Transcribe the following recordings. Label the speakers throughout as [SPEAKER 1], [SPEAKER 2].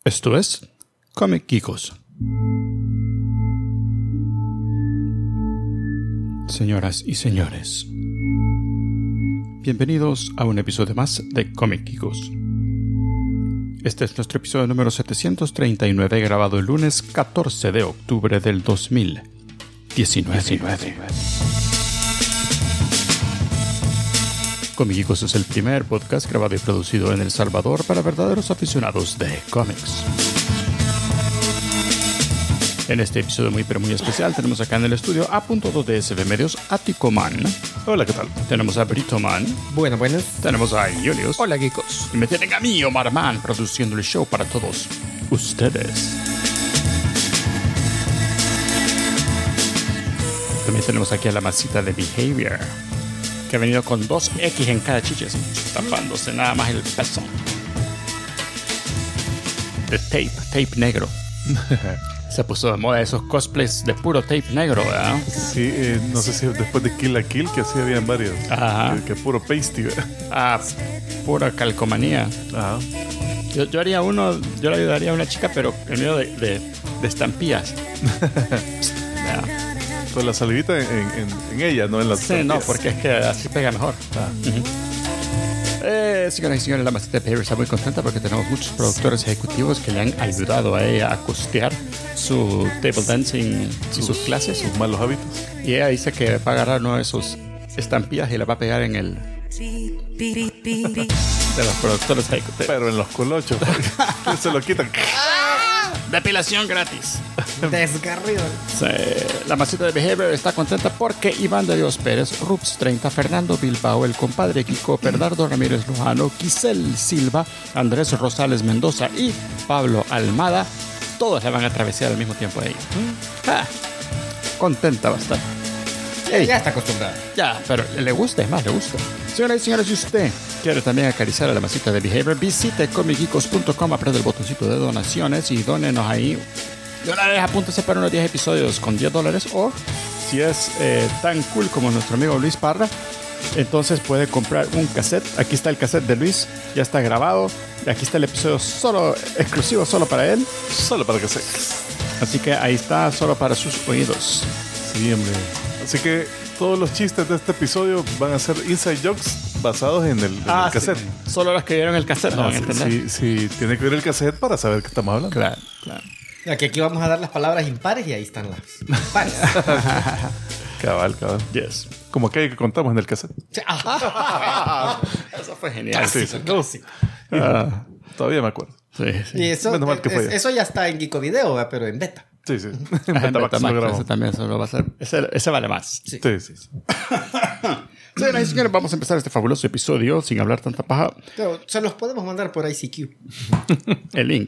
[SPEAKER 1] Esto es Comic Geekos. Señoras y señores, bienvenidos a un episodio más de Comic Geekos. Este es nuestro episodio número 739, grabado el lunes 14 de octubre del 2019. Comic Geekos es el primer podcast grabado y producido en El Salvador para verdaderos aficionados de cómics. En este episodio muy especial tenemos acá en el estudio a .2 de SB Medios a Ticoman.
[SPEAKER 2] Hola, ¿qué tal?
[SPEAKER 1] Tenemos a Britoman.
[SPEAKER 3] Buenas.
[SPEAKER 1] Tenemos a Julius.
[SPEAKER 3] Hola, geekos.
[SPEAKER 1] Y me tienen a mí, Omar Man, produciendo el show para todos ustedes. También tenemos aquí a la masita de Behavior, que ha venido con 2 X en cada chiche, así, tapándose nada más el peso. De tape negro. Se puso de moda esos cosplays de puro tape negro, ¿verdad?
[SPEAKER 2] Sí, no sé si después de Kill la Kill, que así habían varios.
[SPEAKER 1] Ajá.
[SPEAKER 2] Que puro pasty, ¿verdad?
[SPEAKER 1] Ah, pura calcomanía.
[SPEAKER 2] Ajá.
[SPEAKER 1] Yo haría uno, yo le ayudaría a una chica, pero en medio de estampillas.
[SPEAKER 2] Con la salivita en ella, no en las
[SPEAKER 1] Sí, no, porque es que así pega mejor. Señoras y señores, la masita de Behavior está muy contenta porque tenemos muchos productores ejecutivos que le han ayudado a ella a costear su table dancing y sus clases.
[SPEAKER 2] Sus malos hábitos.
[SPEAKER 1] Y ella dice que va a agarrar uno de esos estampillas y la va a pegar en el... de los productores ejecutivos.
[SPEAKER 2] Pero en los colochos, porque se lo quitan.
[SPEAKER 1] Depilación gratis.
[SPEAKER 3] Desgarrido.
[SPEAKER 1] Sí. La masita de Behavior está contenta porque Iván de Dios Pérez, Rups 30, Fernando Bilbao, el compadre Kiko, Bernardo Ramírez Lujano, Giselle Silva, Andrés Rosales Mendoza y Pablo Almada, todos la van a atravesar al mismo tiempo a ella. Contenta bastante. Ey,
[SPEAKER 3] Ya está acostumbrada.
[SPEAKER 1] ya, pero le gusta, es más, le gusta. Señoras y señores, si usted quiere también acariciar a la masita de Behavior, visite comicgeekos.com, apriete el botoncito de donaciones y dónenos ahí. De una vez apúntese para unos 10 episodios con $10, o si es tan cool como nuestro amigo Luis Parra, entonces puede comprar un cassette. Aquí está el cassette de Luis, ya está grabado. Aquí está el episodio exclusivo solo para él.
[SPEAKER 2] Solo para que se...
[SPEAKER 1] Así que ahí está, solo para sus oídos.
[SPEAKER 2] Sí, hombre. Así que todos los chistes de este episodio van a ser inside jokes basados en el cassette.
[SPEAKER 1] Sí. Solo los que vieron el cassette no van a entender.
[SPEAKER 2] Sí, tiene que ver el cassette para saber qué estamos hablando.
[SPEAKER 1] Claro.
[SPEAKER 3] Aquí vamos a dar las palabras impares y ahí están las pares.
[SPEAKER 2] Cabal.
[SPEAKER 1] Yes.
[SPEAKER 2] Como aquello que contamos en el cassette.
[SPEAKER 1] Eso fue genial.
[SPEAKER 2] Sí. Todavía me acuerdo.
[SPEAKER 1] Sí.
[SPEAKER 3] Y eso,
[SPEAKER 2] Menos mal que fue ya.
[SPEAKER 3] eso ya está en Geeko Video, ¿verdad? Pero en beta.
[SPEAKER 2] Sí.
[SPEAKER 1] En
[SPEAKER 2] Betamax lo grabamos.
[SPEAKER 1] ese también solo va a ser. Ese vale más.
[SPEAKER 2] Sí.
[SPEAKER 1] Señoras y señores, vamos a empezar este fabuloso episodio sin hablar tanta paja.
[SPEAKER 3] Pero se los podemos mandar por ICQ.
[SPEAKER 1] El link.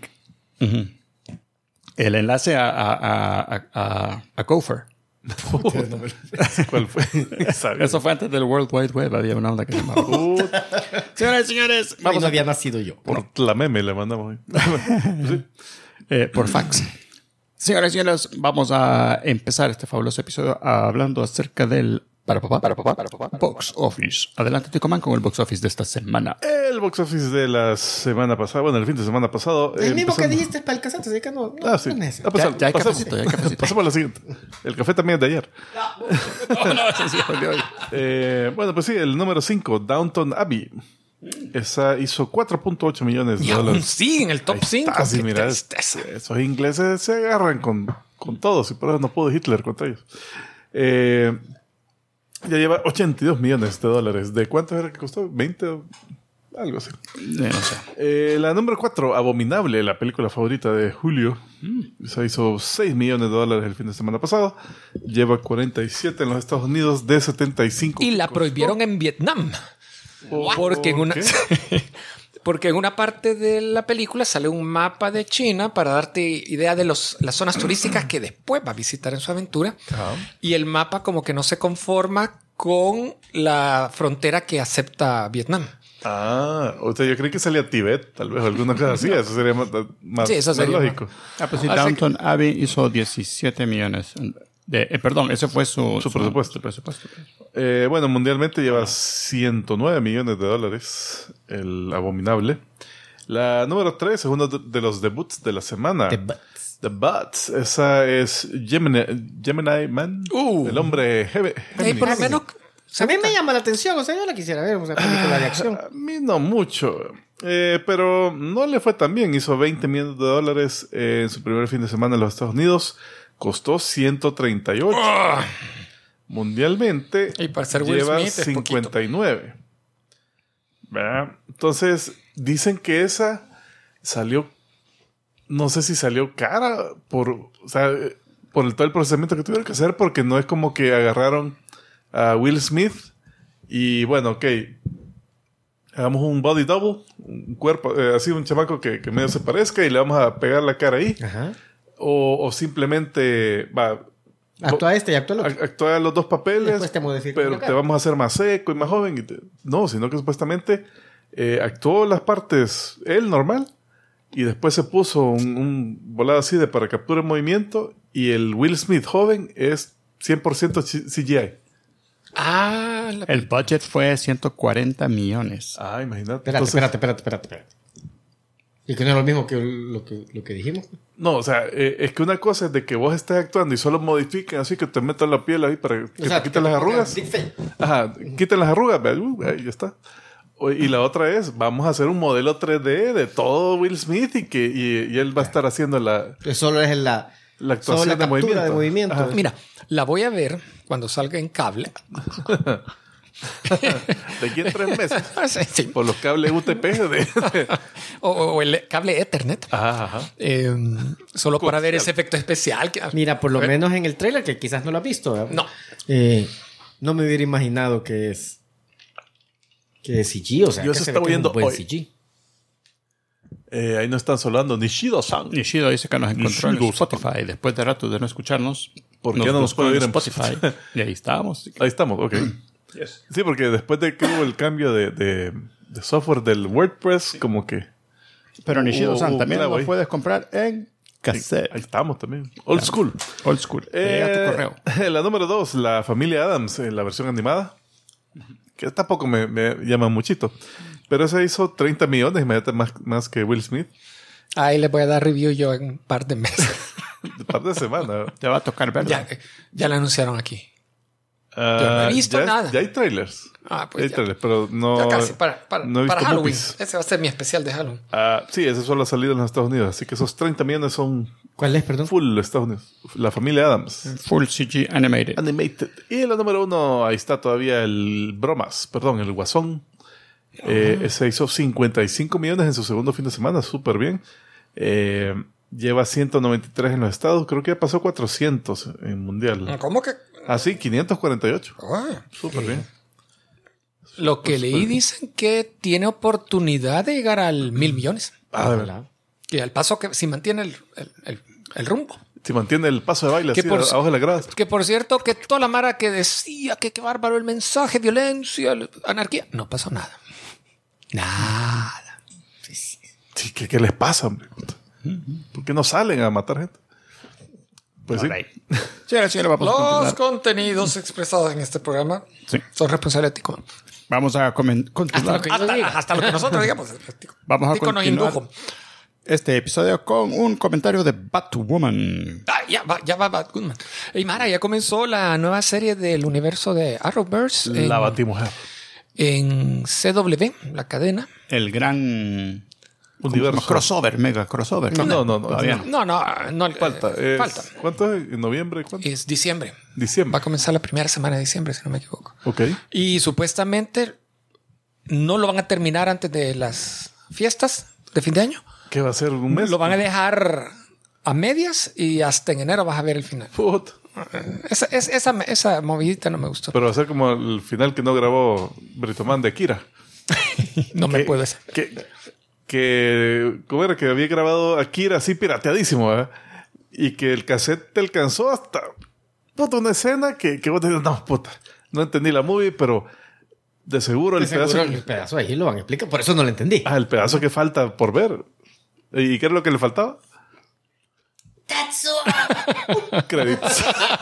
[SPEAKER 1] El enlace a Gopher.
[SPEAKER 2] ¿Cuál fue?
[SPEAKER 1] Eso fue antes del World Wide Web. Había una onda que se llamaba. Señoras y señores,
[SPEAKER 3] Vamos, no había nacido yo.
[SPEAKER 2] Por la meme le mandamos. Sí.
[SPEAKER 1] Por fax. Señoras y señores, vamos a empezar este fabuloso episodio hablando acerca del Box Office. Adelante, Ticoman, con el Box Office de esta semana.
[SPEAKER 2] El box office de la semana pasada, bueno, el fin de semana pasado.
[SPEAKER 3] El mismo que dijiste para el cassette, así que no
[SPEAKER 2] Sí.
[SPEAKER 3] no es ese.
[SPEAKER 1] Ya hay cafecito.
[SPEAKER 2] Pasemos a la siguiente. El café también es de ayer.
[SPEAKER 1] No, ese sí es de hoy.
[SPEAKER 2] Bueno, pues sí, el número 5, Downton Abbey. Esa hizo $4.8 millones.
[SPEAKER 3] Y aún sí, en el top 5.
[SPEAKER 2] Sí, mira, esos ingleses se agarran con todos y por eso no pudo Hitler contra ellos. Ya lleva $82 millones. ¿De cuánto era que costó? ¿20? Algo así.
[SPEAKER 1] No sé.
[SPEAKER 2] La número 4, Abominable, la película favorita de Julio. Esa hizo $6 millones el fin de semana pasado. Lleva 47 en los Estados Unidos de 75.
[SPEAKER 4] Y la prohibieron en Vietnam. Porque en una parte de la película sale un mapa de China para darte idea de las zonas turísticas que después va a visitar en su aventura. Y el mapa como que no se conforma con la frontera que acepta Vietnam.
[SPEAKER 2] O sea, yo creí que salía Tibet, tal vez, alguna cosa así. Eso sería más,
[SPEAKER 4] Sí, eso sería
[SPEAKER 2] lógico.
[SPEAKER 1] Pues sí, Downton Abbey hizo 17 millones. Perdón, ese fue su
[SPEAKER 2] presupuesto. Bueno, mundialmente lleva $109 millones el Abominable. La número 3 es uno de los debuts de la semana. The Butts. Esa es Gemini Man. El hombre
[SPEAKER 4] Hey, por lo menos...
[SPEAKER 3] A mí me llama la atención, o sea, yo la quisiera ver, o sea, película de acción.
[SPEAKER 2] A mí no mucho. Pero no le fue tan bien. Hizo $20 millones en su primer fin de semana en los Estados Unidos. Costó 138. Mundialmente
[SPEAKER 4] Y para ser Will
[SPEAKER 2] lleva
[SPEAKER 4] Smith es
[SPEAKER 2] 59. ¿Verdad? Entonces, dicen que esa salió, no sé si salió cara por todo el procesamiento que tuvieron que hacer, porque no es como que agarraron a Will Smith y bueno, ok, hagamos un body double, un cuerpo, así un chamaco que medio se parezca y le vamos a pegar la cara ahí.
[SPEAKER 3] Ajá.
[SPEAKER 2] O simplemente
[SPEAKER 3] Actúa este y actúa el otro.
[SPEAKER 2] actúa los dos papeles,
[SPEAKER 3] Después te modifican
[SPEAKER 2] pero
[SPEAKER 3] la cara.
[SPEAKER 2] te vamos a hacer más seco y más joven. No, sino que supuestamente actuó las partes él normal y después se puso un volado así de para captura de movimiento y el Will Smith joven es 100% CGI.
[SPEAKER 1] El budget fue 140 millones.
[SPEAKER 2] Ah, imagínate.
[SPEAKER 3] Espérate. Y que no es lo mismo que lo que dijimos.
[SPEAKER 2] No, o sea, es que una cosa es de que vos estés actuando y solo modifiquen así que te metan la piel ahí para que te quiten las arrugas. Ajá, quiten las arrugas, ahí ya está. Y la otra es, vamos a hacer un modelo 3D de todo Will Smith y él va a estar haciendo
[SPEAKER 3] Que solo es la
[SPEAKER 2] actuación de
[SPEAKER 3] captura de movimiento.
[SPEAKER 2] Ajá.
[SPEAKER 4] Mira, la voy a ver cuando salga en cable.
[SPEAKER 2] De aquí en 3 meses.
[SPEAKER 4] Sí.
[SPEAKER 2] Por los cables UTP.
[SPEAKER 4] O el cable Ethernet.
[SPEAKER 2] Ajá.
[SPEAKER 4] Solo para ver ese efecto especial.
[SPEAKER 3] Mira, por lo menos en el trailer, que quizás no lo has visto. ¿verdad?
[SPEAKER 4] No.
[SPEAKER 3] No me hubiera imaginado que es CG, o sea,
[SPEAKER 2] Yo
[SPEAKER 3] que
[SPEAKER 2] se
[SPEAKER 3] se
[SPEAKER 2] estaba
[SPEAKER 3] ve que es
[SPEAKER 2] viendo
[SPEAKER 3] un buen
[SPEAKER 2] hoy.
[SPEAKER 3] CG.
[SPEAKER 2] Ahí nos están solando Nishido-san.
[SPEAKER 1] Nishido dice que nos encontró en
[SPEAKER 2] Nishido-san.
[SPEAKER 1] Spotify. Después de rato de no escucharnos,
[SPEAKER 2] ¿Por qué no nos
[SPEAKER 1] buscó
[SPEAKER 2] puede
[SPEAKER 1] en
[SPEAKER 2] oír en
[SPEAKER 1] Spotify? Y ahí estábamos.
[SPEAKER 2] Ahí estamos, ok. Sí, porque después de que hubo el cambio de software del WordPress, como que...
[SPEAKER 1] Pero Nishido-san también
[SPEAKER 2] claro,
[SPEAKER 1] lo
[SPEAKER 2] ahí.
[SPEAKER 1] puedes comprar en cassette.
[SPEAKER 2] Ahí estamos también. Old school.
[SPEAKER 1] Old school. Llega tu correo.
[SPEAKER 2] La número 2, la familia Adams, en la versión animada. Que tampoco me llama muchito. Pero esa hizo 30 millones, inmediatamente más que Will Smith.
[SPEAKER 4] Ahí les voy a dar review yo en un par de meses.
[SPEAKER 2] De par de semana.
[SPEAKER 1] Te va a tocar verla.
[SPEAKER 4] Ya la anunciaron aquí. Yo no he visto nada.
[SPEAKER 2] Ya hay trailers.
[SPEAKER 4] Pues
[SPEAKER 2] hay
[SPEAKER 4] ya.
[SPEAKER 2] trailers, pero no...
[SPEAKER 4] Ya casi, para
[SPEAKER 2] no he visto
[SPEAKER 4] Halloween.
[SPEAKER 2] movies.
[SPEAKER 4] Ese va a ser mi especial de Halloween.
[SPEAKER 2] Sí, esa solo ha salido en los Estados Unidos. Así que esos 30 millones son
[SPEAKER 3] ¿Cuál es, perdón?
[SPEAKER 2] full Estados Unidos. La familia Adams.
[SPEAKER 1] Full CG animated.
[SPEAKER 2] Animated. Y en la número 1, ahí está todavía el el Guasón. Ese hizo 55 millones en su segundo fin de semana. Súper bien. Lleva 193 en los estados. Creo que ya pasó 400 en mundial.
[SPEAKER 4] ¿Cómo que?
[SPEAKER 2] Sí, 548.
[SPEAKER 4] Ah,
[SPEAKER 2] Súper bien.
[SPEAKER 4] lo que leí dicen que tiene oportunidad de llegar al 1,000 millones.
[SPEAKER 2] De verdad.
[SPEAKER 4] Y al paso que si mantiene el rumbo.
[SPEAKER 2] Si mantiene el paso de baile
[SPEAKER 4] Que
[SPEAKER 2] así,
[SPEAKER 4] por-
[SPEAKER 2] abajo de la grada.
[SPEAKER 4] Que por cierto, que toda la mara que decía que qué bárbaro el mensaje, violencia, anarquía, no pasó nada. Nada.
[SPEAKER 2] Sí, ¿qué les pasa, hombre? ¿Por qué no salen a matar gente? Pues sí.
[SPEAKER 1] Señora, vamos a
[SPEAKER 4] Los
[SPEAKER 1] continuar.
[SPEAKER 4] contenidos expresados en este programa
[SPEAKER 1] Sí.
[SPEAKER 4] son responsables éticos.
[SPEAKER 1] Vamos a
[SPEAKER 3] Hasta
[SPEAKER 1] continuar.
[SPEAKER 3] lo que yo diga.
[SPEAKER 4] Hasta lo que nosotros digamos. es ético.
[SPEAKER 1] Vamos a
[SPEAKER 4] Ético nos
[SPEAKER 1] continuar
[SPEAKER 4] indujo.
[SPEAKER 1] este episodio con un comentario de Batwoman.
[SPEAKER 4] Ya va Batwoman. Y Mara, ya comenzó la nueva serie del universo de Arrowverse
[SPEAKER 2] La Batimujer.
[SPEAKER 4] en CW, la cadena.
[SPEAKER 1] El gran
[SPEAKER 2] Universo.
[SPEAKER 1] crossover, mega crossover.
[SPEAKER 2] No.
[SPEAKER 1] Todavía no.
[SPEAKER 4] No.
[SPEAKER 2] Falta.
[SPEAKER 4] Falta.
[SPEAKER 2] ¿Cuánto es? ¿En noviembre? ¿Cuánto?
[SPEAKER 4] Es diciembre. Va
[SPEAKER 2] Diciembre.
[SPEAKER 4] a comenzar la primera semana de diciembre, si no me equivoco.
[SPEAKER 2] Ok.
[SPEAKER 4] Y supuestamente no lo van a terminar antes de las fiestas de fin de año.
[SPEAKER 2] ¿Qué va a ser? ¿Un mes?
[SPEAKER 4] Lo van a dejar a medias y hasta en enero vas a ver el final.
[SPEAKER 2] Puta.
[SPEAKER 4] Esa movidita no me gustó.
[SPEAKER 2] Pero va a ser como el final que no grabó Britoman de Akira.
[SPEAKER 4] No me puedo decir.
[SPEAKER 2] ¿Cómo era? Que había grabado Akira así pirateadísimo, ¿verdad? Y que el cassette te alcanzó hasta puta, una escena que vos te dices, no, puta, no entendí la movie, pero de seguro el pedazo...
[SPEAKER 3] El pedazo ahí lo van a explicar. Por eso no lo entendí.
[SPEAKER 2] el pedazo que falta por ver. ¿Y qué era lo que le faltaba? Créditos.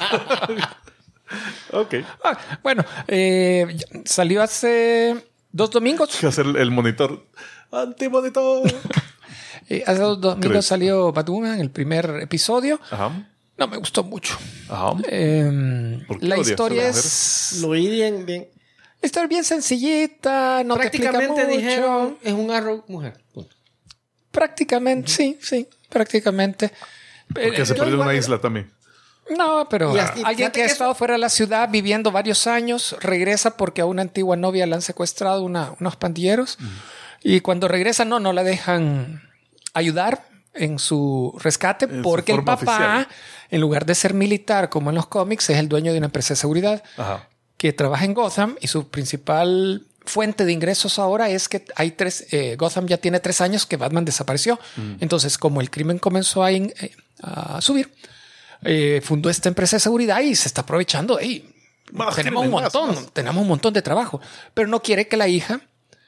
[SPEAKER 2] Ok.
[SPEAKER 4] Bueno, salió hace 2 domingos.
[SPEAKER 2] Que hacer el monitor. ¡Antimonitor!
[SPEAKER 4] Hace 2 domingos
[SPEAKER 2] ¿Crees?
[SPEAKER 4] salió Batwoman, el primer episodio.
[SPEAKER 2] Ajá.
[SPEAKER 4] No me gustó mucho.
[SPEAKER 2] Ajá. ¿Por qué
[SPEAKER 4] La
[SPEAKER 2] odias
[SPEAKER 4] historia
[SPEAKER 2] a las mujeres?
[SPEAKER 4] es...
[SPEAKER 3] Lo oí bien.
[SPEAKER 4] Está bien sencillita, no te explica
[SPEAKER 3] Prácticamente
[SPEAKER 4] mucho.
[SPEAKER 3] dijeron, es un Arrow mujer. Punto.
[SPEAKER 4] Prácticamente, sí, prácticamente.
[SPEAKER 2] Porque se
[SPEAKER 3] yo
[SPEAKER 2] perdió en
[SPEAKER 3] igual
[SPEAKER 2] una
[SPEAKER 3] era-
[SPEAKER 2] isla también.
[SPEAKER 4] No, pero
[SPEAKER 3] Y
[SPEAKER 4] alguien
[SPEAKER 3] fíjate
[SPEAKER 4] que ha
[SPEAKER 3] que
[SPEAKER 4] estado fuera de la ciudad viviendo varios años regresa porque a una antigua novia la han secuestrado unos pandilleros y cuando regresa no la dejan ayudar en su rescate
[SPEAKER 2] En su
[SPEAKER 4] porque el
[SPEAKER 2] forma
[SPEAKER 4] papá,
[SPEAKER 2] oficial.
[SPEAKER 4] en lugar de ser militar como en los cómics, es el dueño de una empresa de seguridad
[SPEAKER 2] Ajá.
[SPEAKER 4] que trabaja en Gotham y su principal fuente de ingresos ahora es que hay Gotham ya tiene 3 años que Batman desapareció. Entonces, como el crimen comenzó a subir, fundó esta empresa de seguridad y se está aprovechando.
[SPEAKER 2] Más
[SPEAKER 4] Tenemos
[SPEAKER 2] crimen,
[SPEAKER 4] tenemos un montón de trabajo, pero no quiere que la hija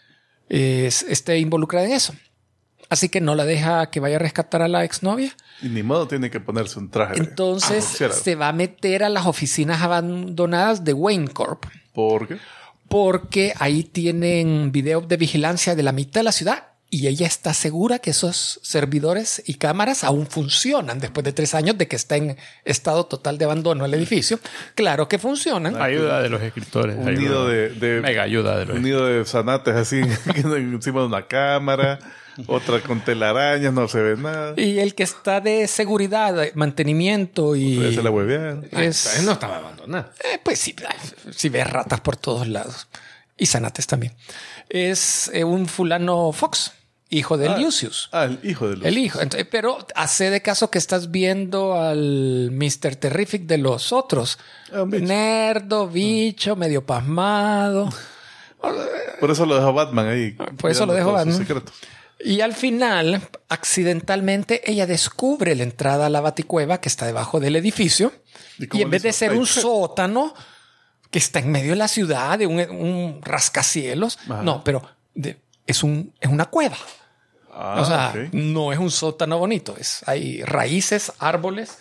[SPEAKER 4] esté involucrada en eso. Así que no la deja que vaya a rescatar a la exnovia.
[SPEAKER 2] Y ni modo tiene que ponerse un traje.
[SPEAKER 4] Entonces se va a meter a las oficinas abandonadas de Wayne Corp.
[SPEAKER 2] ¿Por qué?
[SPEAKER 4] Porque ahí tienen video de vigilancia de la mitad de la ciudad y ella está segura que esos servidores y cámaras aún funcionan después de 3 años de que está en estado total de abandono el edificio. Claro que funcionan.
[SPEAKER 1] Ayuda de los escritores.
[SPEAKER 2] Un
[SPEAKER 1] ayuda.
[SPEAKER 2] nido de
[SPEAKER 1] Mega ayuda de los
[SPEAKER 2] un nido de zanates así encima de una cámara, otra con telarañas, no se ve nada.
[SPEAKER 4] Y el que está de seguridad, de mantenimiento y...
[SPEAKER 2] Se la huevean.
[SPEAKER 4] es,
[SPEAKER 3] No estaba abandonado.
[SPEAKER 4] pues sí, si ves ratas por todos lados. Y zanates también. Es un fulano Fox, hijo de Lucius.
[SPEAKER 2] El hijo de los...
[SPEAKER 4] El hijo. Entonces, pero hace de caso que estás viendo al Mr. Terrific de los otros.
[SPEAKER 2] Un bicho.
[SPEAKER 4] Nerdo, bicho, medio pasmado.
[SPEAKER 2] Por eso lo dejó Batman ahí.
[SPEAKER 4] Por eso lo dejó
[SPEAKER 2] cuidando todos sus
[SPEAKER 4] Batman.
[SPEAKER 2] secretos.
[SPEAKER 4] Y al final, accidentalmente, ella descubre la entrada a la Baticueva que está debajo del edificio.
[SPEAKER 2] ¿Y
[SPEAKER 4] Y
[SPEAKER 2] cómo
[SPEAKER 4] en vez
[SPEAKER 2] le
[SPEAKER 4] de
[SPEAKER 2] hizo?
[SPEAKER 4] ser
[SPEAKER 2] Ay,
[SPEAKER 4] un
[SPEAKER 2] che.
[SPEAKER 4] sótano que está en medio de la ciudad, de un rascacielos,
[SPEAKER 2] Ajá.
[SPEAKER 4] no, pero es una cueva.
[SPEAKER 2] Ah,
[SPEAKER 4] O sea,
[SPEAKER 2] ok.
[SPEAKER 4] no es un sótano bonito. Hay raíces, árboles.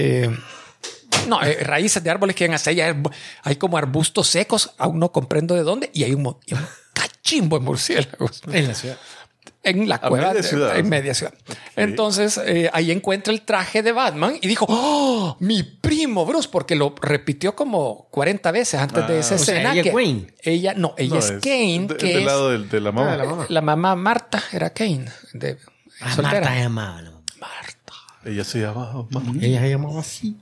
[SPEAKER 4] Raíces de árboles que van hacia allá. Hay como arbustos secos. Aún no comprendo de dónde. Y hay un cachimbo de murciélagos
[SPEAKER 3] En la ciudad.
[SPEAKER 4] en la cueva.
[SPEAKER 2] media ciudad.
[SPEAKER 4] En media ciudad. Entonces, ahí encuentra el traje de Batman y dijo, ¡oh, mi primo Bruce! Porque lo repitió como 40 veces antes de esa
[SPEAKER 3] o sea,
[SPEAKER 4] escena.
[SPEAKER 3] ella es
[SPEAKER 4] que
[SPEAKER 3] Wayne.
[SPEAKER 4] Ella
[SPEAKER 2] No,
[SPEAKER 4] es Kane, que
[SPEAKER 2] del
[SPEAKER 4] es
[SPEAKER 2] lado de la mamá.
[SPEAKER 3] Ah, de la mamá.
[SPEAKER 4] la mamá Marta. Era Kane. Soltera.
[SPEAKER 3] Marta llamaba.
[SPEAKER 4] Marta.
[SPEAKER 2] Ella se llama...
[SPEAKER 3] Ella se llamaba así.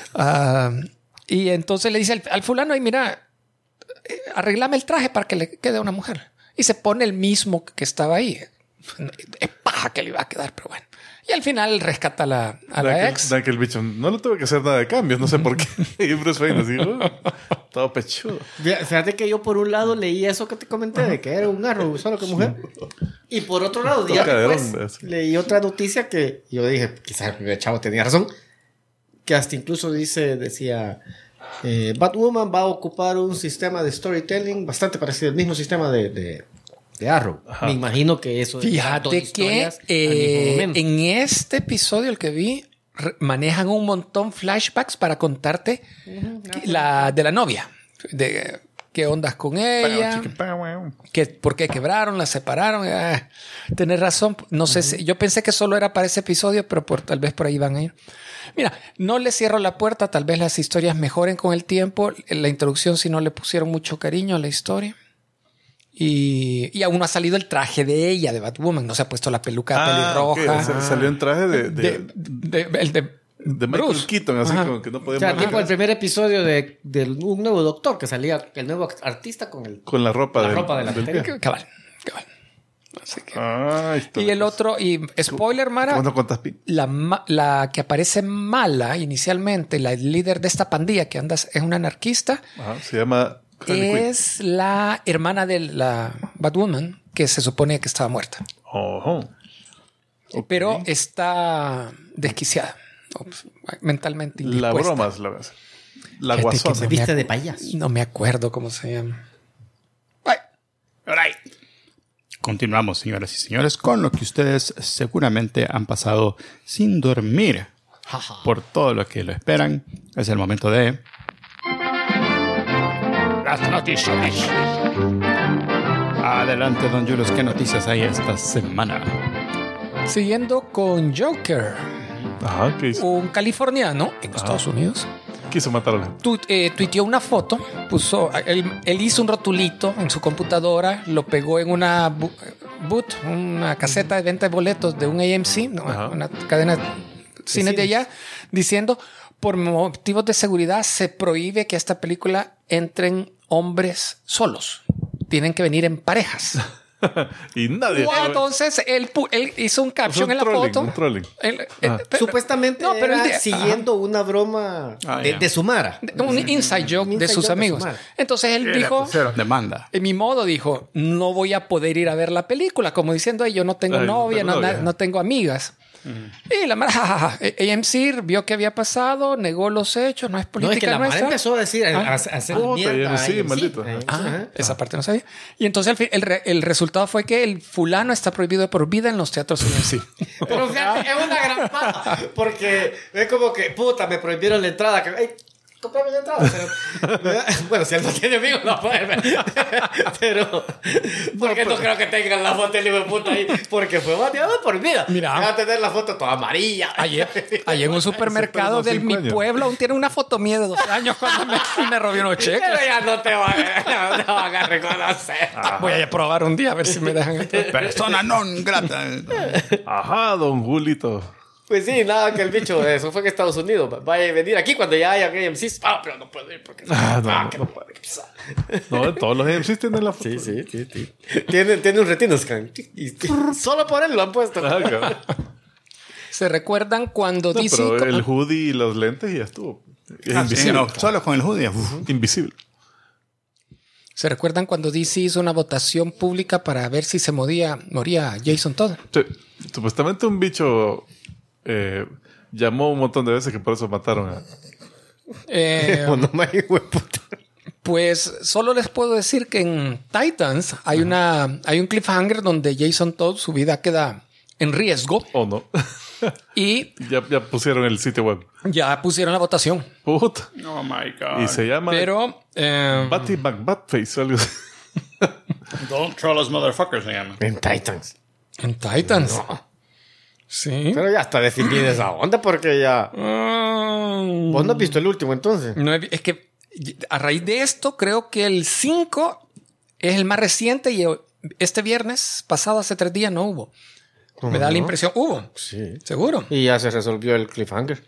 [SPEAKER 4] Y entonces le dice al fulano, mira, arreglame el traje para que le quede a una mujer. Y se pone el mismo que estaba ahí. Es paja que le iba a quedar, pero bueno. Y al final rescata a la ex.
[SPEAKER 2] Que el bicho no le tuve que hacer nada de cambio, no sé por qué. Y Bruce Wayne así, todo pechudo.
[SPEAKER 3] Fíjate que yo por un lado leí eso que te comenté de que era un Arrow solo que mujer. Y por otro lado, días
[SPEAKER 2] caderón,
[SPEAKER 3] después,
[SPEAKER 2] eso.
[SPEAKER 3] leí otra noticia que yo dije, quizás el chavo tenía razón, que hasta incluso decía, Batwoman va a ocupar un sistema de storytelling bastante parecido al mismo sistema de Arrow.
[SPEAKER 2] Ajá.
[SPEAKER 3] Me imagino que eso es dos
[SPEAKER 4] Fíjate que
[SPEAKER 3] historias al mismo momento.
[SPEAKER 4] en este episodio, el que vi, manejan un montón flashbacks para contarte de la novia. De qué ondas con ella. ¿Por qué quebraron? ¿La separaron? Tenés razón. No sé si... Yo pensé que solo era para ese episodio, pero tal vez por ahí van a ir. Mira, no le cierro la puerta. Tal vez las historias mejoren con el tiempo. En la introducción, si no le pusieron mucho cariño a la historia. Y aún no ha salido el traje de ella, de Batwoman. No se ha puesto la peluca pelirroja.
[SPEAKER 2] Okay. Salió en traje
[SPEAKER 4] El de
[SPEAKER 2] de Michael
[SPEAKER 4] Bruce.
[SPEAKER 2] Keaton, así
[SPEAKER 4] Ajá.
[SPEAKER 2] como que no
[SPEAKER 3] O
[SPEAKER 2] podía
[SPEAKER 3] sea,
[SPEAKER 2] mover
[SPEAKER 3] tipo el primer episodio de un nuevo doctor que salía el nuevo artista con el...
[SPEAKER 2] con la ropa,
[SPEAKER 3] La ropa de la
[SPEAKER 2] del
[SPEAKER 3] batería.
[SPEAKER 2] pie.
[SPEAKER 4] Cabal. Así que...
[SPEAKER 2] Ah,
[SPEAKER 4] Y el otro, y spoiler, Mara,
[SPEAKER 2] ¿Cuándo cuántas
[SPEAKER 4] la que aparece mala inicialmente, la líder de esta pandilla que andas, es una anarquista,
[SPEAKER 2] Ajá, se llama Harley Quinn.
[SPEAKER 4] es la hermana de la Batwoman, que se supone que estaba muerta,
[SPEAKER 2] Ojo. Ok.
[SPEAKER 4] pero está desquiciada, mentalmente
[SPEAKER 2] La
[SPEAKER 4] indispuesta.
[SPEAKER 2] broma es la vez. La
[SPEAKER 4] Fíjate que
[SPEAKER 2] guasona.
[SPEAKER 3] Se viste de payaso.
[SPEAKER 4] No me acuerdo cómo se llama.
[SPEAKER 1] Continuamos, señoras y señores, con lo que ustedes seguramente han pasado sin dormir por todo lo que lo esperan. Es el momento de... las noticias. Adelante, don Julius, ¿qué noticias hay esta semana?
[SPEAKER 4] Siguiendo con Joker,
[SPEAKER 2] Ajá, ¿qué hizo?
[SPEAKER 4] un californiano en Estados Unidos
[SPEAKER 2] Quiso matarlo.
[SPEAKER 4] tuiteó una foto, él hizo un rotulito en su computadora, lo pegó en una boot, una caseta de venta de boletos de un AMC, una cadena de cines de allá, diciendo: por motivos de seguridad se prohíbe que a esta película entren hombres solos. Tienen que venir en parejas.
[SPEAKER 2] Y nadie.
[SPEAKER 4] Entonces él hizo un caption en la
[SPEAKER 2] trolling,
[SPEAKER 4] foto.
[SPEAKER 2] un trolling.
[SPEAKER 3] Supuestamente
[SPEAKER 4] pero
[SPEAKER 3] era
[SPEAKER 4] él
[SPEAKER 3] siguiendo una broma de Sumara.
[SPEAKER 4] un inside joke de sus amigos.
[SPEAKER 3] Sumara.
[SPEAKER 4] Entonces él dijo,
[SPEAKER 1] Demanda.
[SPEAKER 4] en mi modo dijo, no voy a poder ir a ver la película, como diciendo: yo no tengo novia, no tengo amigas. Y la Mara, AMC vio que había pasado, negó los hechos, no es política
[SPEAKER 3] No, es que la Mara
[SPEAKER 4] nuestra.
[SPEAKER 3] empezó a decir, a hacer
[SPEAKER 2] Puta,
[SPEAKER 3] mierda.
[SPEAKER 2] sí,
[SPEAKER 3] ahí,
[SPEAKER 2] maldito.
[SPEAKER 4] Esa parte no sabía. Y entonces al fin, el resultado fue que el fulano está prohibido de por vida en los teatros AMC.
[SPEAKER 3] Pero fíjate, es una gran paja. Porque es como que, puta, me prohibieron la entrada. Ay, comprame la entrada. Pero, bueno, si él no tiene amigos, no puede ver. Pero, porque no creo que tengan la foto del hijo de puta ahí. Porque fue bateado por vida.
[SPEAKER 4] Mira.
[SPEAKER 3] Va a tener la foto toda amarilla.
[SPEAKER 4] Ayer en un supermercado
[SPEAKER 2] Ese
[SPEAKER 4] de
[SPEAKER 2] perro
[SPEAKER 4] mi
[SPEAKER 2] 5 años.
[SPEAKER 4] pueblo aún tiene una foto mía de 12 años cuando me robé unos cheques.
[SPEAKER 3] Pero ya no te van a reconocer.
[SPEAKER 4] Voy a probar un día a ver si me dejan entrar.
[SPEAKER 1] Persona non grata.
[SPEAKER 2] Ajá, don Julito.
[SPEAKER 3] Pues sí, nada, que el bicho, eso fue en Estados Unidos. Vaya a venir aquí cuando ya haya AMC. Pero no puedo ir porque
[SPEAKER 2] No puede. No, todos los AMCs tienen la foto.
[SPEAKER 3] Sí. Tiene un retinoscan. Y solo por él lo han puesto.
[SPEAKER 2] Ah, cabrón.
[SPEAKER 4] ¿Se recuerdan cuando
[SPEAKER 2] No,
[SPEAKER 4] DC...
[SPEAKER 2] pero el hoodie y los lentes y ya estuvo. Es
[SPEAKER 1] Sí,
[SPEAKER 2] invisible.
[SPEAKER 1] no, solo con el judío.
[SPEAKER 2] Invisible.
[SPEAKER 4] ¿Se recuerdan cuando DC hizo una votación pública para ver si se moría Jason Todd?
[SPEAKER 2] Sí. Supuestamente un bicho llamó un montón de veces que por eso mataron a...
[SPEAKER 3] No me hijo de puta.
[SPEAKER 4] Pues solo les puedo decir que en Titans hay un cliffhanger donde Jason Todd, su vida queda en riesgo,
[SPEAKER 2] ¿O no?
[SPEAKER 4] y
[SPEAKER 2] ya pusieron el sitio web.
[SPEAKER 4] ya pusieron la votación.
[SPEAKER 2] Puta.
[SPEAKER 1] Oh my God.
[SPEAKER 2] Y se llama
[SPEAKER 4] Pero
[SPEAKER 2] Batty McBatface o algo así.
[SPEAKER 1] Don't troll us, motherfuckers, se llama.
[SPEAKER 3] En Titans.
[SPEAKER 4] en Titans. Sí.
[SPEAKER 3] Pero ya está definida esa onda porque ya... ¿Vos no has visto el último entonces?
[SPEAKER 4] No es que a raíz de esto creo que el 5 es el más reciente y este viernes pasado, hace 3 días, no hubo. Me da la impresión. Hubo.
[SPEAKER 3] Sí.
[SPEAKER 4] Seguro.
[SPEAKER 3] Y ya se resolvió el cliffhanger.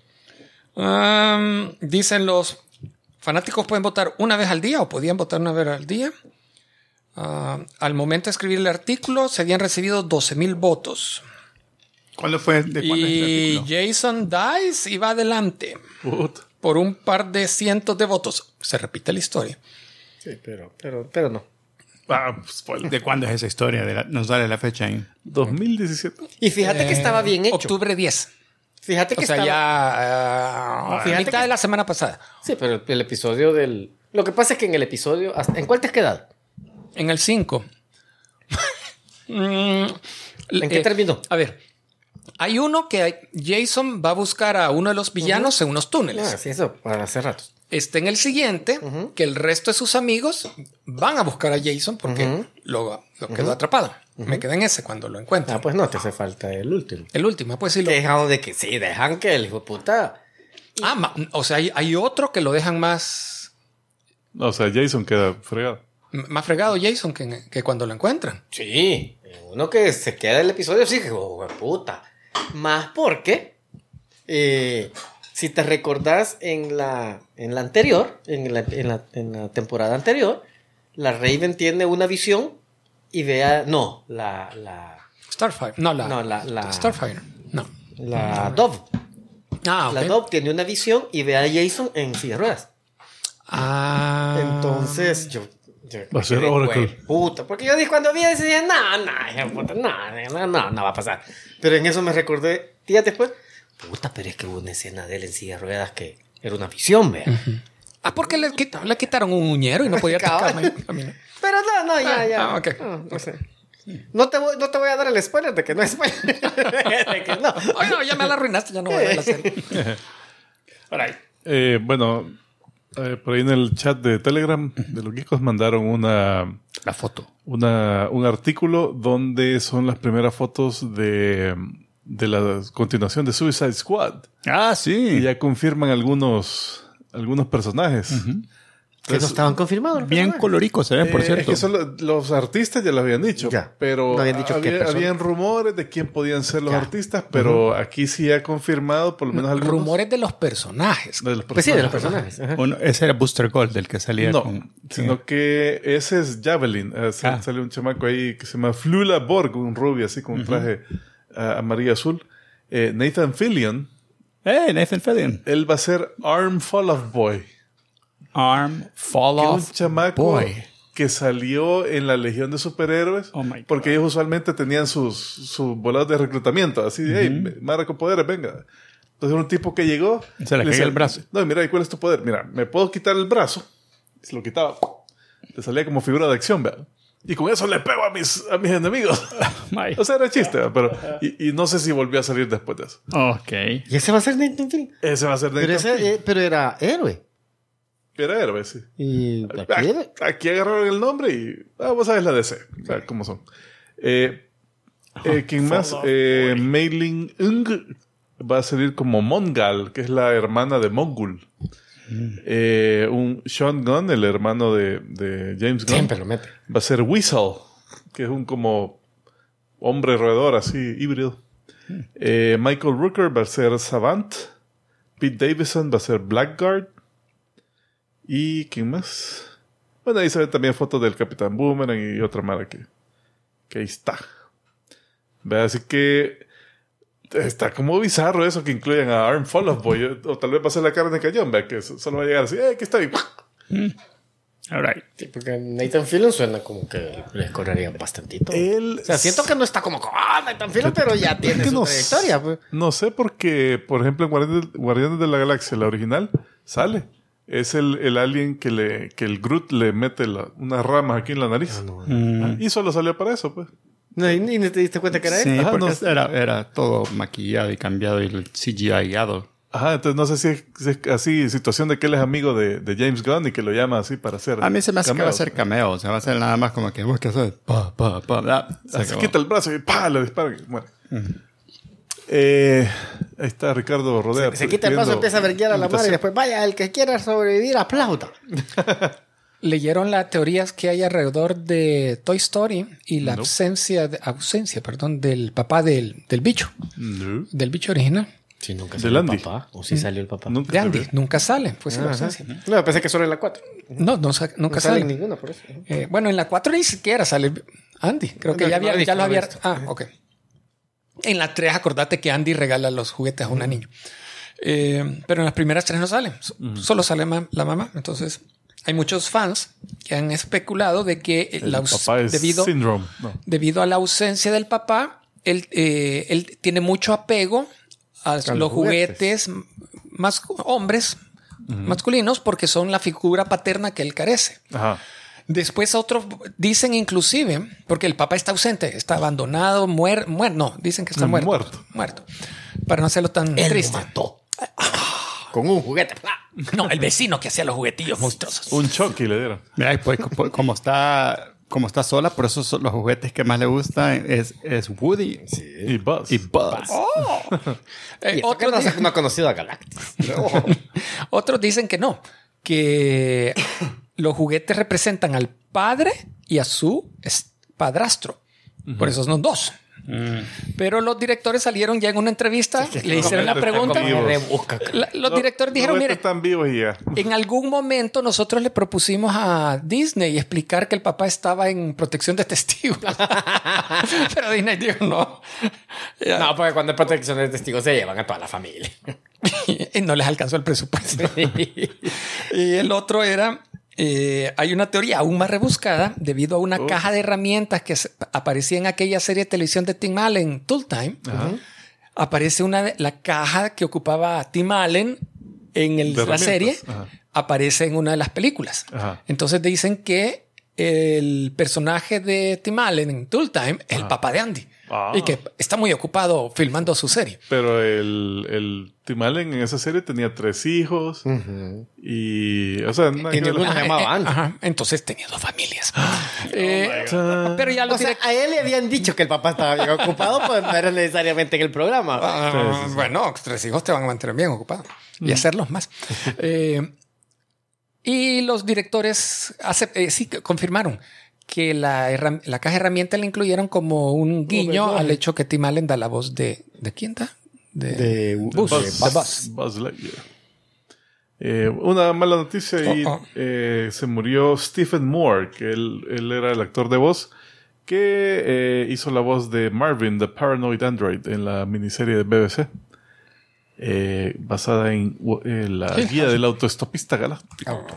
[SPEAKER 4] Dicen los fanáticos pueden votar una vez al día o podían votar una vez al día. Al momento de escribir el artículo se habían recibido 12,000 votos.
[SPEAKER 1] ¿Cuándo fue? ¿De cuándo es el
[SPEAKER 4] Y
[SPEAKER 1] artículo?
[SPEAKER 4] Jason Dice iba adelante
[SPEAKER 2] Puta.
[SPEAKER 4] por un par de cientos de votos. Se repite la historia.
[SPEAKER 3] Sí, pero no.
[SPEAKER 2] Ah, spoiler.
[SPEAKER 1] ¿De cuándo es esa historia? Nos sale la fecha ahí.
[SPEAKER 2] 2017.
[SPEAKER 3] Y fíjate que estaba bien hecho.
[SPEAKER 4] Octubre 10.
[SPEAKER 3] Fíjate que
[SPEAKER 4] O sea,
[SPEAKER 3] estaba...
[SPEAKER 4] ya
[SPEAKER 3] Fíjate
[SPEAKER 4] mitad
[SPEAKER 3] que-
[SPEAKER 4] de la semana pasada.
[SPEAKER 3] Sí, pero el episodio del... Lo que pasa es que en el episodio... ¿En cuál te has quedado?
[SPEAKER 4] En el 5.
[SPEAKER 3] ¿En qué terminó?
[SPEAKER 4] A ver, hay uno que Jason va a buscar a uno de los villanos en unos túneles.
[SPEAKER 3] Ah, sí, eso, para hace rato.
[SPEAKER 4] Está en el siguiente, que el resto de sus amigos van a buscar a Jason porque lo quedó atrapado. Me quedé en ese cuando lo encuentran.
[SPEAKER 3] Ah, pues no te hace falta el último.
[SPEAKER 4] El último, pues sí lo...
[SPEAKER 3] Dejan de que... Sí, dejan que el hijo de puta...
[SPEAKER 4] o sea, hay otro que lo dejan más
[SPEAKER 2] O sea, Jason queda fregado.
[SPEAKER 4] fregado Jason que cuando lo encuentran.
[SPEAKER 3] Sí, uno que se queda el episodio, sí, que hijo de puta. Más porque, si te recordás en la anterior, en la temporada anterior, la Raven tiene una visión y vea, no, la
[SPEAKER 4] Starfire. No,
[SPEAKER 3] la
[SPEAKER 4] Starfire. No.
[SPEAKER 3] Dove.
[SPEAKER 4] Ah, ok.
[SPEAKER 3] La Dove tiene una visión y ve a Jason en silla de ruedas.
[SPEAKER 4] Ah.
[SPEAKER 3] Entonces, yo
[SPEAKER 2] Va a ser
[SPEAKER 3] me quedé,
[SPEAKER 2] Oracle.
[SPEAKER 3] güey, puta, porque yo dije cuando vi ese día, no va a pasar. Pero en eso me recordé días después, puta, pero es que hubo una escena de él en silla de ruedas que era una visión, vea.
[SPEAKER 4] Porque le quitaron un uñero y no podía
[SPEAKER 3] Cabal.
[SPEAKER 4] caminar.
[SPEAKER 3] Pero no, ya.
[SPEAKER 4] ok.
[SPEAKER 3] No sé. No te voy a dar el spoiler de que no es spoiler. De que no.
[SPEAKER 4] Ay, no, ya me la arruinaste, ya no voy a ver la serie.
[SPEAKER 2] Bueno, Por ahí en el chat de Telegram de los geekos mandaron
[SPEAKER 1] La foto.
[SPEAKER 2] un artículo donde son las primeras fotos de la continuación de Suicide Squad.
[SPEAKER 1] Ah,
[SPEAKER 2] Y
[SPEAKER 1] sí.
[SPEAKER 2] ya confirman algunos personajes.
[SPEAKER 3] Que no estaban confirmados. los
[SPEAKER 1] Bien
[SPEAKER 3] personajes.
[SPEAKER 1] coloricos se ven, por
[SPEAKER 2] Es
[SPEAKER 1] cierto.
[SPEAKER 2] que son los artistas ya lo habían dicho.
[SPEAKER 3] Ya.
[SPEAKER 2] Pero
[SPEAKER 3] No habían dicho qué persona.
[SPEAKER 2] habían rumores de quién podían ser los
[SPEAKER 3] Ya.
[SPEAKER 2] artistas, pero aquí sí ha confirmado por lo menos algunos.
[SPEAKER 4] Rumores de los personajes.
[SPEAKER 2] De los
[SPEAKER 3] Pues sí, de los
[SPEAKER 2] personajes.
[SPEAKER 3] personajes. Ajá.
[SPEAKER 1] Uno- ese era Booster Gold, del que salía
[SPEAKER 2] No,
[SPEAKER 1] con...
[SPEAKER 2] sino que ese es Javelin. Sale un chamaco ahí que se llama Flula Borg, un rubio así con un traje amarillo-azul. Nathan Fillion,
[SPEAKER 1] Nathan Fillion.
[SPEAKER 2] él va a ser Arm Fall of Boy.
[SPEAKER 1] Arm Fall
[SPEAKER 2] Que es
[SPEAKER 1] Off
[SPEAKER 2] un chamaco
[SPEAKER 1] Boy.
[SPEAKER 2] que salió en la Legión de Superhéroes,
[SPEAKER 1] Oh my God.
[SPEAKER 2] porque ellos usualmente tenían sus volados de reclutamiento, así de, hey, Mara con poderes, venga. Entonces un tipo que llegó...
[SPEAKER 1] Se le caía
[SPEAKER 2] decía,
[SPEAKER 1] el brazo.
[SPEAKER 2] No, mira, ¿y cuál es tu poder? Mira, me puedo quitar el brazo. Y se lo quitaba. Le salía como figura de acción, ¿verdad? Y con eso le pego a mis enemigos.
[SPEAKER 1] My.
[SPEAKER 2] O sea, era chiste, ¿verdad? Pero... Y no sé si volvió a salir después de eso.
[SPEAKER 1] Ok.
[SPEAKER 3] Y ese va a ser Nathan Fillion.
[SPEAKER 2] Ese va a ser
[SPEAKER 3] Pero,
[SPEAKER 2] Nathan Fillion.
[SPEAKER 3] pero era héroe.
[SPEAKER 2] Era héroe, sí.
[SPEAKER 3] Y
[SPEAKER 2] Aquí agarraron el nombre y... vos sabes la DC. O sea, cómo son. ¿Quién más? Mei Ling Ung va a salir como Mongal, que es la hermana de Mongul. Un Sean Gunn, el hermano de James Gunn,
[SPEAKER 3] siempre lo mete.
[SPEAKER 2] va a ser Weasel, que es un como hombre roedor así, híbrido. Michael Rooker va a ser Savant. Pete Davidson va a ser Blackguard. ¿Y quién más? Bueno, ahí se ven también fotos del Capitán Boomerang y otra mara que ahí está. Ve, así que está como bizarro eso que incluyan a Arm Fall of Boy. O tal vez va a ser la carne de cañón, ve, que solo va a llegar así, que está bien.
[SPEAKER 1] All right.
[SPEAKER 3] Sí, porque Nathan Fillion suena como que les correría bastantito.
[SPEAKER 2] Él,
[SPEAKER 3] O sea, siento que no está como, Nathan Fillion, pero ya tiene
[SPEAKER 2] que
[SPEAKER 3] su
[SPEAKER 2] no
[SPEAKER 3] trayectoria. Pues.
[SPEAKER 2] No sé porque, por ejemplo, en Guardianes de la Galaxia, la original, sale. Es el alien que el Groot le mete unas ramas aquí en la nariz. Y solo salió para eso, pues.
[SPEAKER 3] No, y ni te diste cuenta que era
[SPEAKER 1] Sí,
[SPEAKER 3] él.
[SPEAKER 2] Ajá,
[SPEAKER 1] porque
[SPEAKER 2] no.
[SPEAKER 1] era todo maquillado y cambiado y el CGI-ado.
[SPEAKER 2] Ajá, entonces no sé si es así situación de que él es amigo de James Gunn y que lo llama así para hacer
[SPEAKER 1] A mí se me hace que va a
[SPEAKER 2] cameos.
[SPEAKER 1] ser cameo. O sea, va a ser nada más como que vos qué haces. Se
[SPEAKER 2] Se
[SPEAKER 1] acabó.
[SPEAKER 2] quita el brazo y ¡pah! Le disparan. Bueno. Ahí está Ricardo Rodea.
[SPEAKER 3] Se quita el brazo, empieza a verguiar a la madre y después, vaya, el que quiera sobrevivir, aplauda.
[SPEAKER 4] ¿Leyeron las teorías que hay alrededor de Toy Story y la
[SPEAKER 2] No.
[SPEAKER 4] ausencia del papá del bicho?
[SPEAKER 2] No.
[SPEAKER 4] Del bicho original.
[SPEAKER 3] Sí, nunca
[SPEAKER 2] Del
[SPEAKER 3] salió el
[SPEAKER 2] Andy.
[SPEAKER 3] papá. O sí salió el papá.
[SPEAKER 2] Nunca
[SPEAKER 4] De
[SPEAKER 2] se
[SPEAKER 4] Andy.
[SPEAKER 2] ve.
[SPEAKER 4] Nunca sale. Pues la
[SPEAKER 3] Ajá.
[SPEAKER 4] ausencia.
[SPEAKER 3] No, pensé que solo en la 4.
[SPEAKER 4] No, nunca
[SPEAKER 3] No sale
[SPEAKER 4] sale.
[SPEAKER 3] en ninguna, por eso.
[SPEAKER 4] Bueno, en la 4 ni siquiera sale Andy. Creo que
[SPEAKER 3] No,
[SPEAKER 4] ya,
[SPEAKER 3] no lo he visto,
[SPEAKER 4] ya lo
[SPEAKER 3] no lo he
[SPEAKER 4] había...
[SPEAKER 3] visto.
[SPEAKER 4] Ah, ok. En la 3, acordate que Andy regala los juguetes a una niña. Pero en las primeras 3 no sale. Solo sale la mamá. Entonces, hay muchos fans que han especulado de que
[SPEAKER 2] El papá es Syndrome. No.
[SPEAKER 4] debido a la ausencia del papá, él tiene mucho apego a los juguetes más hombres, masculinos, porque son la figura paterna que él carece.
[SPEAKER 2] Ajá.
[SPEAKER 4] Después otros dicen inclusive, porque el papá está ausente, está abandonado, muerto, no, dicen que está muerto. Para no hacerlo tan triste.
[SPEAKER 3] mató. Con un juguete.
[SPEAKER 4] No, el vecino que hacía los juguetillos monstruosos.
[SPEAKER 2] Un Chucky le dieron.
[SPEAKER 1] Mira, y pues, como está sola, por eso son los juguetes que más le gustan es Woody
[SPEAKER 2] Y Buzz.
[SPEAKER 1] y Buzz.
[SPEAKER 3] Otro no ha conocido a Galactus.
[SPEAKER 4] Otros dicen que no, que los juguetes representan al padre y a su padrastro. Por eso son 2. Pero los directores salieron ya en una entrevista, le hicieron la pregunta. Los directores dijeron, mire,
[SPEAKER 2] están vivos y ya.
[SPEAKER 4] en algún momento nosotros le propusimos a Disney explicar que el papá estaba en protección de testigos. Pero Disney dijo no.
[SPEAKER 3] No, porque cuando hay protección de testigos se llevan a toda la familia.
[SPEAKER 4] Y no les alcanzó el presupuesto. Y el otro era... hay una teoría aún más rebuscada debido a una caja de herramientas que aparecía en aquella serie de televisión de Tim Allen, Tool Time. Aparece la caja que ocupaba a Tim Allen en la serie. Aparece en una de las películas.
[SPEAKER 2] Ajá.
[SPEAKER 4] Entonces dicen que el personaje de Tim Allen en Tool Time es el papá de Andy. Y que está muy ocupado filmando su serie.
[SPEAKER 2] Pero el Tim Allen en esa serie tenía 3 hijos. Y, o sea,
[SPEAKER 3] Y ninguno se llamaba Andy.
[SPEAKER 4] Ajá. Entonces tenía 2 familias. Pero ya
[SPEAKER 3] O sea, a él le habían dicho que el papá estaba bien ocupado, pues no era necesariamente en el programa.
[SPEAKER 4] Bueno, 3 hijos te van a mantener bien ocupado. Y hacerlos más. Y los directores sí confirmaron que la caja de herramientas la incluyeron como un guiño al hecho que Tim Allen da la voz de ¿quién da? De Buzz.
[SPEAKER 2] Buzz Lightyear. Una mala noticia y se murió Stephen Moore, que él era el actor de voz que hizo la voz de Marvin, the Paranoid Android, en la miniserie de BBC. Basada en la guía del autoestopista galáctico.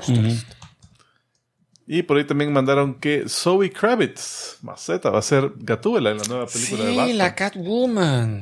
[SPEAKER 2] Y por ahí también mandaron que Zoe Kravitz, Maceta, va a ser Gatúbela en la nueva película de Batman.
[SPEAKER 4] Sí, la Catwoman.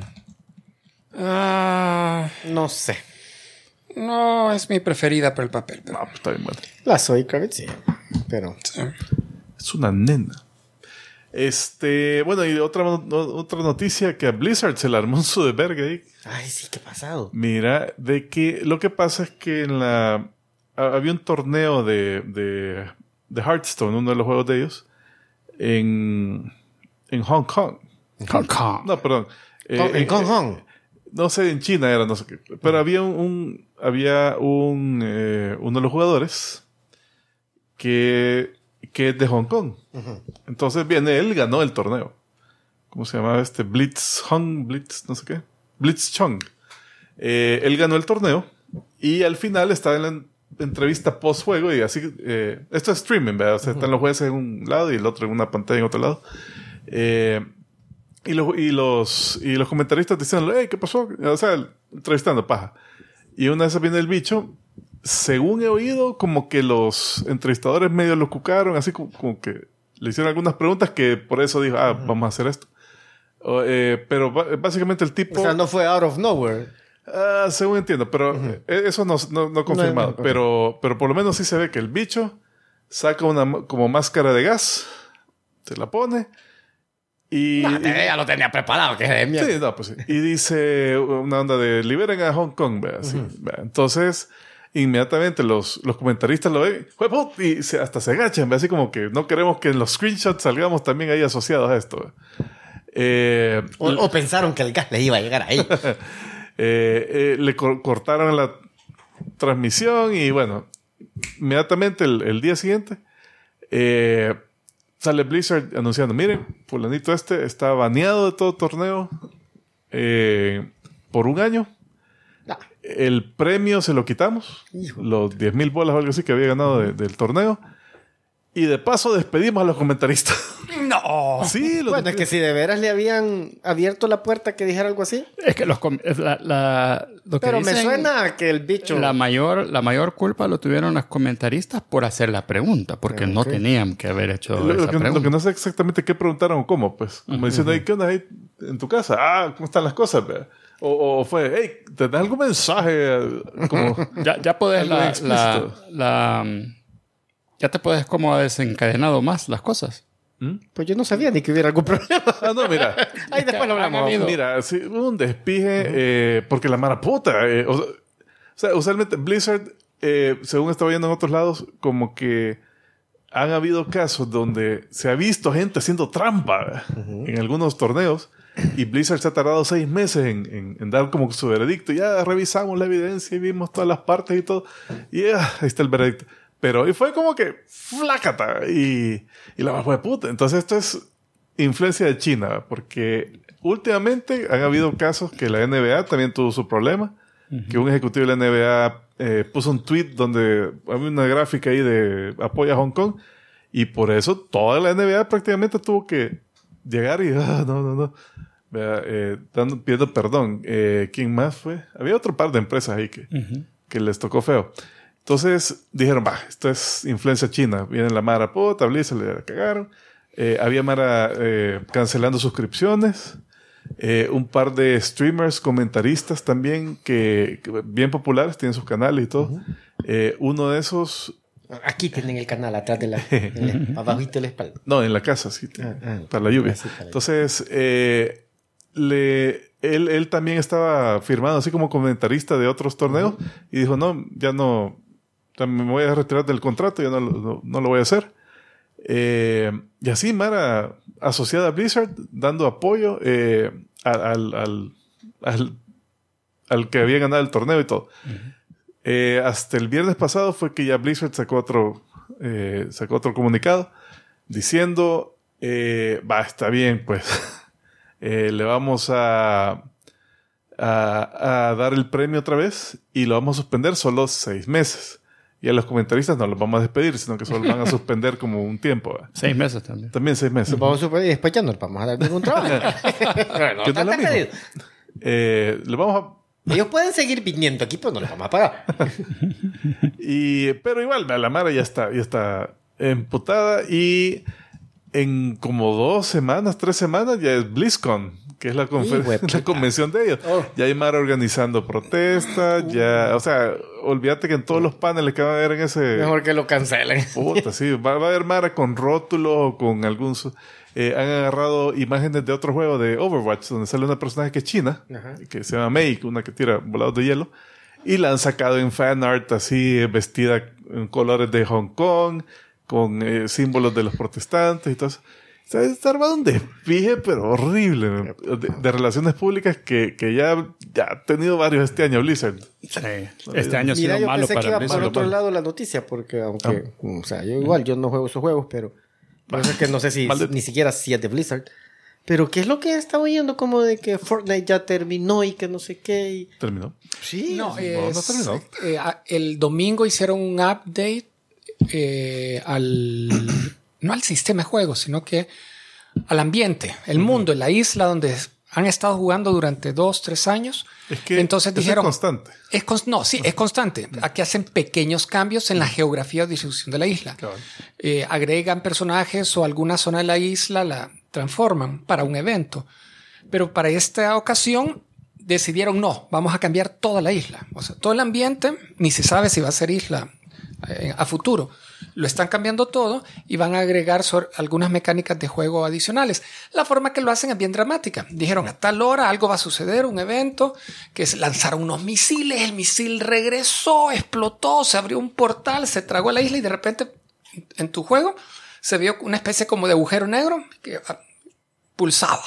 [SPEAKER 3] No sé.
[SPEAKER 4] No es mi preferida por el papel. Pero...
[SPEAKER 2] No, pues está bien bueno.
[SPEAKER 3] La Zoe Kravitz, sí. Pero...
[SPEAKER 4] Sí.
[SPEAKER 2] Es una nena. Bueno, y otra noticia, que a Blizzard se le armó un su de verga ahí.
[SPEAKER 3] Ay, sí, ¿qué ha pasado?
[SPEAKER 2] Mira, de que lo que pasa es que había un torneo de Hearthstone, uno de los juegos de ellos, en Hong Kong.
[SPEAKER 1] Hong Kong.
[SPEAKER 2] No, perdón.
[SPEAKER 3] En Hong Kong.
[SPEAKER 2] No sé, en China era, no sé qué. Pero había uno de los jugadores que es de Hong Kong. Entonces viene él, ganó el torneo. ¿Cómo se llamaba este? Blitz, no sé qué. Blitzchung. Él ganó el torneo y al final estaba en la entrevista post juego y así, esto es streaming, ¿verdad? O sea, están los jueces en un lado y el otro en una pantalla en otro lado. Y los comentaristas diciendo, hey, ¿qué pasó? O sea, entrevistando paja. Y una vez viene el bicho. Según he oído, como que los entrevistadores medio lo cucaron, así como que le hicieron algunas preguntas que por eso dijo, vamos a hacer esto. Pero básicamente el tipo...
[SPEAKER 3] O sea, no fue out of nowhere.
[SPEAKER 2] Según entiendo, pero eso no confirmado.
[SPEAKER 3] No,
[SPEAKER 2] pero por lo menos sí se ve que el bicho saca una como máscara de gas, se la pone y...
[SPEAKER 3] ya lo tenía preparado, que es de mierda.
[SPEAKER 2] Sí, no, pues sí. Y dice una onda de liberen a Hong Kong, ¿verdad? Sí, ¿verdad? Entonces... Inmediatamente los comentaristas lo ven y hasta se agachan, así como que no queremos que en los screenshots salgamos también ahí asociados a esto.
[SPEAKER 3] O pensaron que el gas le iba a llegar ahí.
[SPEAKER 2] Le cortaron la transmisión y bueno, inmediatamente el día siguiente sale Blizzard anunciando, miren, fulanito está baneado de todo torneo por 1 año. El premio se lo quitamos. Los 10,000 bolas o algo así que había ganado del torneo. Y de paso despedimos a los comentaristas.
[SPEAKER 4] ¡No!
[SPEAKER 2] Sí,
[SPEAKER 3] Bueno, es que si de veras le habían abierto la puerta que dijera algo así.
[SPEAKER 1] Es que lo que
[SPEAKER 3] Pero me
[SPEAKER 1] dicen,
[SPEAKER 3] suena a que el bicho...
[SPEAKER 1] la mayor culpa lo tuvieron los comentaristas por hacer la pregunta, porque no tenían que haber hecho esa pregunta.
[SPEAKER 2] Lo que no sé exactamente qué preguntaron o cómo, pues. Como diciendo, ¿qué onda ahí en tu casa? ¿Cómo están las cosas? O fue, hey, ¿te das algún mensaje? Como
[SPEAKER 1] ya puedes ya te puedes como desencadenado más las cosas.
[SPEAKER 3] Pues yo no sabía ni que hubiera algún problema.
[SPEAKER 2] No, mira.
[SPEAKER 3] Ahí después lo hablamos.
[SPEAKER 2] Mira, sí, hubo un despeje porque la mara puta. O sea, usualmente Blizzard, según estaba viendo en otros lados, como que han habido casos donde se ha visto gente haciendo trampa en algunos torneos y Blizzard se ha tardado 6 meses en dar como su veredicto. Ya revisamos la evidencia y vimos todas las partes y todo. Y ahí está el veredicto. Pero hoy fue como que flácata y la más de puta. Entonces esto es influencia de China, porque últimamente han habido casos que la NBA también tuvo su problema, que un ejecutivo de la NBA puso un tweet donde había una gráfica ahí de apoyo a Hong Kong y por eso toda la NBA prácticamente tuvo que llegar y no. Pidiendo perdón. ¿Quién más fue? Había otro par de empresas ahí que les tocó feo. Entonces dijeron, esto es influencia china. Viene la mara puta, Blizzard, le cagaron. Había mara cancelando suscripciones. Un par de streamers, comentaristas también, que bien populares, tienen sus canales y todo. Uno de esos
[SPEAKER 3] Aquí tienen el canal, atrás de abajito de la espalda.
[SPEAKER 2] No, en la casa, sí. Para la lluvia.
[SPEAKER 3] Sí, para la
[SPEAKER 2] Entonces, él también estaba firmado así como comentarista de otros torneos y dijo, no, ya no, me voy a retirar del contrato, ya no lo voy a hacer. Y así Mara asociada a Blizzard, dando apoyo al que había ganado el torneo y todo. Hasta el viernes pasado fue que ya Blizzard sacó otro comunicado diciendo, está bien, pues le vamos a dar el premio otra vez y lo vamos a suspender solo 6 meses. Y a los comentaristas no los vamos a despedir, sino que solo van a suspender como un tiempo.
[SPEAKER 1] 6 meses también.
[SPEAKER 2] También 6 meses.
[SPEAKER 3] Los vamos a suspender y después ya no les vamos a dar ningún trabajo.
[SPEAKER 2] ¿Qué tal, amigo? Le vamos a...
[SPEAKER 3] Ellos pueden seguir viniendo aquí, pero no les vamos a pagar.
[SPEAKER 2] Pero igual, la Mara ya está emputada y en como 2 semanas, 3 semanas ya es BlizzCon, que es la convención de ellos. Ya hay Mara organizando protestas, ya, o sea, olvídate que en todos los paneles que van a haber en ese...
[SPEAKER 3] Mejor que lo cancelen.
[SPEAKER 2] Puta, sí, va a haber Mara con rótulos o con algún... han agarrado imágenes de otro juego de Overwatch, donde sale una personaje que es china, que se llama Mei, una que tira volados de hielo, y la han sacado en fanart así, vestida en colores de Hong Kong, con símbolos de los protestantes y todo eso. O sea, está armado un desfije, pero horrible, de relaciones públicas que ya ha tenido varios este año Blizzard.
[SPEAKER 1] Sí. Este año ha sido malo para Blizzard.
[SPEAKER 3] Yo pensé que iba por otro lado la noticia, porque aunque, o sea, yo no juego esos juegos, pero por eso es que no sé si ni siquiera si es de Blizzard. Pero ¿qué es lo que he estado oyendo? Como de que Fortnite ya terminó y que no sé qué. Y...
[SPEAKER 2] ¿Terminó?
[SPEAKER 3] Sí.
[SPEAKER 4] No
[SPEAKER 2] terminó.
[SPEAKER 4] El domingo hicieron un update no al sistema de juego, sino que al ambiente, el mundo, en la isla donde han estado jugando durante 2-3 años.
[SPEAKER 2] Es que
[SPEAKER 4] entonces dijeron,
[SPEAKER 2] es constante.
[SPEAKER 4] Es constante. Aquí hacen pequeños cambios en la geografía o distribución de la isla.
[SPEAKER 2] Claro.
[SPEAKER 4] Agregan personajes o alguna zona de la isla la transforman para un evento. Pero para esta ocasión decidieron vamos a cambiar toda la isla. O sea, todo el ambiente, ni se sabe si va a ser isla a futuro. Lo están cambiando todo y van a agregar algunas mecánicas de juego adicionales. La forma que lo hacen es bien dramática. Dijeron, a tal hora algo va a suceder, un evento, que es lanzaron unos misiles, el misil regresó, explotó, se abrió un portal, se tragó a la isla y de repente en tu juego se vio una especie como de agujero negro que pulsaba.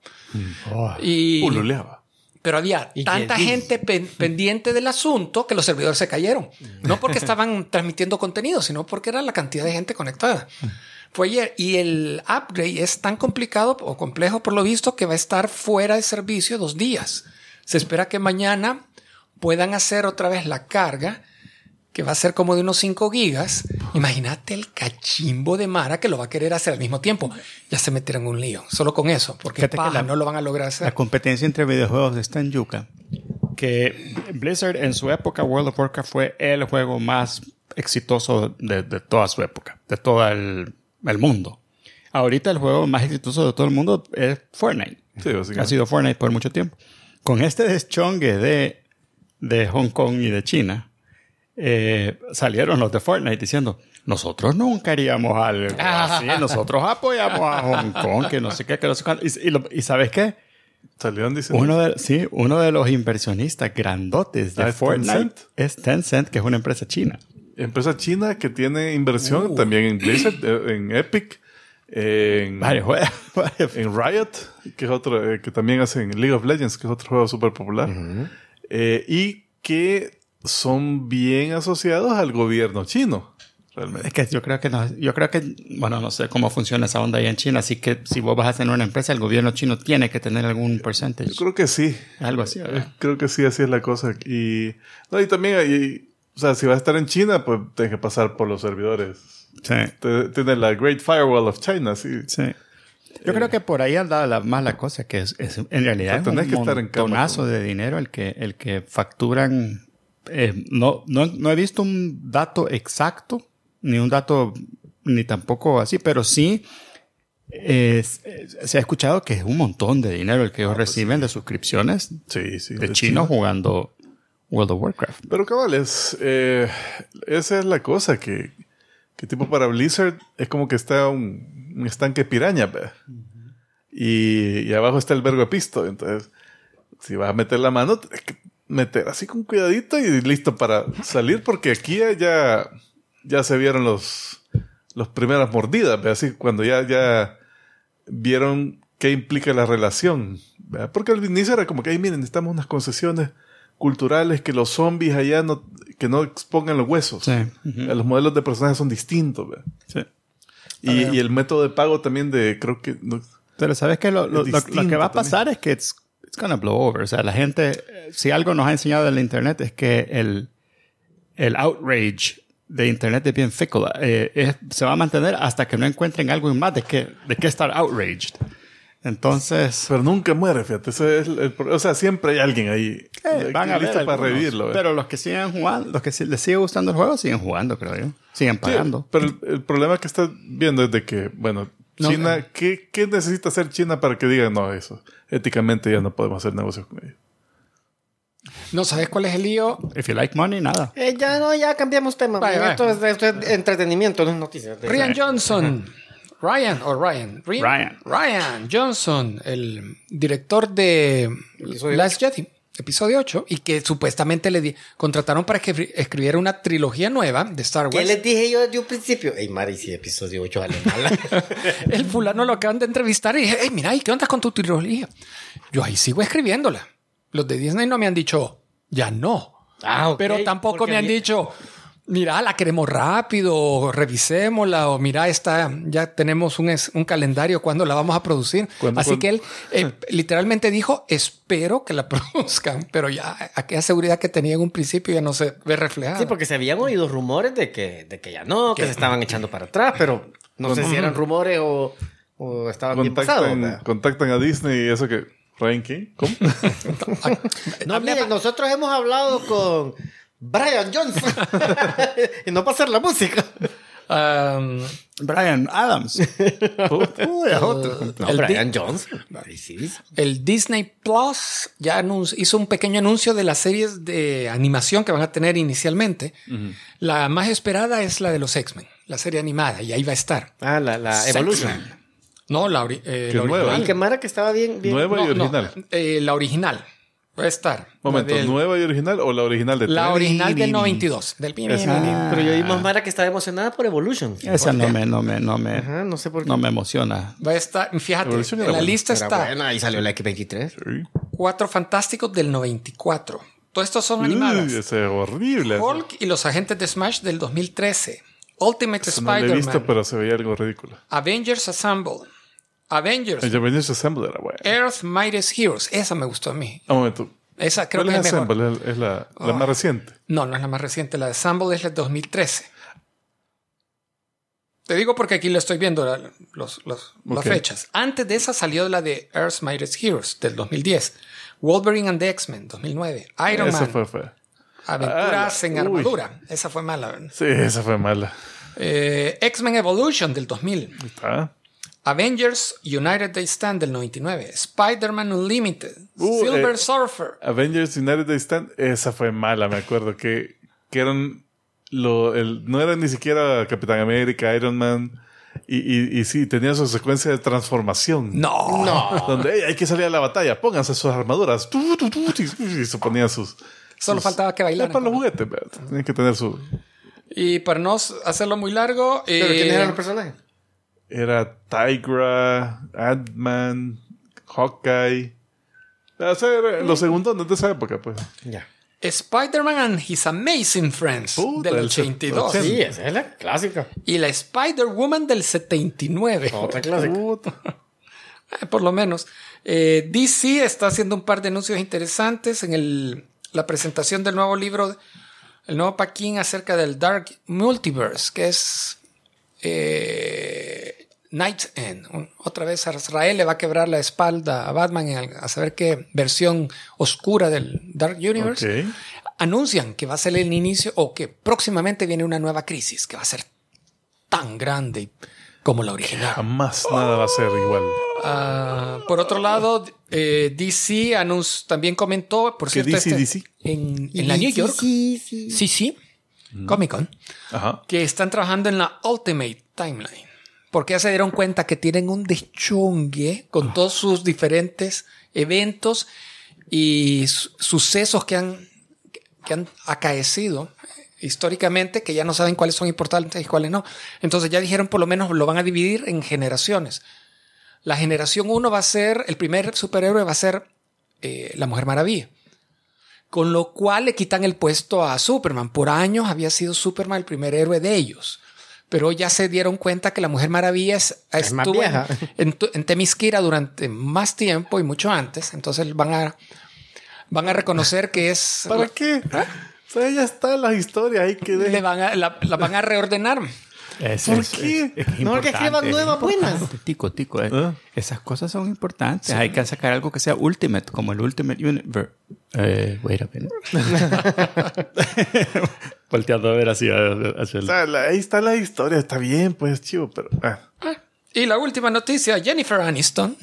[SPEAKER 4] Y
[SPEAKER 2] pululeaba.
[SPEAKER 4] Pero había tanta gente pendiente del asunto que los servidores se cayeron. No porque estaban transmitiendo contenido, sino porque era la cantidad de gente conectada. Fue ayer. Y el upgrade es tan complicado o complejo por lo visto que va a estar fuera de servicio 2 días. Se espera que mañana puedan hacer otra vez la carga, que va a ser como de unos 5 gigas. Imagínate el cachimbo de Mara que lo va a querer hacer al mismo tiempo. Ya se metieron en un lío, solo con eso, porque no lo van a lograr hacer.
[SPEAKER 1] La competencia entre videojuegos está en yuca. Que Blizzard en su época, World of Warcraft fue el juego más exitoso de toda su época, de todo el mundo. Ahorita el juego más exitoso de todo el mundo es Fortnite.
[SPEAKER 2] Sí,
[SPEAKER 1] ha sido Fortnite por mucho tiempo. Con este deschongue de Hong Kong y de China, salieron los de Fortnite diciendo, nosotros nunca haríamos algo así, nosotros apoyamos a Hong Kong, que no sé qué, que no sé cuánto. ¿Y sabes qué?
[SPEAKER 2] Salieron diciendo...
[SPEAKER 1] Uno de los inversionistas grandotes de Fortnite es Tencent, que es una empresa china.
[SPEAKER 2] Empresa china que tiene inversión también en Blizzard, en Epic, en Riot, que es otro, que también hacen League of Legends, que es otro juego súper popular, y que son bien asociados al gobierno chino, realmente.
[SPEAKER 1] Es que yo creo que, bueno, no sé cómo funciona esa onda ahí en China, así que si vos vas a hacer una empresa, el gobierno chino tiene que tener algún porcentaje.
[SPEAKER 2] Yo creo que sí.
[SPEAKER 1] Algo así, ¿verdad?
[SPEAKER 2] Creo que sí, así es la cosa. Y también o sea, si vas a estar en China, pues tienes que pasar por los servidores.
[SPEAKER 1] Sí.
[SPEAKER 2] Tiene la Great Firewall of China, sí.
[SPEAKER 1] Sí. Yo creo que por ahí anda más la cosa, que es en realidad es un montonazo de dinero el que facturan. No he visto un dato exacto, ni tampoco así, pero sí se ha escuchado que es un montón de dinero el que ellos reciben de suscripciones de chinos jugando World of Warcraft.
[SPEAKER 2] Pero cabal, esa es la cosa, que Que tipo para Blizzard es como que está un estanque de piraña, ¿ve? Y abajo está el vergo de pisto. Entonces, si vas a meter la mano, tienes que meter así con cuidadito y listo para salir, porque aquí ya se vieron los primeras mordidas, ¿ve? Así cuando ya vieron qué implica la relación, ¿ve? Porque al inicio era como que, ay, miren, necesitamos unas concesiones culturales, que los zombies allá que no expongan los huesos.
[SPEAKER 1] Sí. Uh-huh.
[SPEAKER 2] Los modelos de personajes son distintos, ¿ve?
[SPEAKER 1] Sí.
[SPEAKER 2] Y el método de pago también creo que...
[SPEAKER 1] Pero ¿sabes qué? Lo que va a pasar es que it's gonna blow over. O sea, la gente... Si algo nos ha enseñado el Internet es que el outrage de Internet es bien fickle. Se va a mantener hasta que no encuentren algo más de qué estar outraged. Entonces...
[SPEAKER 2] Pero nunca muere, fíjate. Ese es o sea, siempre hay alguien ahí
[SPEAKER 1] van a
[SPEAKER 2] listo
[SPEAKER 1] ver
[SPEAKER 2] para revivirlo.
[SPEAKER 1] Pero los que siguen jugando, los que les sigue gustando el juego, siguen jugando, creo yo. Siguen pagando.
[SPEAKER 2] Sí, pero el problema que estás viendo es de que, bueno, China, ¿qué necesita hacer China para que digan, no, eso, éticamente ya no podemos hacer negocios con ellos?
[SPEAKER 4] No, ¿sabes cuál es el lío?
[SPEAKER 1] If you like money, nada.
[SPEAKER 3] Ya cambiamos tema.
[SPEAKER 4] Vaya.
[SPEAKER 3] Esto es entretenimiento, no es noticias.
[SPEAKER 4] Ryan Johnson. Ryan Johnson, el director de Last Jedi, episodio 8, y que supuestamente le contrataron para que escribiera una trilogía nueva de Star Wars.
[SPEAKER 3] ¿Qué les dije yo desde un principio? Ey, Mari, si episodio 8 vale mala.
[SPEAKER 4] El fulano lo acaban de entrevistar y dije, hey, mira, ¿y qué onda con tu trilogía? Yo ahí sigo escribiéndola. Los de Disney no me han dicho, ya no.
[SPEAKER 3] Okay,
[SPEAKER 4] pero tampoco me han dicho, mira, la queremos rápido, revisémosla, o mira, ya tenemos un calendario cuando la vamos a producir. Así que él literalmente dijo, espero que la produzcan, pero ya aquella seguridad que tenía en un principio ya no se ve reflejada.
[SPEAKER 3] Sí, porque se habían oído rumores de que ya no, que se estaban echando para atrás, pero no sé si eran rumores o estaban bien pasados.
[SPEAKER 2] Contactan a Disney y eso que... ¿Ryan king? ¿Cómo?
[SPEAKER 3] No, miren, nosotros hemos hablado con Brian Johnson y no para hacer la música.
[SPEAKER 1] Brian Adams.
[SPEAKER 3] Brian Johnson.
[SPEAKER 4] El Disney Plus ya hizo un pequeño anuncio de las series de animación que van a tener inicialmente. Uh-huh. La más esperada es la de los X-Men, la serie animada, y ahí va a estar.
[SPEAKER 3] La Evolution.
[SPEAKER 4] No, la
[SPEAKER 2] nueva.
[SPEAKER 3] Y que Mara que estaba bien.
[SPEAKER 2] Nueva y original.
[SPEAKER 4] La original. Va a estar.
[SPEAKER 2] Momento, ¿nueva y original o la original de
[SPEAKER 4] la original del 92? Pero
[SPEAKER 3] yo vimos Mara que estaba emocionada por Evolution.
[SPEAKER 1] Esa no me
[SPEAKER 3] no sé por qué.
[SPEAKER 1] No me emociona.
[SPEAKER 4] Va a estar, fíjate, en la lista está.
[SPEAKER 3] Buena, ahí salió la X-23.
[SPEAKER 2] Sí.
[SPEAKER 4] 4 Fantásticos del 94. Todos estos son animadas.
[SPEAKER 2] Ese es horrible.
[SPEAKER 4] Hulk y los agentes de Smash del 2013. Ultimate
[SPEAKER 2] Eso
[SPEAKER 4] Spider-Man.
[SPEAKER 2] No lo he visto, pero se veía algo ridículo.
[SPEAKER 4] Avengers Assemble. Avengers
[SPEAKER 2] Assemble era bueno.
[SPEAKER 4] Earth Mightiest Heroes. Esa me gustó a mí.
[SPEAKER 2] Un momento.
[SPEAKER 4] Esa creo que es mejor.
[SPEAKER 2] Assemble? ¿Es la más reciente?
[SPEAKER 4] No es la más reciente. La de Assemble es la de 2013. Te digo porque aquí lo estoy viendo las fechas. Antes de esa salió la de Earth's Mightiest Heroes del 2010. Wolverine and the X-Men 2009. Iron Man.
[SPEAKER 2] Esa fue.
[SPEAKER 4] Aventuras en armadura. Esa fue mala, ¿verdad?
[SPEAKER 2] Sí, esa fue mala.
[SPEAKER 4] X-Men Evolution del 2000.
[SPEAKER 2] Está.
[SPEAKER 4] Avengers United They Stand del 99. Spider-Man Unlimited. Silver Surfer.
[SPEAKER 2] Avengers United They Stand. Esa fue mala, me acuerdo. Que eran... no era ni siquiera Capitán América, Iron Man. Y sí, tenía su secuencia de transformación.
[SPEAKER 4] No.
[SPEAKER 2] Donde hay que salir a la batalla. Pónganse sus armaduras. Y se ponían sus...
[SPEAKER 4] Solo faltaba que bailaran.
[SPEAKER 2] Para los juguetes. Tenían que tener su...
[SPEAKER 4] Y para no hacerlo muy largo...
[SPEAKER 3] ¿Pero quiénes eran los personajes?
[SPEAKER 2] Era Tigra, Ant-Man, Hawkeye. O sea, los segundos de esa época, pues.
[SPEAKER 3] Ya.
[SPEAKER 4] Spider-Man and His Amazing Friends del 82.
[SPEAKER 3] Sí, esa es la clásica.
[SPEAKER 4] Y la Spider-Woman del 79.
[SPEAKER 3] Otra clásica.
[SPEAKER 4] Por lo menos. DC está haciendo un par de anuncios interesantes en la presentación del nuevo libro, el nuevo paquín acerca del Dark Multiverse, que es Night's End. Otra vez Azrael le va a quebrar la espalda a Batman a saber qué versión oscura del Dark Universe.
[SPEAKER 2] Okay.
[SPEAKER 4] Anuncian que va a ser el inicio o que próximamente viene una nueva crisis que va a ser tan grande como la original.
[SPEAKER 2] Jamás nada va a ser igual.
[SPEAKER 4] Por otro lado, DC también comentó, por cierto,
[SPEAKER 2] DC?
[SPEAKER 4] en la New York. Sí. Comic Con,
[SPEAKER 2] Ajá.
[SPEAKER 4] que están trabajando en la Ultimate Timeline. Porque ya se dieron cuenta que tienen un deschongue con todos sus diferentes eventos y sucesos que han acaecido históricamente, que ya no saben cuáles son importantes y cuáles no. Entonces ya dijeron, por lo menos lo van a dividir en generaciones. La generación 1 va a ser, el primer superhéroe va a ser la Mujer Maravilla. Con lo cual le quitan el puesto a Superman. Por años había sido Superman el primer héroe de ellos. Pero ya se dieron cuenta que la Mujer Maravilla estuvo en Themyscira durante más tiempo y mucho antes. Entonces van a reconocer que es...
[SPEAKER 2] ¿Para qué? O sea, ya están las historias ahí que
[SPEAKER 4] la van a reordenar.
[SPEAKER 2] ¿Por qué?
[SPEAKER 3] No, que escriban nuevas buenas.
[SPEAKER 1] Tico. Esas cosas son importantes. Sí. Hay que sacar algo que sea Ultimate, como el Ultimate Universe. Wait a minute. Volteando a ver hacia el...
[SPEAKER 2] O sea, ahí está la historia. Está bien, pues, chivo, pero...
[SPEAKER 4] Y la última noticia, Jennifer Aniston.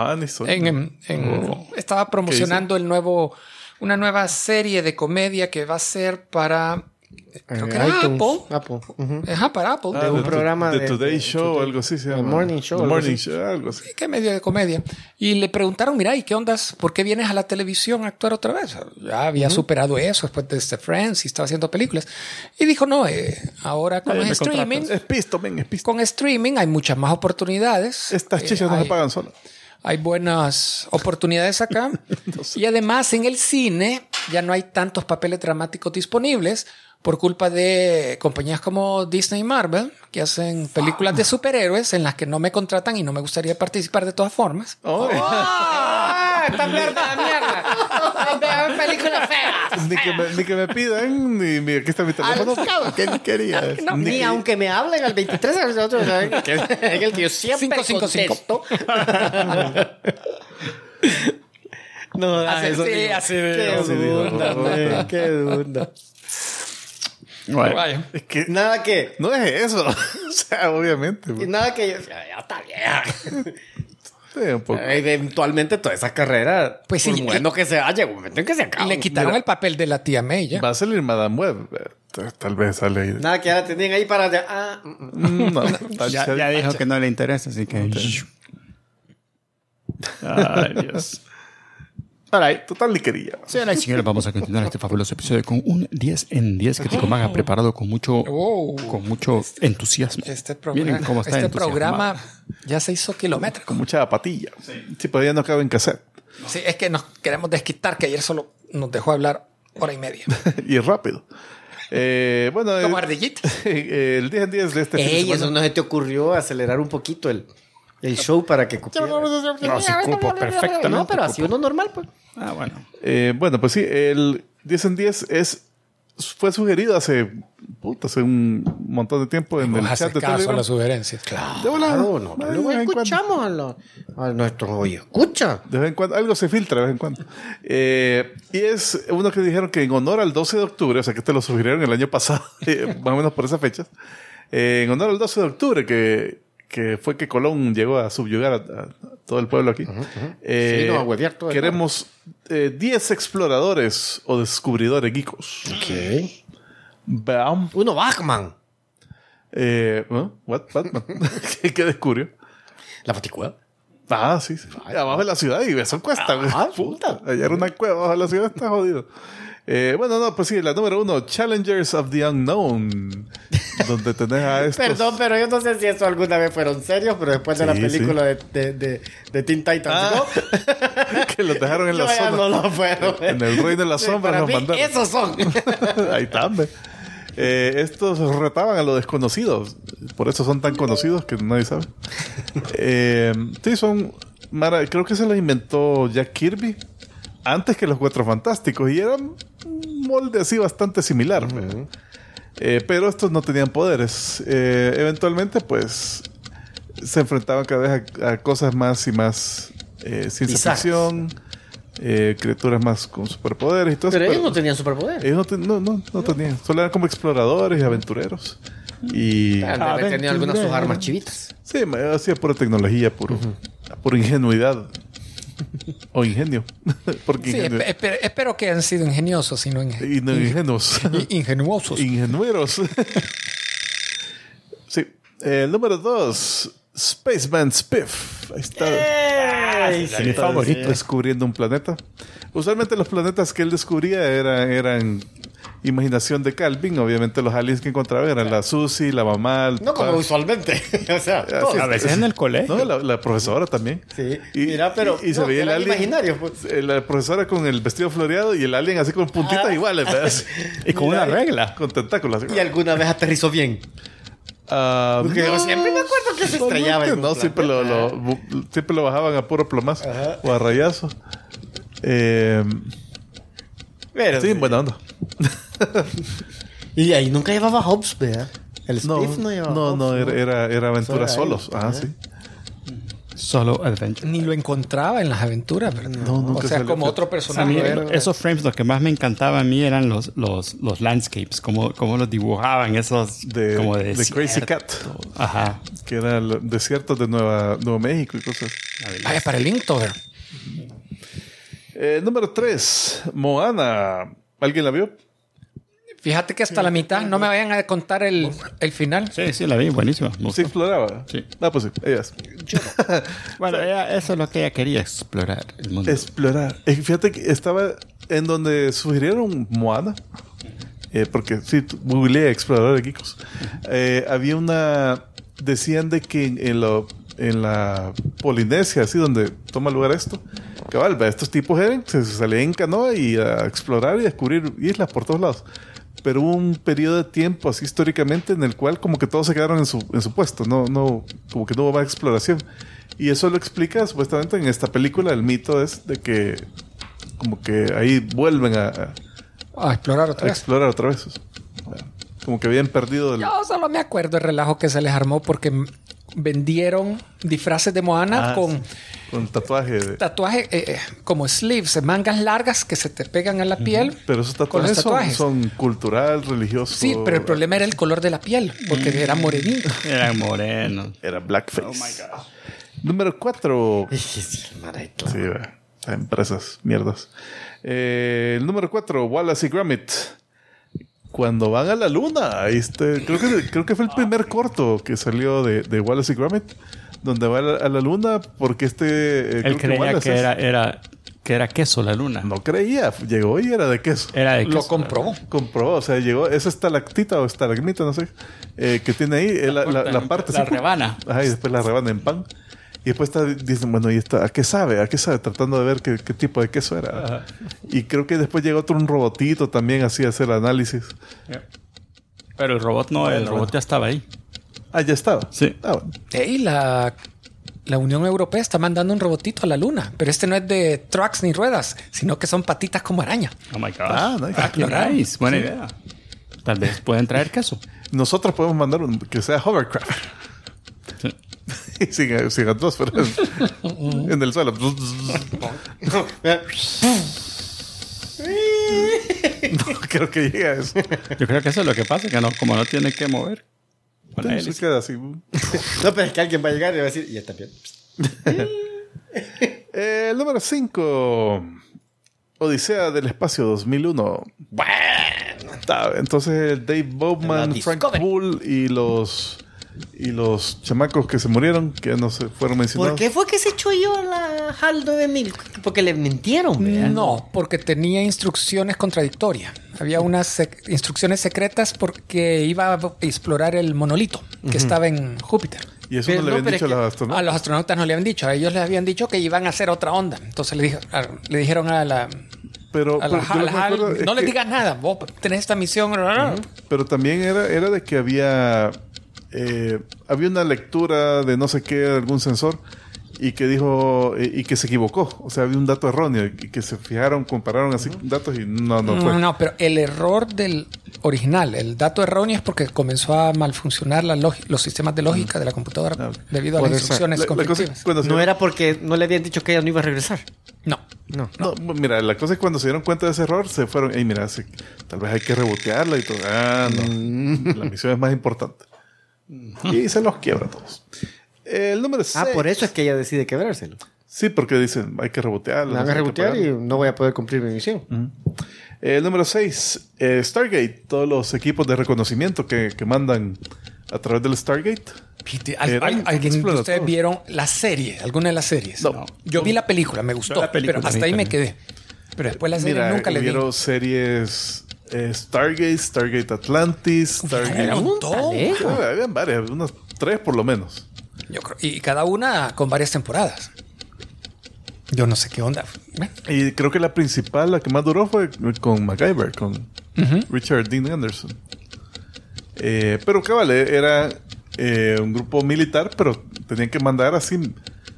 [SPEAKER 4] Estaba promocionando una nueva serie de comedia que va a ser para... Creo que era Apple. Ajá, para Apple.
[SPEAKER 3] De un programa
[SPEAKER 2] de Today Show o algo así se llama.
[SPEAKER 3] Morning Show.
[SPEAKER 2] Algo así.
[SPEAKER 4] ¿Qué medio de comedia? Y le preguntaron, mira, ¿y qué ondas? ¿Por qué vienes a la televisión a actuar otra vez? Ya había superado eso después de Friends y estaba haciendo películas. Y dijo, no, ahora con streaming...
[SPEAKER 2] Es pisto.
[SPEAKER 4] Con streaming hay muchas más oportunidades.
[SPEAKER 2] Estas chichas no se pagan solas.
[SPEAKER 4] Hay buenas oportunidades acá. Y además en el cine ya no hay tantos papeles dramáticos disponibles por culpa de compañías como Disney y Marvel, que hacen películas de superhéroes en las que no me contratan y no me gustaría participar de todas formas.
[SPEAKER 3] ¡Esta mierda! ¡Película fea!
[SPEAKER 2] Ni que me pidan, ni aquí está mi teléfono. ¿Qué quería?
[SPEAKER 3] Ni aunque me hablen al 23 a nosotros, que es el que yo siempre 555. No, eso qué dunda.
[SPEAKER 2] Bueno, es que
[SPEAKER 3] nada que
[SPEAKER 2] no es eso. O sea, obviamente.
[SPEAKER 3] Y nada que ya está bien.
[SPEAKER 2] Sí, un poco.
[SPEAKER 3] Eventualmente toda esa carrera,
[SPEAKER 4] pues
[SPEAKER 3] por
[SPEAKER 4] sí,
[SPEAKER 3] bueno que se haya, un momento en que se acabe.
[SPEAKER 4] Le quitaron el papel de la tía May ya.
[SPEAKER 2] Va a salir Madame Web. Tal vez sale ahí.
[SPEAKER 3] Nada que ya la tenían ahí para...
[SPEAKER 2] No,
[SPEAKER 1] ya dijo que no le interesa, así que...
[SPEAKER 2] Ay, Dios. Alright, total liquería.
[SPEAKER 1] Señoras y señores, vamos a continuar este fabuloso episodio con un 10 en 10 que Ticoman ha preparado con mucho entusiasmo.
[SPEAKER 4] Miren cómo está este programa ya se hizo kilométrico.
[SPEAKER 2] Con mucha apatía. Sí, todavía no cabe en cassette.
[SPEAKER 4] Sí, es que nos queremos desquitar que ayer solo nos dejó hablar hora y media.
[SPEAKER 2] Y rápido. Bueno,
[SPEAKER 4] como ardillita.
[SPEAKER 2] El 10 en 10 de este fin de semana.
[SPEAKER 3] Eso no se te ocurrió acelerar un poquito el show para que cupiera.
[SPEAKER 1] No, se cupo perfectamente.
[SPEAKER 3] No, pero así uno normal, pues.
[SPEAKER 1] Bueno.
[SPEAKER 2] Bueno, pues sí, el 10 en 10 fue sugerido hace un montón de tiempo en el chat de Telegram.
[SPEAKER 4] A las sugerencias. Claro.
[SPEAKER 3] Luego escuchamos a nuestros oye. Escucha.
[SPEAKER 2] De vez en cuando, algo se filtra de vez en cuando. Y es uno que dijeron que en honor al 12 de octubre, o sea que te lo sugirieron el año pasado, más o menos por esas fechas, en honor al 12 de octubre que fue que Colón llegó a subyugar a todo el pueblo aquí.
[SPEAKER 3] Sí, no, a huevear todo.
[SPEAKER 2] Queremos 10 exploradores o descubridores geekos.
[SPEAKER 3] Ok.
[SPEAKER 2] Bam.
[SPEAKER 3] Uno Batman.
[SPEAKER 2] What? Batman. ¿Qué descubrió?
[SPEAKER 3] La Baticueva.
[SPEAKER 2] Ah, sí. Abajo de la ciudad y eso cuesta.
[SPEAKER 3] Puta.
[SPEAKER 2] Hallar una cueva abajo de la ciudad está jodido. Pues sí, la número 1, Challengers of the Unknown, donde tenés a estos...
[SPEAKER 3] Perdón, pero yo no sé si eso alguna vez fueron serios, pero después de la película de Teen Titans Go,
[SPEAKER 2] que los dejaron en la sombra.
[SPEAKER 3] No lo fueron.
[SPEAKER 2] En el reino de las sombras los mandaron.
[SPEAKER 3] Esos son.
[SPEAKER 2] Ahí también. Estos retaban a los desconocidos, por eso son tan conocidos que nadie sabe. Sí, son... creo que se los inventó Jack Kirby antes que los Cuatro Fantásticos y eran un molde así bastante similar. Pero estos no tenían poderes. Eventualmente, pues, se enfrentaban cada vez a cosas más y más ciencia ficción, criaturas más con superpoderes y todo eso.
[SPEAKER 3] Pero ellos no tenían superpoderes.
[SPEAKER 2] Ellos no tenían. Solo eran como exploradores y aventureros. Y
[SPEAKER 3] tenían algunas de sus armas chivitas.
[SPEAKER 2] Sí, hacía pura tecnología, pura ingenuidad. O ingenio. Porque
[SPEAKER 4] Sí,
[SPEAKER 2] ingenio.
[SPEAKER 4] espero que hayan sido ingeniosos y no
[SPEAKER 2] Y no ingenuos.
[SPEAKER 4] ingenuosos.
[SPEAKER 2] Ingenueros. Sí. El número 2. Spaceman Spiff. Ahí está.
[SPEAKER 3] Mi favorito.
[SPEAKER 2] Descubriendo un planeta. Usualmente los planetas que él descubría eran imaginación de Calvin. Obviamente los aliens que encontraba eran la Susie, la mamá.
[SPEAKER 3] No como usualmente. O sea, todos.
[SPEAKER 1] A veces en el colegio.
[SPEAKER 2] No, la profesora también.
[SPEAKER 3] Sí.
[SPEAKER 2] Y,
[SPEAKER 3] Mira, pero.
[SPEAKER 2] y se
[SPEAKER 3] no,
[SPEAKER 2] veía el
[SPEAKER 3] eran
[SPEAKER 2] alien.
[SPEAKER 3] imaginarios, pues.
[SPEAKER 2] La profesora con el vestido floreado y el alien así con puntitas iguales, ¿verdad?
[SPEAKER 1] Y con una regla.
[SPEAKER 2] Con tentáculos.
[SPEAKER 3] Y alguna vez aterrizó bien. Porque yo siempre me acuerdo que se estrellaba. en un
[SPEAKER 2] No, siempre
[SPEAKER 3] planeta.
[SPEAKER 2] siempre lo bajaban a puro plomazo
[SPEAKER 3] Ajá.
[SPEAKER 2] o a rayazo.
[SPEAKER 3] Pero
[SPEAKER 2] Sí, buena onda.
[SPEAKER 3] Y ahí nunca llevaba Hobbs, ¿verdad? El Spiff no llevaba Hobbs.
[SPEAKER 2] no, era aventura
[SPEAKER 3] Solo ahí.
[SPEAKER 2] solos. Ajá, sí.
[SPEAKER 1] Solo Adventure.
[SPEAKER 4] Ni lo encontraba en las aventuras, ¿verdad?
[SPEAKER 2] No, nunca
[SPEAKER 4] o sea,
[SPEAKER 2] salió.
[SPEAKER 4] como otro
[SPEAKER 1] A
[SPEAKER 4] personaje.
[SPEAKER 1] mí,
[SPEAKER 4] ¿verdad?
[SPEAKER 1] esos frames, lo que más me encantaba a mí eran los landscapes, cómo los dibujaban, esos como de
[SPEAKER 2] de Crazy Cat,
[SPEAKER 1] Ajá.
[SPEAKER 2] que era el desierto de Nuevo México y cosas.
[SPEAKER 4] Vaya, para el Inktober.
[SPEAKER 2] Número 3, Moana. ¿Alguien la vio?
[SPEAKER 4] Fíjate que hasta la mitad, no me vayan a contar el final.
[SPEAKER 1] Sí, la vi, buenísima. Me
[SPEAKER 2] ¿Sí
[SPEAKER 1] gustó.
[SPEAKER 2] exploraba?
[SPEAKER 1] Sí.
[SPEAKER 2] Ah, pues sí, ellas.
[SPEAKER 1] Bueno, eso es lo que ella quería, explorar el mundo.
[SPEAKER 2] Explorar. Fíjate que estaba en donde sugirieron Moana. Porque sí, googleé explorador de geekos. Había una. Decían de que en la Polinesia, así donde toma lugar esto, cabal, estos tipos se salían en canoa y a explorar y a descubrir islas por todos lados. Pero hubo un periodo de tiempo, así históricamente, en el cual como que todos se quedaron en su puesto. No, como que no hubo más exploración. Y eso lo explica supuestamente en esta película. El mito es de que como que ahí vuelven a
[SPEAKER 4] Explorar otra vez.
[SPEAKER 2] explorar otra vez. Como que habían perdido el...
[SPEAKER 4] Yo solo me acuerdo el relajo que se les armó porque vendieron disfraces de Moana con
[SPEAKER 2] con tatuaje de...
[SPEAKER 4] tatuajes como sleeves, mangas largas que se te pegan a la piel.
[SPEAKER 2] Pero esos
[SPEAKER 4] con los
[SPEAKER 2] tatuajes son cultural, religioso.
[SPEAKER 4] Sí, pero el problema era el color de la piel, porque era morenito.
[SPEAKER 1] Eran morenos.
[SPEAKER 2] Era blackface.
[SPEAKER 1] Oh my God.
[SPEAKER 2] Número 4.
[SPEAKER 3] Sí, maravilla.
[SPEAKER 2] Sí, empresas, mierdas. El número 4, Wallace y Gromit. Cuando van a la luna. Ahí creo que fue el primer corto que salió de Wallace y Gromit. Donde va a la luna porque
[SPEAKER 1] Él
[SPEAKER 2] creo
[SPEAKER 1] creía
[SPEAKER 2] Wallace
[SPEAKER 1] que era queso la luna.
[SPEAKER 2] No creía. Llegó y era de queso.
[SPEAKER 1] Era de queso.
[SPEAKER 4] Lo comprobó.
[SPEAKER 2] Comprobó. O sea, llegó esa estalactita o estalagmita, no sé. Que tiene ahí. La parte.
[SPEAKER 1] La
[SPEAKER 2] así,
[SPEAKER 1] rebana.
[SPEAKER 2] Ajá, y después la rebana en pan. Y después dicen, bueno, ¿y esta, ¿a qué sabe? ¿A qué sabe? Tratando de ver qué tipo de queso era.
[SPEAKER 1] Ajá.
[SPEAKER 2] Y creo que después llegó un robotito también así a hacer análisis.
[SPEAKER 1] Pero el robot no, el robot ya estaba ahí.
[SPEAKER 2] Ah, ya estaba.
[SPEAKER 1] Sí.
[SPEAKER 2] Ah, bueno.
[SPEAKER 4] Ey, la Unión Europea está mandando un robotito a la luna, pero este no es de trucks ni ruedas, sino que son patitas como araña.
[SPEAKER 1] Oh my God.
[SPEAKER 2] Ah, nice.
[SPEAKER 1] Qué nice. Buena idea. Tal vez pueden traer queso.
[SPEAKER 2] Nosotros podemos mandar que sea hovercraft.
[SPEAKER 1] Sí.
[SPEAKER 2] Y sin atmósfera. En el suelo. No creo que llegue a eso.
[SPEAKER 1] Yo creo que eso es lo que pasa, que no, como no tiene que mover. Con la
[SPEAKER 2] Se
[SPEAKER 1] hélice.
[SPEAKER 2] queda así.
[SPEAKER 3] No, pero es que alguien va a llegar y va a decir, y está bien.
[SPEAKER 2] El número 5. Odisea del Espacio 2001.
[SPEAKER 3] Bueno.
[SPEAKER 2] Entonces Dave Bowman,
[SPEAKER 3] La
[SPEAKER 2] Frank
[SPEAKER 3] Discovery.
[SPEAKER 2] Poole y los chamacos que se murieron, que ya no se fueron mencionados.
[SPEAKER 3] ¿Por qué fue que se echó yo a la HAL 9000? Porque le mintieron, ¿verdad?
[SPEAKER 4] No, porque tenía instrucciones contradictorias. Había unas instrucciones secretas porque iba a explorar el monolito que estaba en Júpiter.
[SPEAKER 2] Y eso
[SPEAKER 3] Pero
[SPEAKER 2] no le
[SPEAKER 3] no,
[SPEAKER 2] habían
[SPEAKER 3] pero
[SPEAKER 2] dicho a
[SPEAKER 3] es que-
[SPEAKER 2] los
[SPEAKER 4] A
[SPEAKER 2] astronautas.
[SPEAKER 4] los astronautas no le habían dicho, a ellos les habían dicho que iban a hacer otra onda. Entonces le dijeron a la
[SPEAKER 2] Pero,
[SPEAKER 4] a la
[SPEAKER 2] pero yo lo que me
[SPEAKER 4] HAL,
[SPEAKER 2] acuerdo es
[SPEAKER 4] no les
[SPEAKER 2] que-
[SPEAKER 4] digas nada, vos tenés esta misión.
[SPEAKER 2] Pero también era de que había una lectura de no sé qué, algún sensor, y que dijo, y que se equivocó. O sea, había un dato erróneo, y que se fijaron, compararon así datos y no fue.
[SPEAKER 4] No, pero el error del original, el dato erróneo es porque comenzó a malfuncionar los sistemas de lógica de la computadora debido a
[SPEAKER 3] Por
[SPEAKER 4] las
[SPEAKER 3] eso.
[SPEAKER 4] instrucciones
[SPEAKER 2] La cosa es
[SPEAKER 4] conflictivas.
[SPEAKER 2] que cuando se
[SPEAKER 3] No era porque no le habían dicho que ella no iba a regresar.
[SPEAKER 4] No.
[SPEAKER 3] No.
[SPEAKER 2] No, mira, la cosa es que cuando se dieron cuenta de ese error, se fueron, mira, tal vez hay que rebotearla y todo. No. La misión es más importante. Y se los quiebra a todos. El número 6.
[SPEAKER 3] Por eso es que ella decide quebrárselo.
[SPEAKER 2] Sí, porque dicen, hay que rebotearlo.
[SPEAKER 3] Me van a rebotear y no voy a poder cumplir mi misión.
[SPEAKER 2] El número 6, Stargate. Todos los equipos de reconocimiento que mandan a través del Stargate.
[SPEAKER 4] ¿Alguien de
[SPEAKER 2] explorador.
[SPEAKER 4] ustedes vieron la serie? ¿Alguna de las series?
[SPEAKER 2] No.
[SPEAKER 4] Yo vi la película, me gustó,
[SPEAKER 1] La película,
[SPEAKER 4] pero hasta
[SPEAKER 1] a mí
[SPEAKER 4] ahí me
[SPEAKER 1] también.
[SPEAKER 4] quedé. Pero después la serie
[SPEAKER 2] Mira,
[SPEAKER 4] nunca le vi.
[SPEAKER 2] hubieron series Stargate, Stargate Atlantis, Stargate...
[SPEAKER 4] Era un montón.
[SPEAKER 2] Habían varias, unas 3 por lo menos.
[SPEAKER 4] Yo creo, y cada una con varias temporadas. Yo no sé qué onda. Bueno,
[SPEAKER 2] Y creo que la principal, la que más duró fue con MacGyver, con Richard Dean Anderson. Pero cabal, era un grupo militar, pero tenían que mandar así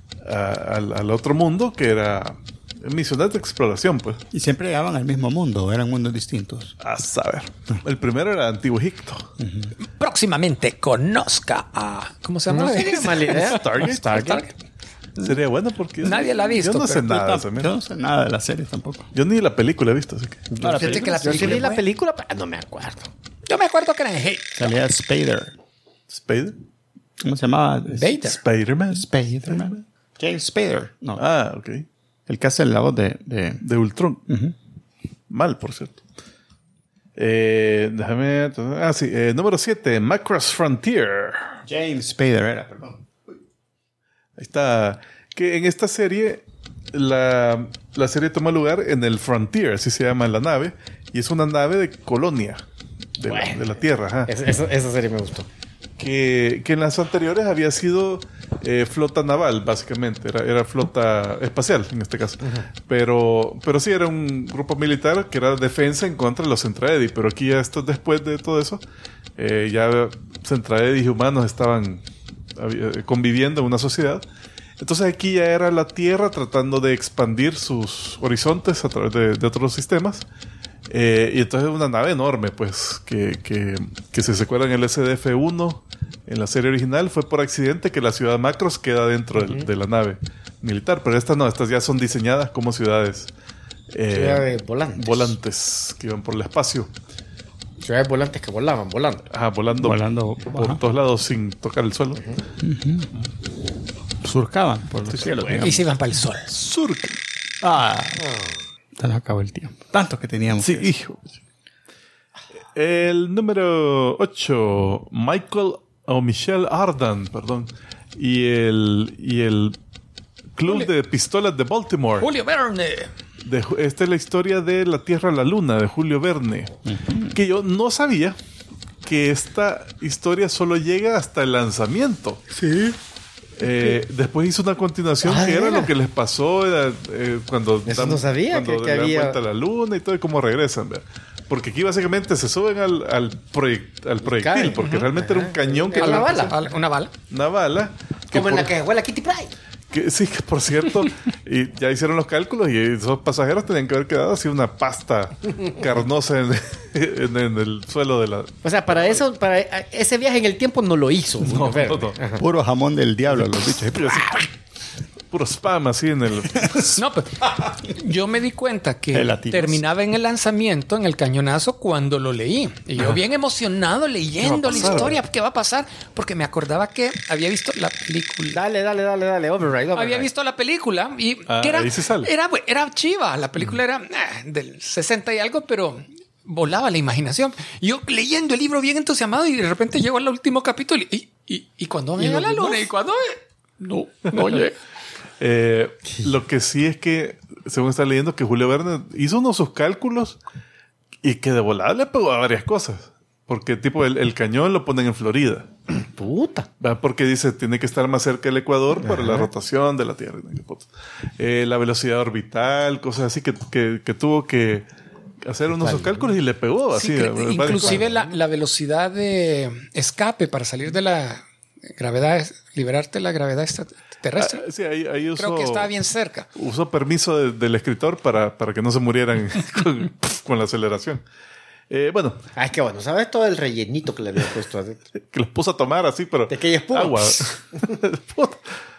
[SPEAKER 2] al otro mundo, que era misiones de exploración, pues.
[SPEAKER 1] Y siempre llegaban al mismo mundo, eran mundos distintos.
[SPEAKER 2] A saber. El primero era Antiguo Egipto.
[SPEAKER 4] próximamente conozca a... ¿Cómo se llama?
[SPEAKER 3] No sería mala idea.
[SPEAKER 2] Stargate. Sería bueno porque...
[SPEAKER 4] Nadie la ha visto,
[SPEAKER 2] Yo no sé
[SPEAKER 4] pero
[SPEAKER 2] nada de
[SPEAKER 1] Yo
[SPEAKER 2] eso, mira.
[SPEAKER 1] no sé nada de la serie tampoco.
[SPEAKER 2] Yo ni la película he visto, así que...
[SPEAKER 1] No, la
[SPEAKER 4] Fíjate que
[SPEAKER 1] película
[SPEAKER 4] la
[SPEAKER 3] Yo sí vi
[SPEAKER 4] película
[SPEAKER 3] la
[SPEAKER 4] es
[SPEAKER 3] película, pero no me acuerdo.
[SPEAKER 4] Yo me acuerdo que era en Hate.
[SPEAKER 1] Salía Spader.
[SPEAKER 2] ¿Spider?
[SPEAKER 1] ¿Cómo se llamaba?
[SPEAKER 4] Vader.
[SPEAKER 2] Spider-Man.
[SPEAKER 1] Spider-Man. James Spader. No.
[SPEAKER 2] Ah, ok.
[SPEAKER 1] El que hace la voz de...
[SPEAKER 2] De Ultron. Mal, por cierto. Déjame... Ah, sí. Número 7. Macross Frontier.
[SPEAKER 1] James Spader era, perdón.
[SPEAKER 2] Ahí está. Que en esta serie... La serie toma lugar en el Frontier. Así se llama la nave. Y es una nave de colonia. De la Tierra. Ajá.
[SPEAKER 3] Esa serie me gustó.
[SPEAKER 2] Que en las anteriores había sido flota naval, básicamente. Era flota espacial, en este caso. Pero sí era un grupo militar que era defensa en contra de los Centraedi. Pero aquí ya después de todo eso, ya Centraedi y humanos estaban conviviendo en una sociedad. Entonces aquí ya era la Tierra tratando de expandir sus horizontes a través de otros sistemas. Y entonces una nave enorme, pues, que si se acuerdan, el SDF-1 en la serie original fue por accidente que la ciudad Macross queda dentro de la nave militar, pero estas ya son diseñadas como ciudades
[SPEAKER 3] Ciudades volantes.
[SPEAKER 2] volantes que iban por el espacio.
[SPEAKER 3] Ciudades volantes que volaban, volando.
[SPEAKER 2] Ajá, volando por
[SPEAKER 1] ajá.
[SPEAKER 2] todos lados sin tocar el suelo.
[SPEAKER 1] Surcaban por los cielos. digamos.
[SPEAKER 4] Y se iban para el sol.
[SPEAKER 2] Surk.
[SPEAKER 1] Se nos acabó el tiempo. Tantos que teníamos.
[SPEAKER 2] Sí,
[SPEAKER 1] que decir.
[SPEAKER 2] hijo. El número 8, Michelle Ardan, perdón. Y el Club de Pistolas de Baltimore.
[SPEAKER 4] Julio Verne.
[SPEAKER 2] Esta es la historia de La Tierra a la Luna, de Julio Verne. Que yo no sabía que esta historia solo llega hasta el lanzamiento.
[SPEAKER 3] Sí.
[SPEAKER 2] Después hizo una continuación que era lo que les pasó cuando
[SPEAKER 3] Eso no sabía
[SPEAKER 2] cuando
[SPEAKER 3] que
[SPEAKER 2] le dan
[SPEAKER 3] había-
[SPEAKER 2] vuelta a la luna y todo, y cómo regresan, ¿verdad? Porque aquí básicamente se suben al proyectil,
[SPEAKER 3] Caen.
[SPEAKER 2] porque realmente era un cañón que
[SPEAKER 3] A la
[SPEAKER 2] era
[SPEAKER 3] bala.
[SPEAKER 4] Una bala.
[SPEAKER 2] una bala.
[SPEAKER 3] Como en
[SPEAKER 2] por-
[SPEAKER 3] la que huele a Kitty Pryde.
[SPEAKER 2] sí, que por cierto, y ya hicieron los cálculos y esos pasajeros tenían que haber quedado así una pasta carnosa en el suelo de la...
[SPEAKER 3] O sea, para ese viaje en el tiempo no lo hizo.
[SPEAKER 2] No,
[SPEAKER 3] Verne.
[SPEAKER 2] no.
[SPEAKER 1] Puro jamón del diablo, los bichos.
[SPEAKER 2] Y así, puro spam así en el...
[SPEAKER 4] No, pero yo me di cuenta que
[SPEAKER 1] Gelatinos.
[SPEAKER 4] terminaba en el lanzamiento, en el cañonazo, cuando lo leí. Y yo bien emocionado leyendo la
[SPEAKER 2] pasar,
[SPEAKER 4] historia. ¿Qué va a pasar? Porque me acordaba que había visto la película.
[SPEAKER 3] Dale. Override.
[SPEAKER 4] Había visto la película y
[SPEAKER 2] Ah,
[SPEAKER 4] que era,
[SPEAKER 2] ahí se sale.
[SPEAKER 4] era chiva. La película era del 60 y algo, pero volaba la imaginación. Y yo leyendo el libro bien entusiasmado y de repente llego al último capítulo y cuando me llega la luna y cuando... No, oye.
[SPEAKER 2] Lo que sí es que, según está leyendo, que Julio Verne hizo unos sus cálculos y que de volada le pegó a varias cosas. Porque tipo el cañón lo ponen en Florida.
[SPEAKER 3] Puta.
[SPEAKER 2] ¿Va? Porque dice, tiene que estar más cerca del Ecuador para la rotación de la Tierra. La velocidad orbital, cosas así que tuvo que hacer unos sus cálculos y le pegó así.
[SPEAKER 4] Sí,
[SPEAKER 2] varias
[SPEAKER 4] inclusive
[SPEAKER 2] cosas.
[SPEAKER 4] la velocidad de escape para salir de la gravedad, liberarte de la gravedad terrestre.
[SPEAKER 2] Sí, ahí usó,
[SPEAKER 4] Creo que estaba bien cerca.
[SPEAKER 2] usó permiso del escritor para que no se murieran con la aceleración. Bueno,
[SPEAKER 3] Ay, qué bueno. ¿Sabes todo el rellenito que le había puesto adentro?
[SPEAKER 2] que los puso a tomar así, pero...
[SPEAKER 3] De aquella espuma.
[SPEAKER 2] Agua. Puta.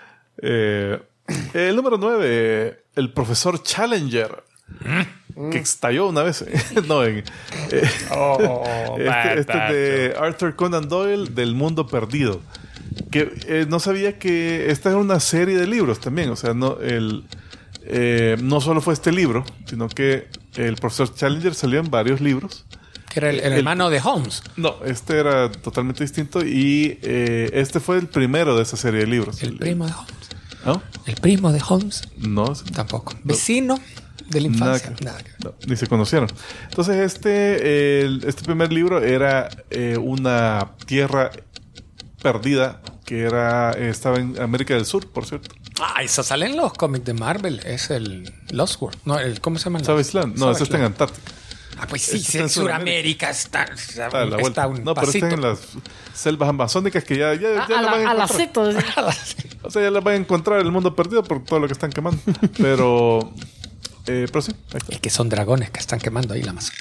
[SPEAKER 2] El número 9, el profesor Challenger, que estalló una vez. No, este es de Arthur Conan Doyle, del Mundo Perdido. que no sabía que esta era una serie de libros también. O sea, no solo fue este libro, sino que el profesor Challenger salió en varios libros.
[SPEAKER 4] Que era el hermano de Holmes.
[SPEAKER 2] No, este era totalmente distinto y este fue el primero de esa serie de libros.
[SPEAKER 4] El primo de Holmes.
[SPEAKER 2] ¿No?
[SPEAKER 4] El primo de Holmes.
[SPEAKER 2] No.
[SPEAKER 4] Tampoco. Vecino de la infancia.
[SPEAKER 2] Nada que ver. No, ni se conocieron. Entonces este primer libro era una tierra perdida que estaba en América del Sur, por cierto.
[SPEAKER 4] Eso sale en los cómics de Marvel. Es el Lost World. No, ¿cómo se llama?
[SPEAKER 2] Savage Land. No, ese está en Antártica.
[SPEAKER 4] Pues sí,
[SPEAKER 2] Está en
[SPEAKER 4] Sudamérica está un
[SPEAKER 2] no, pero
[SPEAKER 4] pasito.
[SPEAKER 2] están en las selvas amazónicas que ya las van a encontrar. O sea, ya las van a encontrar en el mundo perdido por todo lo que están quemando. Pero sí, ahí está.
[SPEAKER 4] Es que son dragones que están quemando ahí la masa.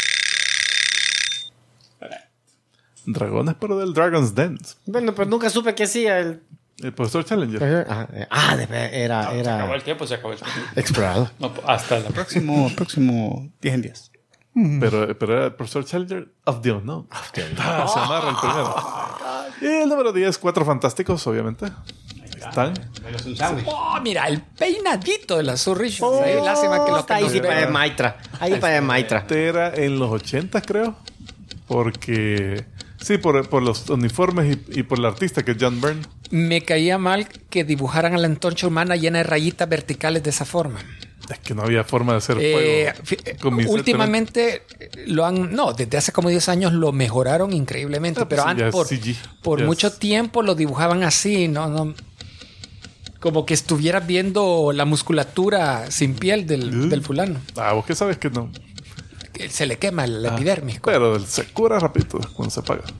[SPEAKER 2] Dragones, pero del Dragon's Den.
[SPEAKER 3] Bueno, pero nunca supe qué hacía el
[SPEAKER 2] profesor Challenger.
[SPEAKER 3] Era
[SPEAKER 1] el tiempo, se acabó el tiempo.
[SPEAKER 3] explorador.
[SPEAKER 1] No, hasta el próximo 10 en 10.
[SPEAKER 2] Pero era el profesor Challenger of the Unknown. Se amarra el primero. Y el número 10, Cuatro Fantásticos, obviamente. Están.
[SPEAKER 4] Oh, mira, el peinadito de la Surrich. Lástima que lo
[SPEAKER 3] Está ahí sí para Maitra. Ahí para Maitra.
[SPEAKER 2] Este era en los 80, creo. Porque... Sí, por los uniformes y por el artista que es John Byrne.
[SPEAKER 4] Me caía mal que dibujaran a la antorcha humana llena de rayitas verticales de esa forma.
[SPEAKER 2] Es que no había forma de hacer fuego.
[SPEAKER 4] Últimamente desde hace como 10 años lo mejoraron increíblemente, pero antes por mucho tiempo lo dibujaban así, no como que estuvieras viendo la musculatura sin piel del fulano.
[SPEAKER 2] ¿Vos qué sabes que no?
[SPEAKER 4] Que se le quema el epidermis.
[SPEAKER 2] Pero se cura rápido cuando se apaga.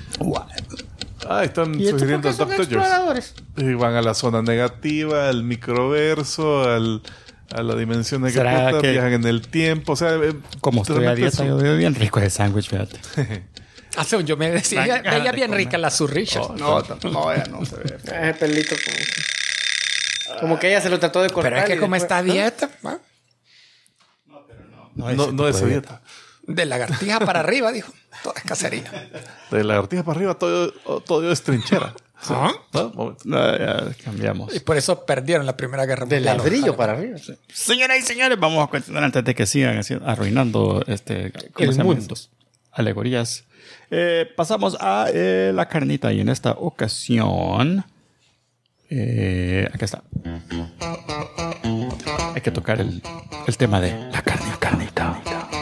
[SPEAKER 2] Están sugiriendo exploradores. Y van a la zona negativa, al microverso, a la dimensión negativa, viajan en el tiempo. O sea,
[SPEAKER 1] como estoy a dieta, yo veo bien rico ese sándwich, fíjate.
[SPEAKER 4] Yo me decía, veía bien rica la Surricha.
[SPEAKER 1] No se ve.
[SPEAKER 3] El pelito como que ella se lo trató de cortar.
[SPEAKER 4] Pero es que como está a dieta.
[SPEAKER 2] No es dieta.
[SPEAKER 4] De lagartija para arriba, dijo. Toda es cacería.
[SPEAKER 2] De lagartija para arriba, todo es trinchera.
[SPEAKER 1] No, ya cambiamos.
[SPEAKER 4] Y por eso perdieron la Primera Guerra Mundial.
[SPEAKER 3] De ladrillo para arriba. Sí.
[SPEAKER 1] Señoras y señores, vamos a continuar antes de que sigan arruinando
[SPEAKER 3] el mundo.
[SPEAKER 1] Alegorías. Pasamos a la carnita y en esta ocasión... acá está. Hay que tocar el tema de la carnita.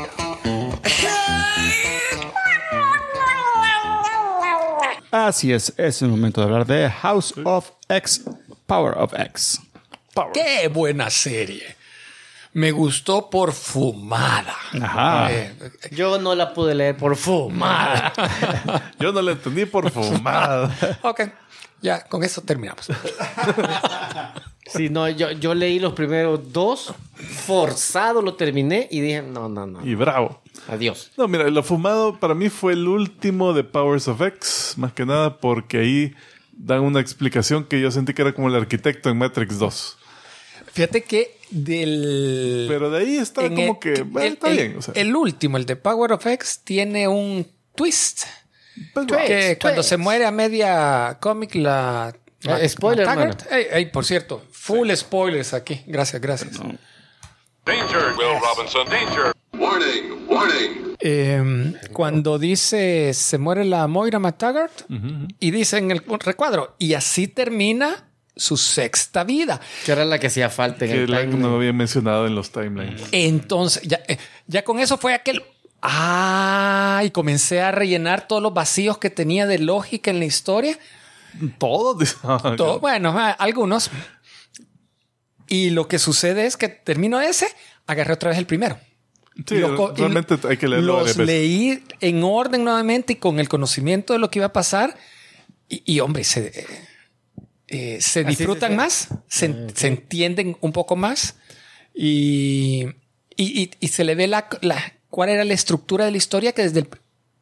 [SPEAKER 1] Así es el momento de hablar de House of X, Power of X.
[SPEAKER 4] ¡Qué buena serie! Me gustó por fumada.
[SPEAKER 1] Ajá.
[SPEAKER 3] Yo no la pude leer por fumada.
[SPEAKER 2] Yo no la entendí por fumada.
[SPEAKER 4] Ok, ya con eso terminamos.
[SPEAKER 3] Sí, no, yo leí los primeros 2, forzado lo terminé y dije, no.
[SPEAKER 2] Y bravo.
[SPEAKER 3] Adiós.
[SPEAKER 2] No, mira, lo fumado para mí fue el último de Powers of X, más que nada porque ahí dan una explicación que yo sentí que era como el arquitecto en Matrix 2.
[SPEAKER 4] Fíjate que
[SPEAKER 2] Pero de ahí está como que... está bien. O sea.
[SPEAKER 4] El último, el de Power of X, tiene un twist.
[SPEAKER 3] Twist.
[SPEAKER 4] Cuando se muere a media cómic
[SPEAKER 3] spoiler,
[SPEAKER 4] Taggart. Por cierto, full spoilers aquí. Gracias.
[SPEAKER 5] Danger, Will Robinson, danger. Warning.
[SPEAKER 4] Cuando dice se muere la Moira McTaggart y dice en el recuadro y así termina su sexta vida.
[SPEAKER 3] Que era la que hacía falta en el timeline.
[SPEAKER 2] Que no había mencionado en los timelines.
[SPEAKER 4] Entonces, ya con eso fue aquel... y comencé a rellenar todos los vacíos que tenía de lógica en la historia.
[SPEAKER 2] ¿Todos?
[SPEAKER 4] Bueno, algunos. Y lo que sucede es que termino ese, agarré otra vez el primero.
[SPEAKER 2] Sí, realmente hay que leerlo.
[SPEAKER 4] Los leí en orden nuevamente y con el conocimiento de lo que iba a pasar. Y hombre, se disfrutan más, se entienden un poco más y se le ve cuál era la estructura de la historia que desde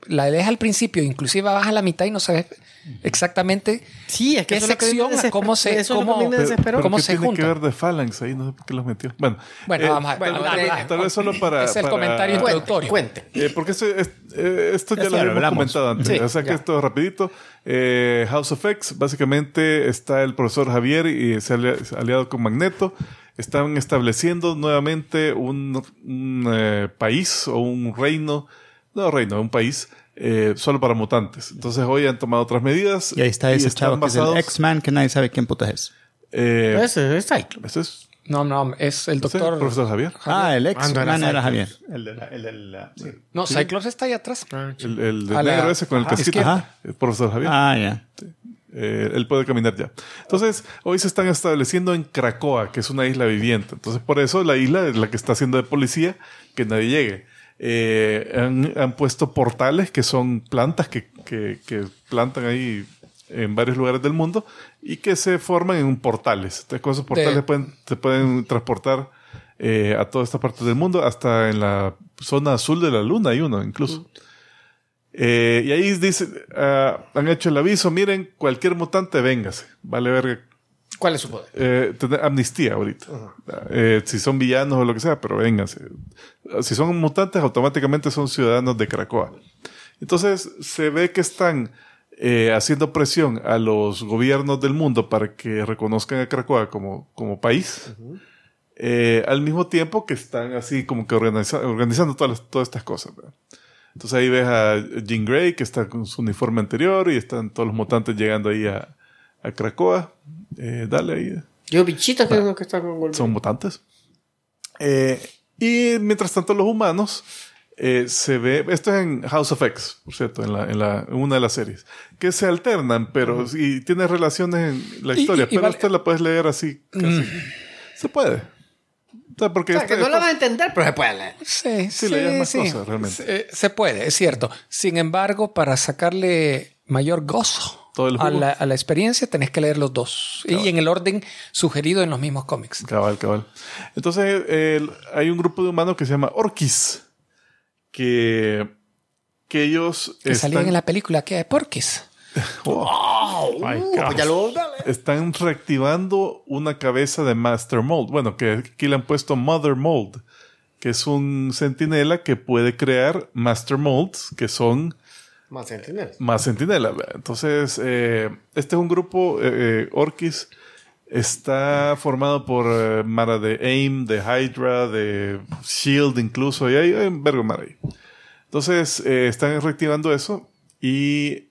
[SPEAKER 4] la lees al principio, inclusive vas a la mitad y no sabes exactamente
[SPEAKER 3] Sí, es que
[SPEAKER 4] qué
[SPEAKER 3] eso es lo que
[SPEAKER 4] sección,
[SPEAKER 3] me desesperó.
[SPEAKER 4] cómo se,
[SPEAKER 3] Eso es lo que
[SPEAKER 4] cómo,
[SPEAKER 3] me desesperó.
[SPEAKER 4] cómo
[SPEAKER 2] ¿Qué
[SPEAKER 4] se
[SPEAKER 2] tiene
[SPEAKER 4] junta.
[SPEAKER 2] que ver de Phalanx ahí? No sé por qué los metió. Bueno,
[SPEAKER 4] Bueno, vamos a ver.
[SPEAKER 2] tal vez solo para...
[SPEAKER 4] Es el
[SPEAKER 2] para-
[SPEAKER 4] comentario introductorio.
[SPEAKER 3] Cuente.
[SPEAKER 2] porque esto ya
[SPEAKER 1] Eso
[SPEAKER 2] lo
[SPEAKER 1] ya lo
[SPEAKER 2] habíamos
[SPEAKER 1] hablamos.
[SPEAKER 2] comentado antes.
[SPEAKER 3] Sí,
[SPEAKER 2] o sea que
[SPEAKER 3] ya.
[SPEAKER 2] esto es rapidito. House of X, básicamente está el profesor Javier y se ha aliado con Magneto. Están estableciendo nuevamente un país o un reino. No reino, un país solo para mutantes. Entonces hoy han tomado otras medidas.
[SPEAKER 1] Y ahí está ese
[SPEAKER 2] están
[SPEAKER 1] chavo que es el
[SPEAKER 2] basados-
[SPEAKER 1] X-Man que nadie sabe quién puta es.
[SPEAKER 3] Ese es Cyclops.
[SPEAKER 2] ¿Ese es
[SPEAKER 4] No, es el
[SPEAKER 2] ese es
[SPEAKER 4] doctor.
[SPEAKER 2] el profesor Javier?
[SPEAKER 1] Ah, el X-Man
[SPEAKER 3] era
[SPEAKER 1] era
[SPEAKER 3] Cyclops.
[SPEAKER 1] Javier. Sí.
[SPEAKER 4] No, Cyclops está ahí atrás.
[SPEAKER 2] El de
[SPEAKER 4] A la-
[SPEAKER 2] negro ese con el
[SPEAKER 4] ajá,
[SPEAKER 2] casquito.
[SPEAKER 1] izquierda.
[SPEAKER 2] El profesor Javier.
[SPEAKER 1] Ah, ya.
[SPEAKER 2] Él puede caminar ya. Entonces, hoy se están estableciendo en Cracoa, que es una isla viviente. Entonces, por eso la isla es la que está haciendo de policía, que nadie llegue. Han puesto portales que son plantas que plantan ahí en varios lugares del mundo y que se forman en portales. Entonces, con esos portales se pueden transportar a toda esta parte del mundo, hasta en la zona azul de la luna hay uno incluso. Y ahí dice, han hecho el aviso, miren, cualquier mutante, véngase. Vale verga.
[SPEAKER 3] ¿Cuál es su poder?
[SPEAKER 2] Tener amnistía ahorita. Si son villanos o lo que sea, pero vénganse. Si son mutantes, automáticamente son ciudadanos de Cracoa. Entonces, se ve que están haciendo presión a los gobiernos del mundo para que reconozcan a Cracoa como país. Al mismo tiempo que están así como que organizando todas estas cosas, ¿verdad? Entonces ahí ves a Jean Grey, que está con su uniforme anterior, y están todos los mutantes llegando ahí a Cracoa. Dale ahí.
[SPEAKER 3] Yo, bichita, que es lo que está con Wolverine.
[SPEAKER 2] Son mutantes. Y mientras tanto los humanos se ve... Esto es en House of X, por cierto, en una de las series. Que se alternan, pero y tiene relaciones en la historia.
[SPEAKER 4] y
[SPEAKER 2] pero
[SPEAKER 4] vale-
[SPEAKER 2] esta la puedes leer así. Casi. Se puede. O sea, porque
[SPEAKER 3] O sea, que no lo van a entender, pero se puede leer.
[SPEAKER 4] Sí,
[SPEAKER 2] le llaman más cosas, realmente.
[SPEAKER 4] Se puede, es cierto. Sin embargo, para sacarle mayor gozo
[SPEAKER 2] Todo el jugo.
[SPEAKER 4] a la experiencia, tenés que leer los dos. Y en el orden sugerido en los mismos cómics.
[SPEAKER 2] Cabal. Entonces, hay un grupo de humanos que se llama Orquis. Que ellos
[SPEAKER 4] Que salían en la película que de Porky's.
[SPEAKER 3] Pues ya lo volví a leer.
[SPEAKER 2] están reactivando una cabeza de Master Mold. Bueno, que aquí le han puesto Mother Mold, que es un centinela que puede crear Master Molds, que son
[SPEAKER 3] Más sentinelas.
[SPEAKER 2] más centinelas. Entonces, este es un grupo, Orquis, está formado por Mara de AIM, de Hydra, de SHIELD incluso, y hay un vergo de Mara ahí. Entonces, están reactivando eso y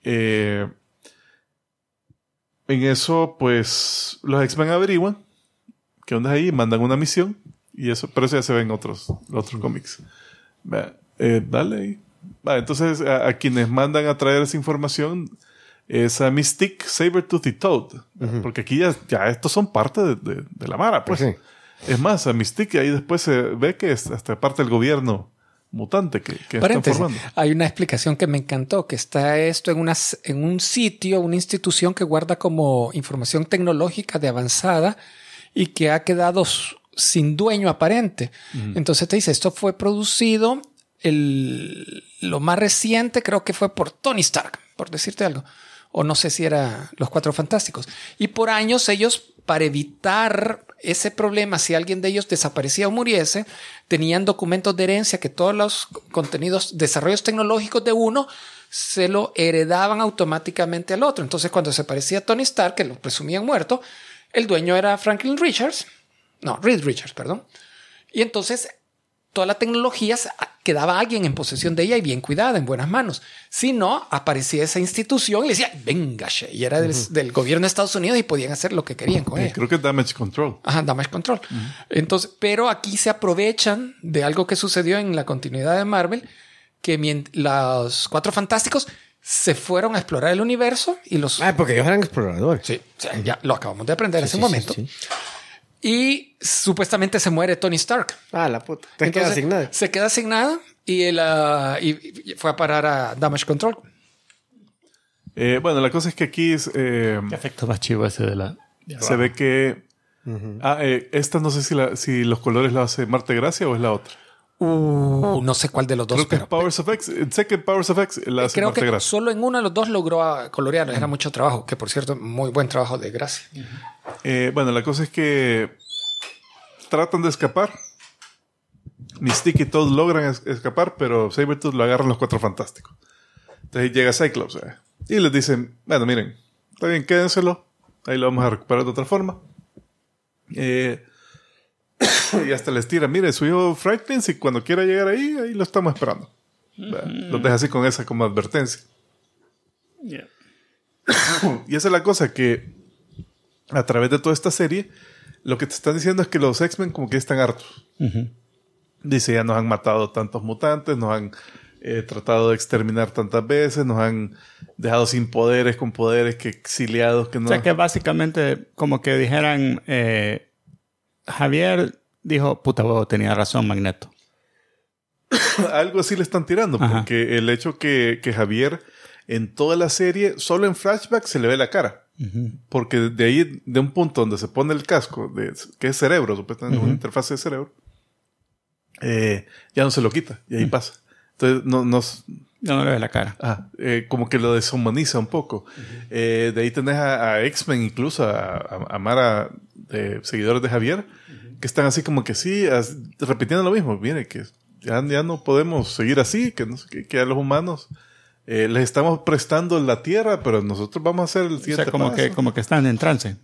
[SPEAKER 2] en eso, pues, los X-Men averiguan qué onda es ahí, mandan una misión y eso, pero eso ya se ve en otros cómics. Vea, dale ahí. Vale, entonces, a quienes mandan a traer esa información es a Mystique, Sabretooth y Toad. Porque aquí ya estos son parte de la Mara, pues.
[SPEAKER 3] Sí.
[SPEAKER 2] Es más, a Mystique ahí después se ve que es hasta parte del gobierno mutante que están
[SPEAKER 4] Paréntesis,
[SPEAKER 2] formando.
[SPEAKER 4] hay una explicación que me encantó, que está esto en un sitio, una institución que guarda como información tecnológica de avanzada y que ha quedado sin dueño aparente. Entonces te dice, esto fue producido, lo más reciente creo que fue por Tony Stark, por decirte algo. O no sé si era los Cuatro Fantásticos. Y por años ellos, para evitar ese problema, si alguien de ellos desaparecía o muriese, tenían documentos de herencia que todos los contenidos, desarrollos tecnológicos de uno, se lo heredaban automáticamente al otro. Entonces, cuando se parecía Tony Stark, que lo presumían muerto, el dueño era Reed Richards, perdón. Y entonces toda la tecnología quedaba alguien en posesión de ella y bien cuidada, en buenas manos. Si no, aparecía esa institución y le decía, venga, y era del gobierno de Estados Unidos y podían hacer lo que querían con ella.
[SPEAKER 2] Creo que es Damage Control.
[SPEAKER 4] Ajá, Damage Control. Entonces, pero aquí se aprovechan de algo que sucedió en la continuidad de Marvel, que los Cuatro Fantásticos se fueron a explorar el universo y los...
[SPEAKER 3] Porque ellos eran exploradores.
[SPEAKER 4] Sí, o sea, ya lo acabamos de aprender hace un
[SPEAKER 3] sí,
[SPEAKER 4] momento.
[SPEAKER 3] sí.
[SPEAKER 4] Y supuestamente se muere Tony Stark.
[SPEAKER 3] Ah, la puta. Te queda
[SPEAKER 4] Entonces,
[SPEAKER 3] asignada.
[SPEAKER 4] Se queda asignada y fue a parar a Damage Control.
[SPEAKER 2] Bueno, la cosa es que aquí
[SPEAKER 1] ¿Qué efecto más chivo ese de la...
[SPEAKER 2] se ve que... esta no sé si los colores la hace Marte Gracia o es la otra.
[SPEAKER 4] No sé cuál de los dos,
[SPEAKER 2] Creo que
[SPEAKER 4] pero
[SPEAKER 2] Powers of X. Sé que Powers of X la hace
[SPEAKER 4] creo
[SPEAKER 2] Marta
[SPEAKER 4] que
[SPEAKER 2] Gracia.
[SPEAKER 4] solo en uno de los dos logró colorear. Era mucho trabajo, que por cierto, muy buen trabajo de Gracia.
[SPEAKER 2] Bueno, la cosa es que tratan de escapar. Mystique y todos logran escapar, pero Sabretooth lo agarran los Cuatro Fantásticos. Entonces llega Cyclops y les dicen, bueno, miren, está bien, quédenselo. Ahí lo vamos a recuperar de otra forma. Y hasta les tira, mire, su hijo Franklin, si cuando quiera llegar ahí lo estamos esperando. Los deja así con esa como advertencia.
[SPEAKER 1] Yeah.
[SPEAKER 2] Y esa es la cosa, que a través de toda esta serie, lo que te están diciendo es que los X-Men como que están hartos. Dice, ya nos han matado tantos mutantes, nos han tratado de exterminar tantas veces, nos han dejado sin poderes, con poderes que exiliados, que no...
[SPEAKER 1] O sea que básicamente como que dijeran, Javier dijo, puta huevo, tenía razón Magneto.
[SPEAKER 2] Algo así le están tirando, porque el hecho que Javier en toda la serie, solo en flashback se le ve la cara. Porque de ahí, de un punto donde se pone el casco, que es cerebro, supuestamente una interfaz de cerebro, ya no se lo quita, y ahí pasa. Entonces,
[SPEAKER 1] No le ve la cara.
[SPEAKER 2] como que lo deshumaniza un poco. De ahí tenés a X-Men, incluso a Mara, seguidores de Javier, que están así como que sí, repitiendo lo mismo. Mire, que ya no podemos seguir así, que, no sé, que a los humanos les estamos prestando la tierra, pero nosotros vamos a hacer el siguiente paso.
[SPEAKER 1] Como que están en trance.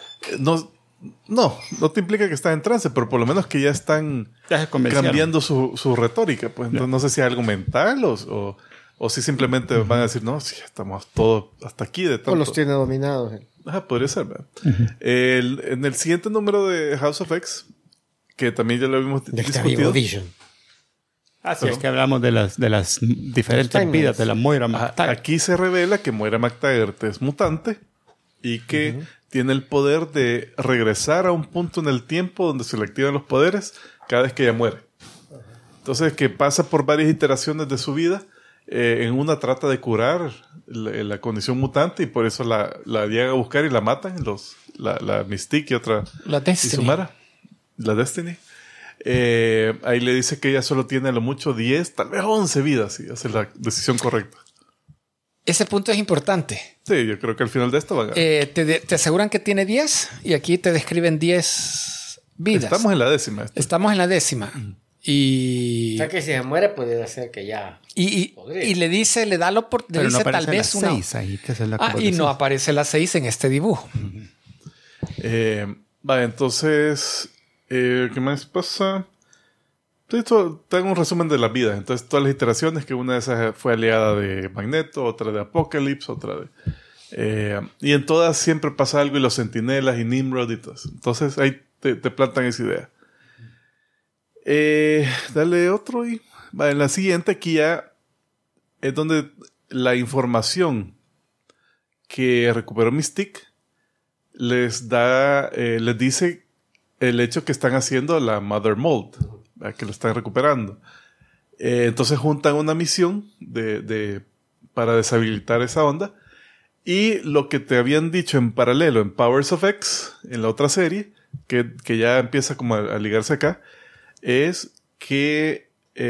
[SPEAKER 2] No te implica que están en trance, pero por lo menos que ya están
[SPEAKER 1] Ya se convencieron.
[SPEAKER 2] cambiando su retórica. Pues. Entonces, no sé si es algo mental o si simplemente van a decir, no, si ya estamos todos hasta aquí de tanto.
[SPEAKER 3] O los tiene dominados.
[SPEAKER 2] Podría ser, ¿verdad? En el siguiente número de House of X, que también ya lo habíamos discutido.
[SPEAKER 1] Sí, es que hablamos de las diferentes vidas de la Moira McTaggart.
[SPEAKER 2] Aquí se revela que Moira McTaggart es mutante y que tiene el poder de regresar a un punto en el tiempo donde se le activan los poderes cada vez que ella muere. Entonces, que pasa por varias iteraciones de su vida. En una trata de curar la condición mutante y por eso la llegan a buscar y la matan. La Mystique y otra.
[SPEAKER 4] La Destiny.
[SPEAKER 2] Y su Mara. La Destiny. Ahí le dice que ella solo tiene a lo mucho 10, tal vez 11 vidas y hace la decisión correcta.
[SPEAKER 4] Ese punto es importante.
[SPEAKER 2] Sí, yo creo que al final de esto va a ganar.
[SPEAKER 4] Te aseguran que tiene 10 y aquí te describen 10 vidas.
[SPEAKER 2] Estamos en la 10ª.
[SPEAKER 4] Estamos en la 10ª. Y...
[SPEAKER 3] O sea que si se muere puede ser que ya...
[SPEAKER 4] Y le dice, le da la oportunidad.
[SPEAKER 1] Pero no
[SPEAKER 4] dice tal
[SPEAKER 1] aparece
[SPEAKER 4] vez
[SPEAKER 1] la
[SPEAKER 4] una...
[SPEAKER 1] 6 ahí, que es la
[SPEAKER 4] y no aparece la 6 en este dibujo.
[SPEAKER 2] Entonces, ¿qué más pasa? Esto te hago un resumen de las vidas. Entonces, todas las iteraciones, que una de esas fue aliada de Magneto, otra de Apocalypse, otra de... y en todas siempre pasa algo y los Centinelas y Nimrod y todo eso. Entonces, ahí te plantan esa idea. Dale otro y... en la siguiente aquí ya es donde la información que recuperó Mystique les dice el hecho que están haciendo la Mother Mold, que lo están recuperando. Entonces juntan una misión para deshabilitar esa onda, y lo que te habían dicho en paralelo en Powers of X, en la otra serie, que ya empieza como a ligarse acá, es que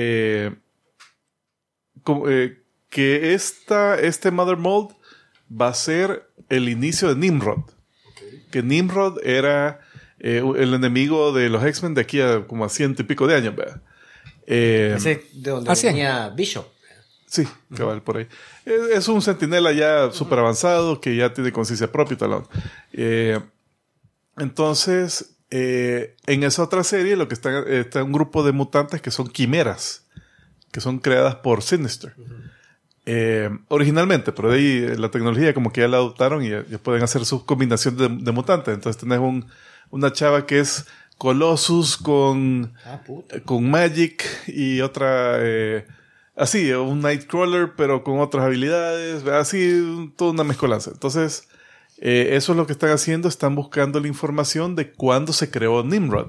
[SPEAKER 2] este Mother Mold va a ser el inicio de Nimrod. Que Nimrod era el enemigo de los X-Men de aquí a como a 100 y pico de años, ¿verdad?
[SPEAKER 3] Ese de donde venía Bishop.
[SPEAKER 2] Sí, cabal, por ahí. Es un centinela ya súper avanzado que ya tiene conciencia propia y tal. Entonces, en esa otra serie lo que está un grupo de mutantes que son quimeras, que son creadas por Sinister. Originalmente, pero de ahí la tecnología como que ya la adoptaron y ya pueden hacer sus combinaciones de mutantes. Entonces tenés una chava que es Colossus con Magic y otra así, un Nightcrawler pero con otras habilidades, así toda una mezcolanza. Entonces eso es lo que están haciendo, están buscando la información de cuándo se creó Nimrod.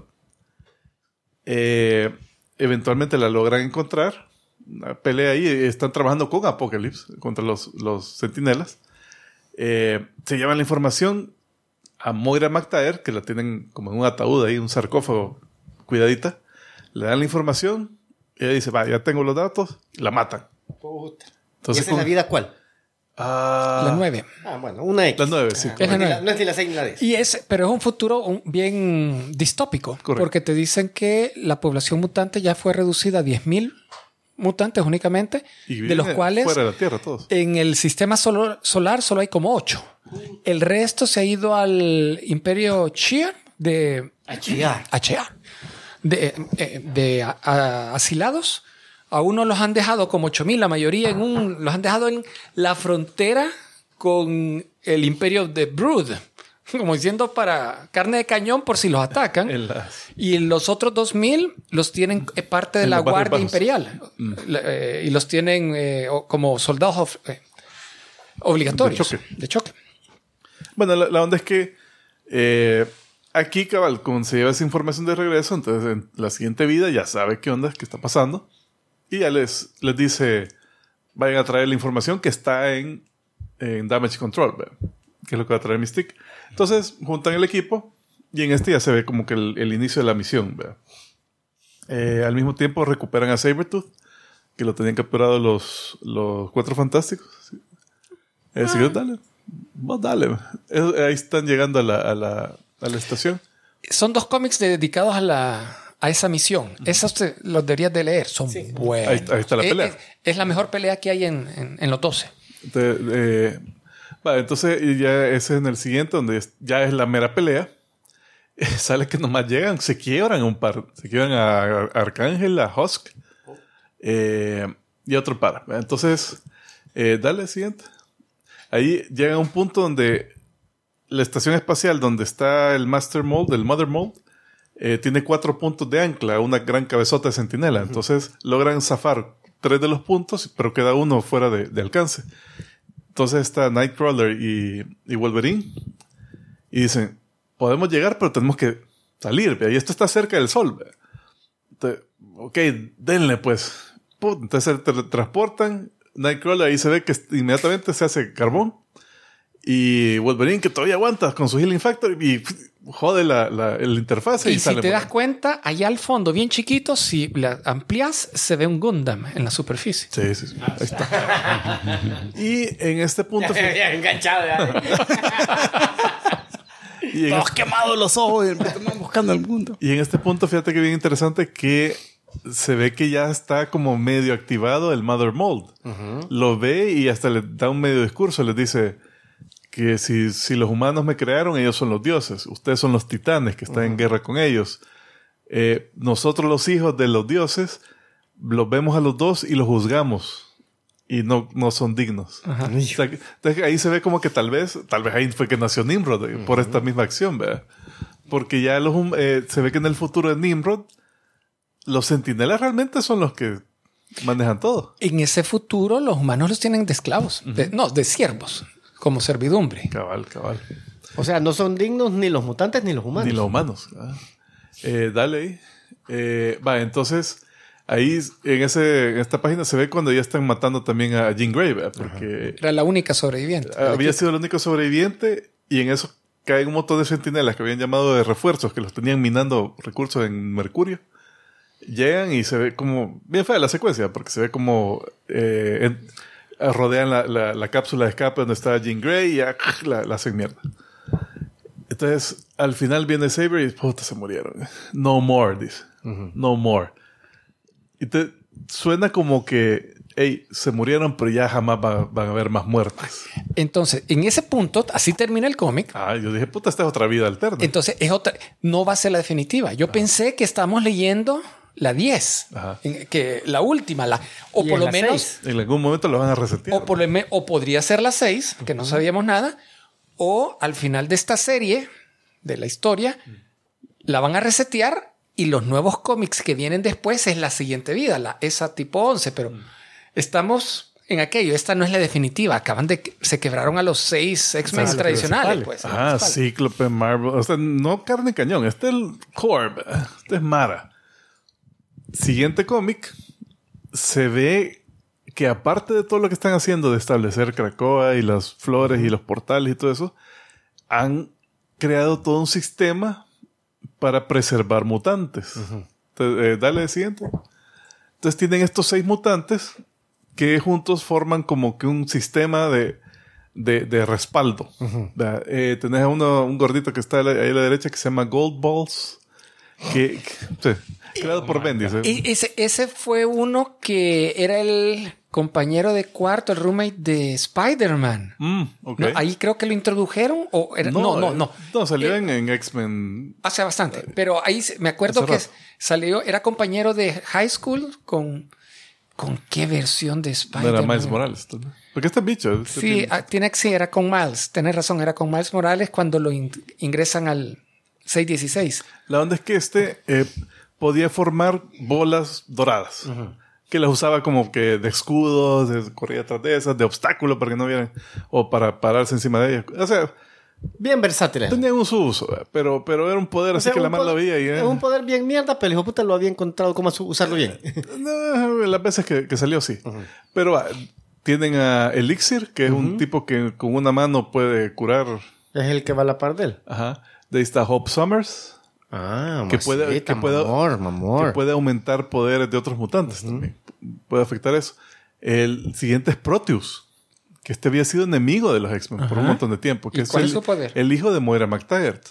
[SPEAKER 2] Eventualmente la logran encontrar, una pelea ahí, están trabajando con Apocalypse contra los Centinelas. Se llevan la información a Moira McTaggart, que la tienen como en un ataúd ahí, un sarcófago, cuidadita. Le dan la información, ella dice, va, ya tengo los datos, la matan.
[SPEAKER 3] Puta. ¿Y
[SPEAKER 2] Entonces,
[SPEAKER 3] esa es la vida cuál?
[SPEAKER 4] La 9.
[SPEAKER 3] Ah, bueno, una X.
[SPEAKER 2] La 9, sí.
[SPEAKER 4] Es la
[SPEAKER 3] No
[SPEAKER 4] nueve.
[SPEAKER 3] es ni la 6 ni la 10.
[SPEAKER 4] Pero es un futuro bien distópico.
[SPEAKER 2] Correcto.
[SPEAKER 4] Porque te dicen que la población mutante ya fue reducida a 10.000 mutantes únicamente,
[SPEAKER 2] Y
[SPEAKER 4] de los
[SPEAKER 2] viven
[SPEAKER 4] cuales
[SPEAKER 2] fuera de la Tierra todos.
[SPEAKER 4] en el sistema solar solo hay como 8. El resto se ha ido al imperio Chia de HA, asilados. A uno los han dejado como 8.000, la mayoría los han dejado en la frontera con el imperio de Brood, como diciendo para carne de cañón por si los atacan. Y los otros 2.000 los tienen parte de
[SPEAKER 2] En
[SPEAKER 4] la
[SPEAKER 2] los barrios
[SPEAKER 4] Guardia
[SPEAKER 2] bajos.
[SPEAKER 4] Imperial. Y los tienen como soldados obligatorios.
[SPEAKER 2] De
[SPEAKER 4] choque.
[SPEAKER 2] Bueno, la onda es que aquí, cabal, como se lleva esa información de regreso, entonces en la siguiente vida ya sabe qué onda, qué está pasando. Y ya les dice, vayan a traer la información que está en Damage Control, ¿verdad? Que es lo que va a traer Mystique. Entonces, juntan el equipo y en este ya se ve como que el inicio de la misión, ¿verdad? Al mismo tiempo recuperan a Sabretooth, que lo tenían capturado los Cuatro Fantásticos. Así que dale. Vos dale. Ahí están llegando a la estación.
[SPEAKER 4] Son 2 cómics dedicados a esa misión. Esos los deberías de leer. Son buenos.
[SPEAKER 2] Ahí está la pelea.
[SPEAKER 4] Es la mejor pelea que hay en los 12.
[SPEAKER 2] Vale, entonces ya ese es en el siguiente, donde ya es la mera pelea. Sale que nomás llegan, se quiebran un par. Se quiebran a Arcángel, a Husk y otro par. Entonces, dale, siguiente. Ahí llega un punto donde la estación espacial donde está el Master Mold, el Mother Mold, tiene 4 puntos de ancla, una gran cabezota de centinela. Entonces logran zafar 3 de los puntos, pero queda uno fuera de alcance. Entonces está Nightcrawler y Wolverine. Y dicen, podemos llegar, pero tenemos que salir. ¿Ve? Y esto está cerca del sol. ¿Ve? Entonces, ok, denle pues. Entonces se transportan. Nightcrawler ahí se ve que inmediatamente se hace carbón. Y Wolverine que todavía aguanta con su Healing Factor y jode el interfaz.
[SPEAKER 4] Y si te das cuenta, allá al fondo, bien chiquito, si la amplias, se ve un Gundam en la superficie.
[SPEAKER 2] Sí. Ahí está. Y en este punto...
[SPEAKER 3] Ya enganchado.
[SPEAKER 1] Todos quemados los ojos y estamos buscando el mundo.
[SPEAKER 2] Y en este punto, fíjate que bien interesante que se ve que ya está como medio activado el Mother Mold. Lo ve y hasta le da un medio discurso. Les dice que si los humanos me crearon, ellos son los dioses. Ustedes son los titanes que están en guerra con ellos. Nosotros los hijos de los dioses los vemos a los dos y los juzgamos. Y no son dignos. O sea, entonces ahí se ve como que tal vez ahí fue que nació Nimrod por esta misma acción, ¿verdad? Porque ya se ve que en el futuro de Nimrod los centinelas realmente son los que manejan todo.
[SPEAKER 4] En ese futuro los humanos los tienen de esclavos. De siervos, como servidumbre.
[SPEAKER 2] Cabal.
[SPEAKER 3] O sea, no son dignos ni los mutantes ni los humanos.
[SPEAKER 2] Ni los humanos. Dale ahí. Entonces... Ahí en esta página se ve cuando ya están matando también a Jean Grey, ¿verdad? Porque
[SPEAKER 4] era la única sobreviviente.
[SPEAKER 2] Había sido el único sobreviviente y en eso caen un montón de centinelas que habían llamado de refuerzos, que los tenían minando recursos en Mercurio. Llegan y se ve como... Bien fea la secuencia, porque se ve como... rodean la cápsula de escape donde está Jean Grey y ya la hacen mierda. Entonces, al final viene Saber y puta, se murieron. No more, dice. No more. Y te suena como que, hey, se murieron, pero ya jamás van a haber más muertes.
[SPEAKER 4] Entonces, en ese punto, así termina el cómic.
[SPEAKER 2] Yo dije, puta, esta es otra vida alterna.
[SPEAKER 4] Entonces, no va a ser la definitiva. Yo pensé que estamos leyendo la 10, que la última, o por lo menos...
[SPEAKER 3] 6.
[SPEAKER 2] En algún momento lo van a resetear.
[SPEAKER 4] O podría ser la 6, que no sabíamos nada, o al final de esta serie, de la historia, la van a resetear. Y los nuevos cómics que vienen después es la siguiente vida, esa tipo 11. Pero estamos en aquello. Esta no es la definitiva. Se quebraron a los 6 X-Men tradicionales. Pues,
[SPEAKER 2] Cíclope, Marvel. O sea, no carne cañón. Este es el core. Este es Mara. Siguiente cómic. Se ve que aparte de todo lo que están haciendo de establecer Krakoa y las flores y los portales y todo eso, han creado todo un sistema para preservar mutantes. Entonces, dale siguiente. Entonces tienen estos 6 mutantes que juntos forman como que un sistema de respaldo. Tenés a un gordito que está ahí a la derecha que se llama Gold Balls, sí, creado por Bendis.
[SPEAKER 4] Y ese fue uno que era el compañero de cuarto, el roommate de Spider-Man.
[SPEAKER 2] Okay.
[SPEAKER 4] ¿No? Ahí creo que lo introdujeron. O era, no.
[SPEAKER 2] No, salió en X-Men.
[SPEAKER 4] Hace bastante. Pero ahí me acuerdo que salió, era compañero de high school con qué versión de
[SPEAKER 2] No
[SPEAKER 4] Spider-Man.
[SPEAKER 2] era Miles Morales. Porque este bicho.
[SPEAKER 4] Sí, era con Miles. Tenés razón, era con Miles Morales cuando lo ingresan al 616.
[SPEAKER 2] La onda es que podía formar bolas doradas. Que las usaba como que de escudos, corría detrás de esas, de obstáculos para que no vieran, o para pararse encima de ellas. O sea,
[SPEAKER 3] bien versátil.
[SPEAKER 2] tenía un su uso, pero era un poder así que la mano lo veía.
[SPEAKER 3] Es un poder bien mierda, pero el hijo puta lo había encontrado cómo usarlo bien.
[SPEAKER 2] No, las veces que salió, sí. Pero tienen a Elixir, que es un tipo que con una mano puede curar.
[SPEAKER 3] Es el que va a la par de él.
[SPEAKER 2] Ajá. De ahí está Hope Summers.
[SPEAKER 3] Que puede
[SPEAKER 2] aumentar poderes de otros mutantes también. Puede afectar eso. El siguiente es Proteus, que había sido enemigo de los X-Men por un montón de tiempo. Que
[SPEAKER 4] ¿Cuál es su poder?
[SPEAKER 2] El hijo de Moira McTaggart.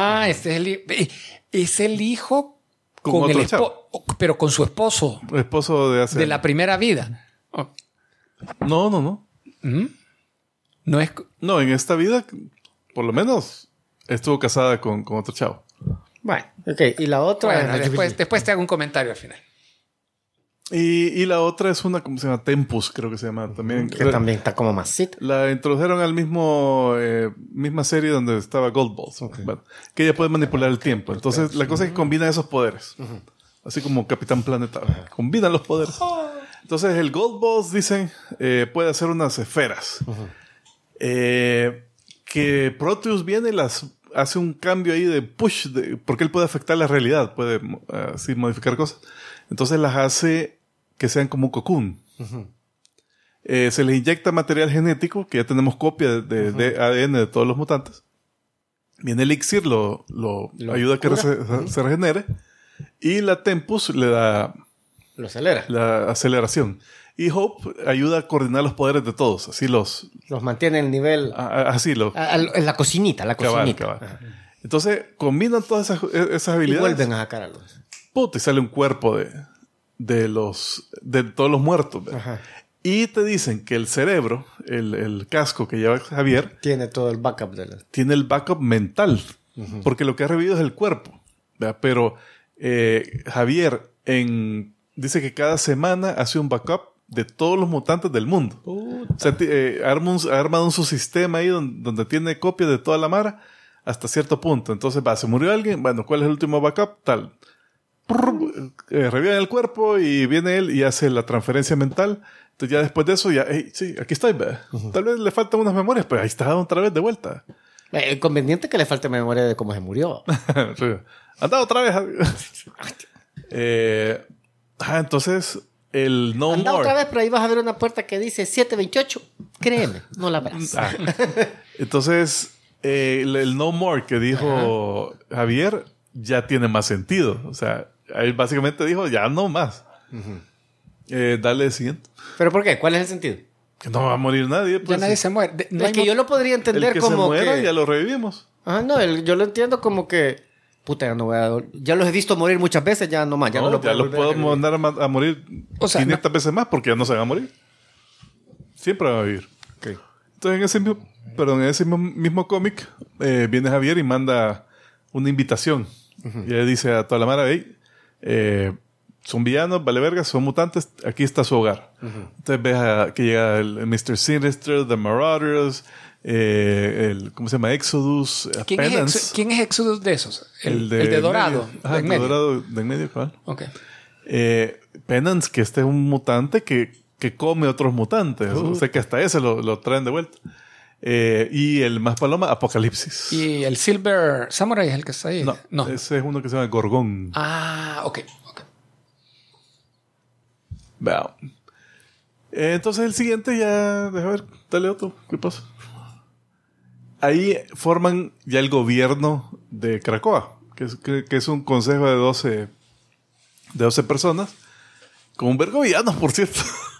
[SPEAKER 4] Es el hijo con el pero con su esposo.
[SPEAKER 2] El esposo de
[SPEAKER 4] la primera vida. Oh.
[SPEAKER 2] No.
[SPEAKER 4] No es...
[SPEAKER 2] No, en esta vida, por lo menos, estuvo casada con otro chavo.
[SPEAKER 3] Bueno, ok. Y la otra...
[SPEAKER 4] después te hago un comentario al final.
[SPEAKER 2] Y la otra es una, ¿cómo se llama? Tempus, creo que se llama también.
[SPEAKER 3] Que también está como masita.
[SPEAKER 2] La introdujeron al misma serie donde estaba Gold Balls. Bueno, que ella puede manipular el tiempo. Entonces, la cosa es que combina esos poderes. Así como Capitán Planeta. Combinan los poderes. Entonces, el Gold Balls, dicen, puede hacer unas esferas. Que Proteus viene y las hace un cambio ahí de push, porque él puede afectar la realidad, puede así modificar cosas. Entonces las hace que sean como un cocoon. Se les inyecta material genético, que ya tenemos copia de ADN de todos los mutantes. Viene Elixir, lo ayuda a que se regenere. Y la Tempus le da...
[SPEAKER 3] Lo acelera.
[SPEAKER 2] La aceleración. Y Hope ayuda a coordinar los poderes de todos. Así los
[SPEAKER 3] mantiene en el nivel...
[SPEAKER 2] Así
[SPEAKER 3] en la cocinita.
[SPEAKER 2] Cabal. Entonces, combinan todas esas habilidades.
[SPEAKER 3] Y vuelven a sacar a los...
[SPEAKER 2] Puta, y sale un cuerpo de todos los muertos. Y te dicen que el cerebro, el casco que lleva Javier...
[SPEAKER 3] Tiene todo el backup
[SPEAKER 2] Tiene el backup mental. Porque lo que ha revivido es el cuerpo. ¿Verdad? Pero Javier dice que cada semana hace un backup de todos los mutantes del mundo. O sea, ha armado un subsistema ahí donde tiene copias de toda la mara hasta cierto punto. Entonces, se murió alguien. Bueno, ¿cuál es el último backup? Tal. Revive el cuerpo y viene él y hace la transferencia mental. Entonces, ya después de eso, sí, aquí estoy. Tal vez le faltan unas memorias, pero ahí está otra vez de vuelta.
[SPEAKER 3] Conveniente que le falte memoria de cómo se murió.
[SPEAKER 2] Sí. Anda otra vez. Entonces, el No
[SPEAKER 3] Anda
[SPEAKER 2] More.
[SPEAKER 3] otra vez, pero ahí vas a ver una puerta que dice 728. Créeme, no la verás.
[SPEAKER 2] Entonces, el No More que dijo Javier ya tiene más sentido. O sea, él básicamente dijo, ya no más. Dale siguiente.
[SPEAKER 3] ¿Pero por qué? ¿Cuál es el sentido?
[SPEAKER 2] Que no va a morir nadie. Pues,
[SPEAKER 4] ya nadie se muere.
[SPEAKER 3] Es que yo lo podría entender
[SPEAKER 2] el que
[SPEAKER 3] como
[SPEAKER 2] se muera,
[SPEAKER 3] que...
[SPEAKER 2] ya lo revivimos.
[SPEAKER 3] Yo lo entiendo como que... Puta, ya no voy a... Ya los he visto morir muchas veces, ya no más. Ya los
[SPEAKER 2] puedo mandar a morir 500 veces más porque ya no se van a morir. Siempre van a vivir.
[SPEAKER 3] Okay.
[SPEAKER 2] Entonces, en ese mismo cómic, viene Javier y manda una invitación. Y le dice a toda la mara, son villanos, vale vergas, son mutantes, aquí está su hogar. Entonces ves que llega el Mr. Sinister, The Marauders, ¿cómo se llama? Exodus,
[SPEAKER 4] ¿Quién es Exodus de esos? El de Dorado.
[SPEAKER 2] El de Dorado de en medio, cabal.
[SPEAKER 4] Okay.
[SPEAKER 2] Penance, que es un mutante que come otros mutantes. O sea que hasta ese lo traen de vuelta. Y el más paloma, Apocalipsis.
[SPEAKER 4] ¿Y el Silver Samurai es el que está ahí?
[SPEAKER 2] No. Ese es uno que se llama Gorgón.
[SPEAKER 4] Ok.
[SPEAKER 2] Bueno. Entonces el siguiente ya... Deja ver, dale otro. ¿Qué pasa? Ahí forman ya el gobierno de Krakoa, que es un consejo de 12 personas Con un vergo de villanos, por cierto.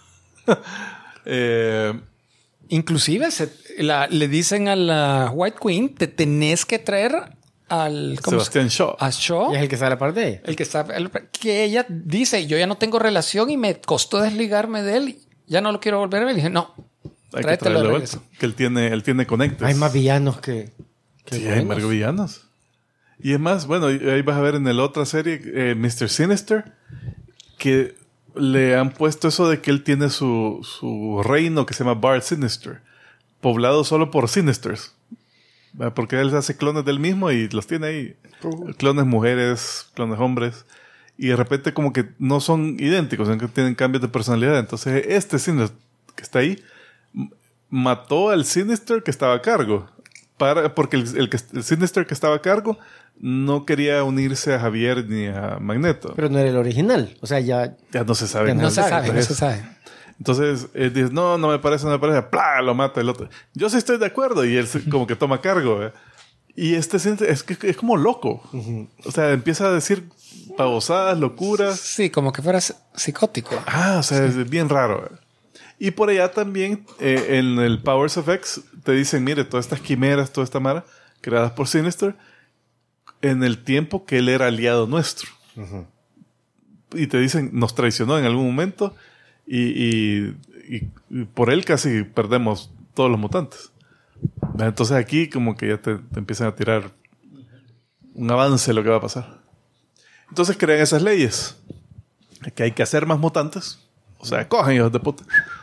[SPEAKER 4] Inclusive le dicen a la White Queen, te tenés que traer al...
[SPEAKER 2] Sebastián Shaw.
[SPEAKER 4] A Shaw.
[SPEAKER 3] Y es el que sale aparte de ella.
[SPEAKER 4] El que está... que ella dice, yo ya no tengo relación y me costó desligarme de él. Ya no lo quiero volver a ver. Y dije, no,
[SPEAKER 2] Hay que
[SPEAKER 4] tráetelo
[SPEAKER 2] traerlo
[SPEAKER 4] de
[SPEAKER 2] de
[SPEAKER 4] regreso.
[SPEAKER 2] vuelta. Que él tiene conectes.
[SPEAKER 3] Hay más villanos que
[SPEAKER 2] Sí, hay
[SPEAKER 3] buenos.
[SPEAKER 2] vergo de villanos. Y es más, bueno, ahí vas a ver en la otra serie, Mr. Sinister, que le han puesto eso de que él tiene su reino que se llama Bard Sinister, poblado solo por Sinisters. Porque él hace clones del mismo y los tiene ahí. Clones mujeres, clones hombres. Y de repente como que no son idénticos, sino que tienen cambios de personalidad. Entonces este Sinister que está ahí mató al Sinister que estaba a cargo. Porque el Sinister que estaba a cargo no quería unirse a Javier ni a Magneto.
[SPEAKER 3] Pero no era el original. O sea, ya
[SPEAKER 2] Ya no se sabe.
[SPEAKER 3] Ya
[SPEAKER 4] No se
[SPEAKER 3] sabe,
[SPEAKER 4] sabe, no
[SPEAKER 2] Pues,
[SPEAKER 4] se sabe.
[SPEAKER 2] entonces dice, no me parece. ¡Plá! Lo mata el otro. Yo sí estoy de acuerdo. Y él como que toma cargo. Y este Sinister es como loco. O sea, empieza a decir pavosadas, locuras.
[SPEAKER 4] Sí, como que fuera psicótico.
[SPEAKER 2] O sea, es bien raro. Y por allá también, en el Powers of X, te dicen, mire, todas estas quimeras, toda esta mara, creadas por Sinister, en el tiempo que él era aliado nuestro. Y te dicen, nos traicionó en algún momento y por él casi perdemos todos los mutantes. Entonces aquí como que ya te empiezan a tirar un avance de lo que va a pasar. Entonces crean esas leyes. Que hay que hacer más mutantes. O sea, cojan hijos de puta.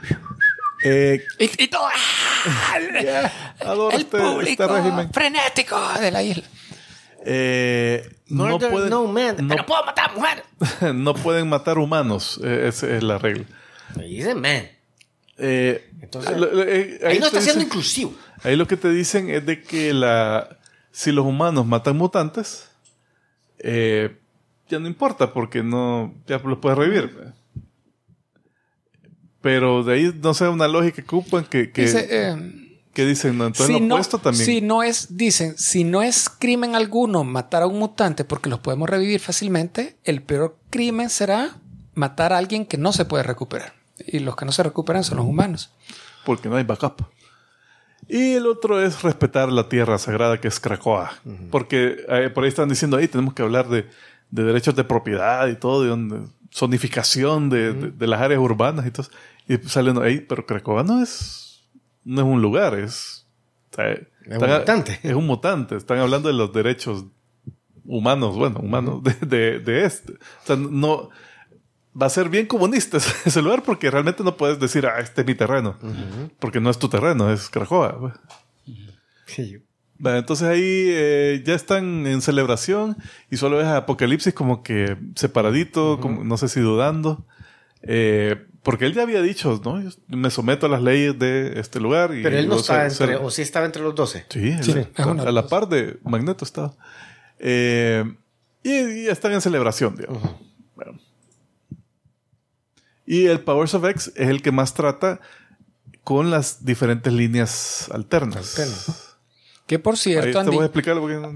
[SPEAKER 4] Y todo
[SPEAKER 2] Adoro
[SPEAKER 4] el público
[SPEAKER 2] este régimen.
[SPEAKER 4] frenético de la isla.
[SPEAKER 2] No
[SPEAKER 3] Murder,
[SPEAKER 2] pueden,
[SPEAKER 3] no man.
[SPEAKER 2] no-
[SPEAKER 4] Pero puedo matar mujeres.
[SPEAKER 2] no pueden matar humanos. Esa es la regla.
[SPEAKER 3] dice man. Entonces,
[SPEAKER 2] Ahí
[SPEAKER 3] ahí no
[SPEAKER 2] te
[SPEAKER 3] está siendo
[SPEAKER 2] dicen-
[SPEAKER 3] inclusivo.
[SPEAKER 2] Ahí lo que te dicen es de que si los humanos matan mutantes, ya no importa porque ya los puedes revivir. Pero de ahí, no sé, una lógica que ocupan que
[SPEAKER 4] Dice,
[SPEAKER 2] dicen, no, entonces lo opuesto también.
[SPEAKER 4] si no es crimen alguno matar a un mutante porque los podemos revivir fácilmente, el peor crimen será matar a alguien que no se puede recuperar. Y los que no se recuperan son los humanos.
[SPEAKER 2] Porque no hay backup. Y el otro es respetar la tierra sagrada que es Krakoa. Porque por ahí están diciendo, ahí tenemos que hablar de derechos de propiedad y todo, de zonificación de las áreas urbanas y todo. Y salen ahí, pero Krakoa no es un lugar, es
[SPEAKER 3] un mutante.
[SPEAKER 2] Es un mutante. Están hablando de los derechos humanos, de este. O sea, no... Va a ser bien comunista ese lugar porque realmente no puedes decir, este es mi terreno. Porque no es tu terreno, es Krakoa.
[SPEAKER 3] Sí.
[SPEAKER 2] Entonces ahí ya están en celebración y solo ves a Apocalipsis como que separadito, como, no sé si dudando. Porque él ya había dicho, ¿no? Yo me someto a las leyes de este lugar. Y
[SPEAKER 3] Pero él no
[SPEAKER 2] luego
[SPEAKER 3] está o sí estaba entre los 12.
[SPEAKER 2] Sí,
[SPEAKER 4] Sí, es uno de
[SPEAKER 2] a la
[SPEAKER 4] los
[SPEAKER 2] par de Magneto estaba. Y están en celebración, digamos. Bueno. Y el Powers of X es el que más trata con las diferentes líneas alternas.
[SPEAKER 4] Que por
[SPEAKER 2] Ahí
[SPEAKER 4] cierto,
[SPEAKER 2] te
[SPEAKER 4] Andy,
[SPEAKER 2] voy a explicar porque no-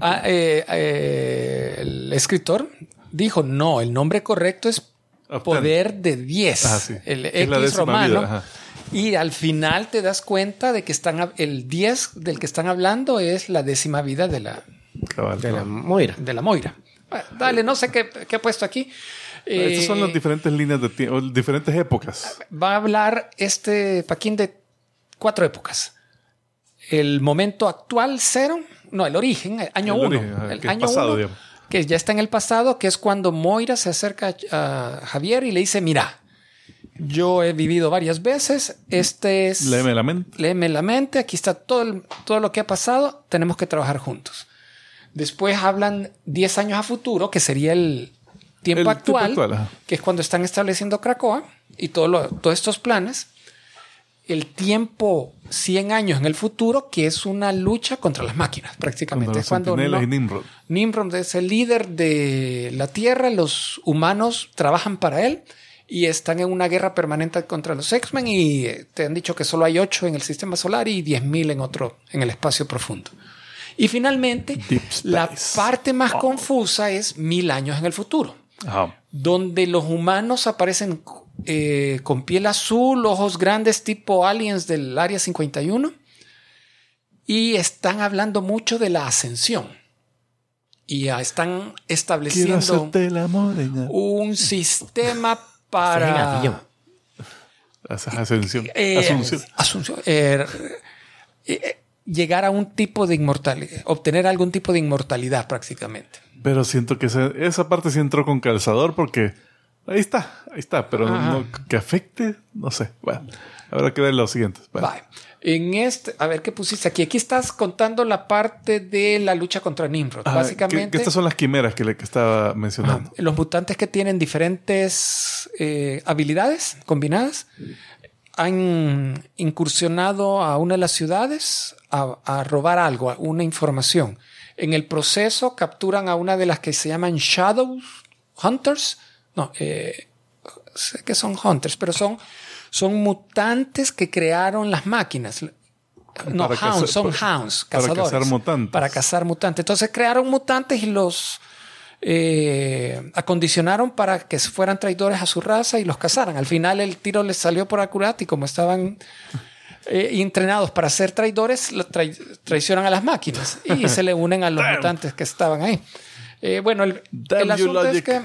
[SPEAKER 4] el escritor dijo, no, el nombre correcto es poder de 10.
[SPEAKER 2] Ajá, sí.
[SPEAKER 4] El
[SPEAKER 2] Es la
[SPEAKER 4] X
[SPEAKER 2] décima
[SPEAKER 4] romano.
[SPEAKER 2] vida, ajá.
[SPEAKER 4] Y al final te das cuenta de que el 10 del que están hablando es la 10ª vida de la
[SPEAKER 2] Cabal,
[SPEAKER 3] De la
[SPEAKER 2] cabal.
[SPEAKER 3] Moira.
[SPEAKER 4] Moira. Bueno, dale, no sé qué he puesto aquí.
[SPEAKER 2] Estas son las diferentes líneas de tiempo, diferentes épocas.
[SPEAKER 4] Va a hablar Paquín de 4 épocas. El momento actual, 0. No, el origen, el año
[SPEAKER 2] El
[SPEAKER 4] 1.
[SPEAKER 2] origen, ajá,
[SPEAKER 4] El
[SPEAKER 2] que es
[SPEAKER 4] año
[SPEAKER 2] pasado,
[SPEAKER 4] 1,
[SPEAKER 2] digamos.
[SPEAKER 4] que ya está en el pasado, que es cuando Moira se acerca a Javier y le dice, mira, yo he vivido varias veces,
[SPEAKER 2] Léeme la mente.
[SPEAKER 4] léeme la mente, aquí está todo lo que ha pasado, tenemos que trabajar juntos. Después hablan 10 años a futuro, que sería el tiempo actual,
[SPEAKER 2] ajá.
[SPEAKER 4] que es cuando están estableciendo Krakoa y todos estos planes. El tiempo 100 años en el futuro, que es una lucha contra las máquinas, prácticamente.
[SPEAKER 2] Cuando
[SPEAKER 4] Es cuando
[SPEAKER 2] los Centinelas y Nimrod.
[SPEAKER 4] Nimrod es el líder de la Tierra, los humanos trabajan para él y están en una guerra permanente contra los X-Men y te han dicho que solo hay 8 en el sistema solar y 10.000 en el espacio profundo. Y finalmente,
[SPEAKER 2] Deep Space.
[SPEAKER 4] la parte más confusa es 1000 años en el futuro,
[SPEAKER 2] Ajá.
[SPEAKER 4] donde los humanos aparecen con piel azul, ojos grandes tipo aliens del Área 51. Y están hablando mucho de la ascensión. Y están estableciendo un sistema para...
[SPEAKER 2] Asunción.
[SPEAKER 4] Llegar a un tipo de inmortalidad, obtener algún tipo de inmortalidad prácticamente.
[SPEAKER 2] Pero siento que esa parte sí entró con calzador porque ahí está, pero no, que afecte, no sé. Bueno, habrá que ver los siguientes. Bueno.
[SPEAKER 4] Bye. A ver qué pusiste aquí. Aquí estás contando la parte de la lucha contra Nimrod. Básicamente,
[SPEAKER 2] que estas son las quimeras que estaba mencionando.
[SPEAKER 4] Los mutantes que tienen diferentes habilidades combinadas han incursionado a una de las ciudades a robar algo, una información. En el proceso capturan a una de las que se llaman Shadow Hunters. No, sé que son Hunters, pero son mutantes que crearon las máquinas. No, Hounds, son Hounds, cazadores.
[SPEAKER 2] Para cazar mutantes.
[SPEAKER 4] Para cazar mutantes. Entonces crearon mutantes y los acondicionaron para que fueran traidores a su raza y los cazaran. Al final el tiro les salió por acurate y como estaban entrenados para ser traidores, traicionan a las máquinas y se le unen a los mutantes que estaban ahí. Bueno, el asunto es que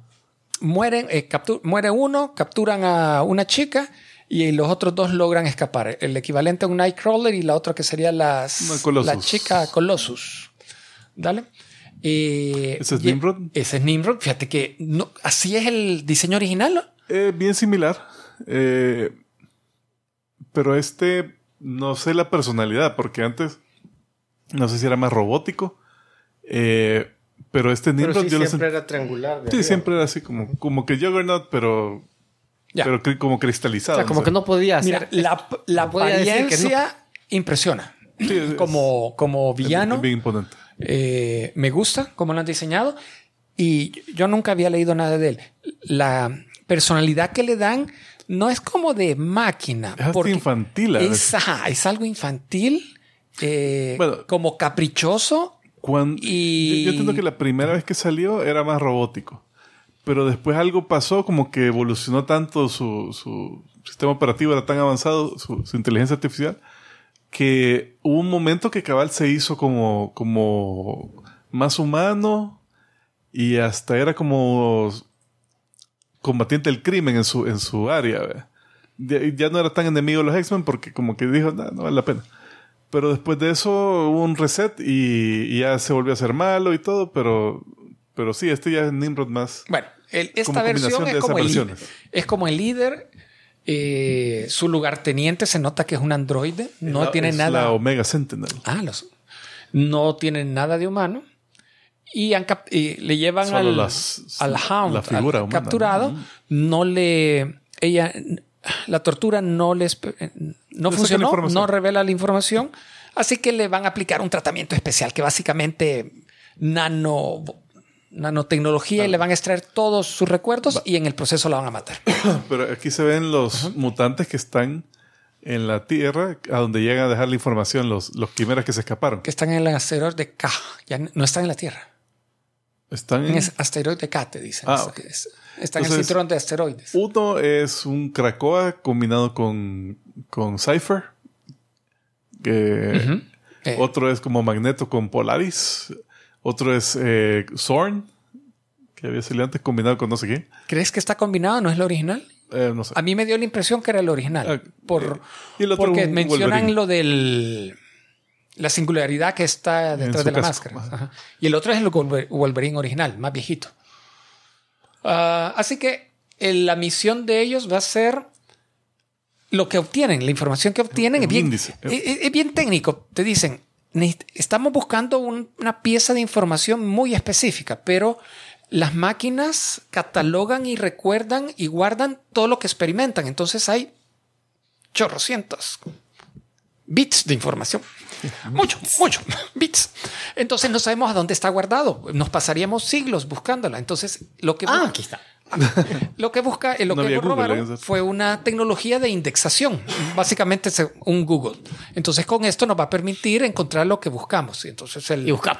[SPEAKER 4] muere uno, capturan a una chica y los otros dos logran escapar. El equivalente a un Nightcrawler y la otra que sería la chica Colossus. Dale.
[SPEAKER 2] ¿Ese es Nimrod?
[SPEAKER 4] Ese es Nimrod. Fíjate que así es el diseño original, ¿no?
[SPEAKER 2] Bien similar. Pero no sé la personalidad, porque antes no sé si era más robótico. Pero Nimrod
[SPEAKER 3] sí, siempre era triangular.
[SPEAKER 2] Sí, siempre era así como que Juggernaut, pero como cristalizado.
[SPEAKER 3] O sea, como que no podía
[SPEAKER 4] Mira,
[SPEAKER 3] hacer.
[SPEAKER 4] la apariencia impresiona.
[SPEAKER 2] Sí,
[SPEAKER 4] como villano.
[SPEAKER 2] Es bien imponente.
[SPEAKER 4] Me gusta cómo lo han diseñado y yo nunca había leído nada de él. La personalidad que le dan no es como de máquina.
[SPEAKER 2] Es hasta infantil.
[SPEAKER 4] Es algo infantil, como caprichoso.
[SPEAKER 2] Yo entiendo que la primera vez que salió era más robótico, pero después algo pasó, como que evolucionó tanto su sistema operativo, era tan avanzado, su inteligencia artificial, que hubo un momento que cabal se hizo como más humano y hasta era como combatiente del crimen en su área. ¿Verdad? Ya no era tan enemigo de los X-Men porque como que dijo, no vale la pena. Pero después de eso hubo un reset y ya se volvió a hacer malo y todo, pero sí, ya es Nimrod más.
[SPEAKER 4] Bueno, esta versión es como el líder. Su lugarteniente se nota que es un androide. No tiene nada.
[SPEAKER 2] La Omega Sentinel.
[SPEAKER 4] No tiene nada de humano. Y le llevan al Hound,
[SPEAKER 2] la figura humana,
[SPEAKER 4] capturado. La tortura no funcionó, no revela la información, así que le van a aplicar un tratamiento especial que básicamente nanotecnología y le van a extraer todos sus recuerdos y en el proceso la van a matar.
[SPEAKER 2] Pero aquí se ven los mutantes que están en la Tierra, a donde llegan a dejar la información los quimeras que se escaparon.
[SPEAKER 4] Que están en el asteroide de K, ya no están en la Tierra.
[SPEAKER 2] Están
[SPEAKER 4] en el asteroide de K, te dicen.
[SPEAKER 2] Okay.
[SPEAKER 4] Están en el cinturón de asteroides.
[SPEAKER 2] Uno es un Krakoa combinado con Cypher. Otro es como Magneto con Polaris. Otro es Zorn, que había salido antes combinado con no sé quién.
[SPEAKER 4] ¿Crees que está combinado? ¿No es lo original?
[SPEAKER 2] No sé.
[SPEAKER 4] A mí me dio la impresión que era el original.
[SPEAKER 2] Y el otro
[SPEAKER 4] porque mencionan
[SPEAKER 2] Wolverine.
[SPEAKER 4] lo de la singularidad que está detrás de la máscara. Ajá. Y el otro es el Wolverine original, más viejito. Así que la misión de ellos va a ser lo que obtienen, la información que obtienen es bien técnico. Te dicen, estamos buscando una pieza de información muy específica, pero las máquinas catalogan y recuerdan y guardan todo lo que experimentan. Entonces hay chorrocientos bits de información. Mucho bits. Entonces no sabemos a dónde está guardado. Nos pasaríamos siglos buscándola. Entonces lo que
[SPEAKER 3] aquí está.
[SPEAKER 4] Lo que robaron fue una tecnología de indexación, básicamente es un Google. Entonces con esto nos va a permitir encontrar lo que buscamos. Y entonces
[SPEAKER 3] buscar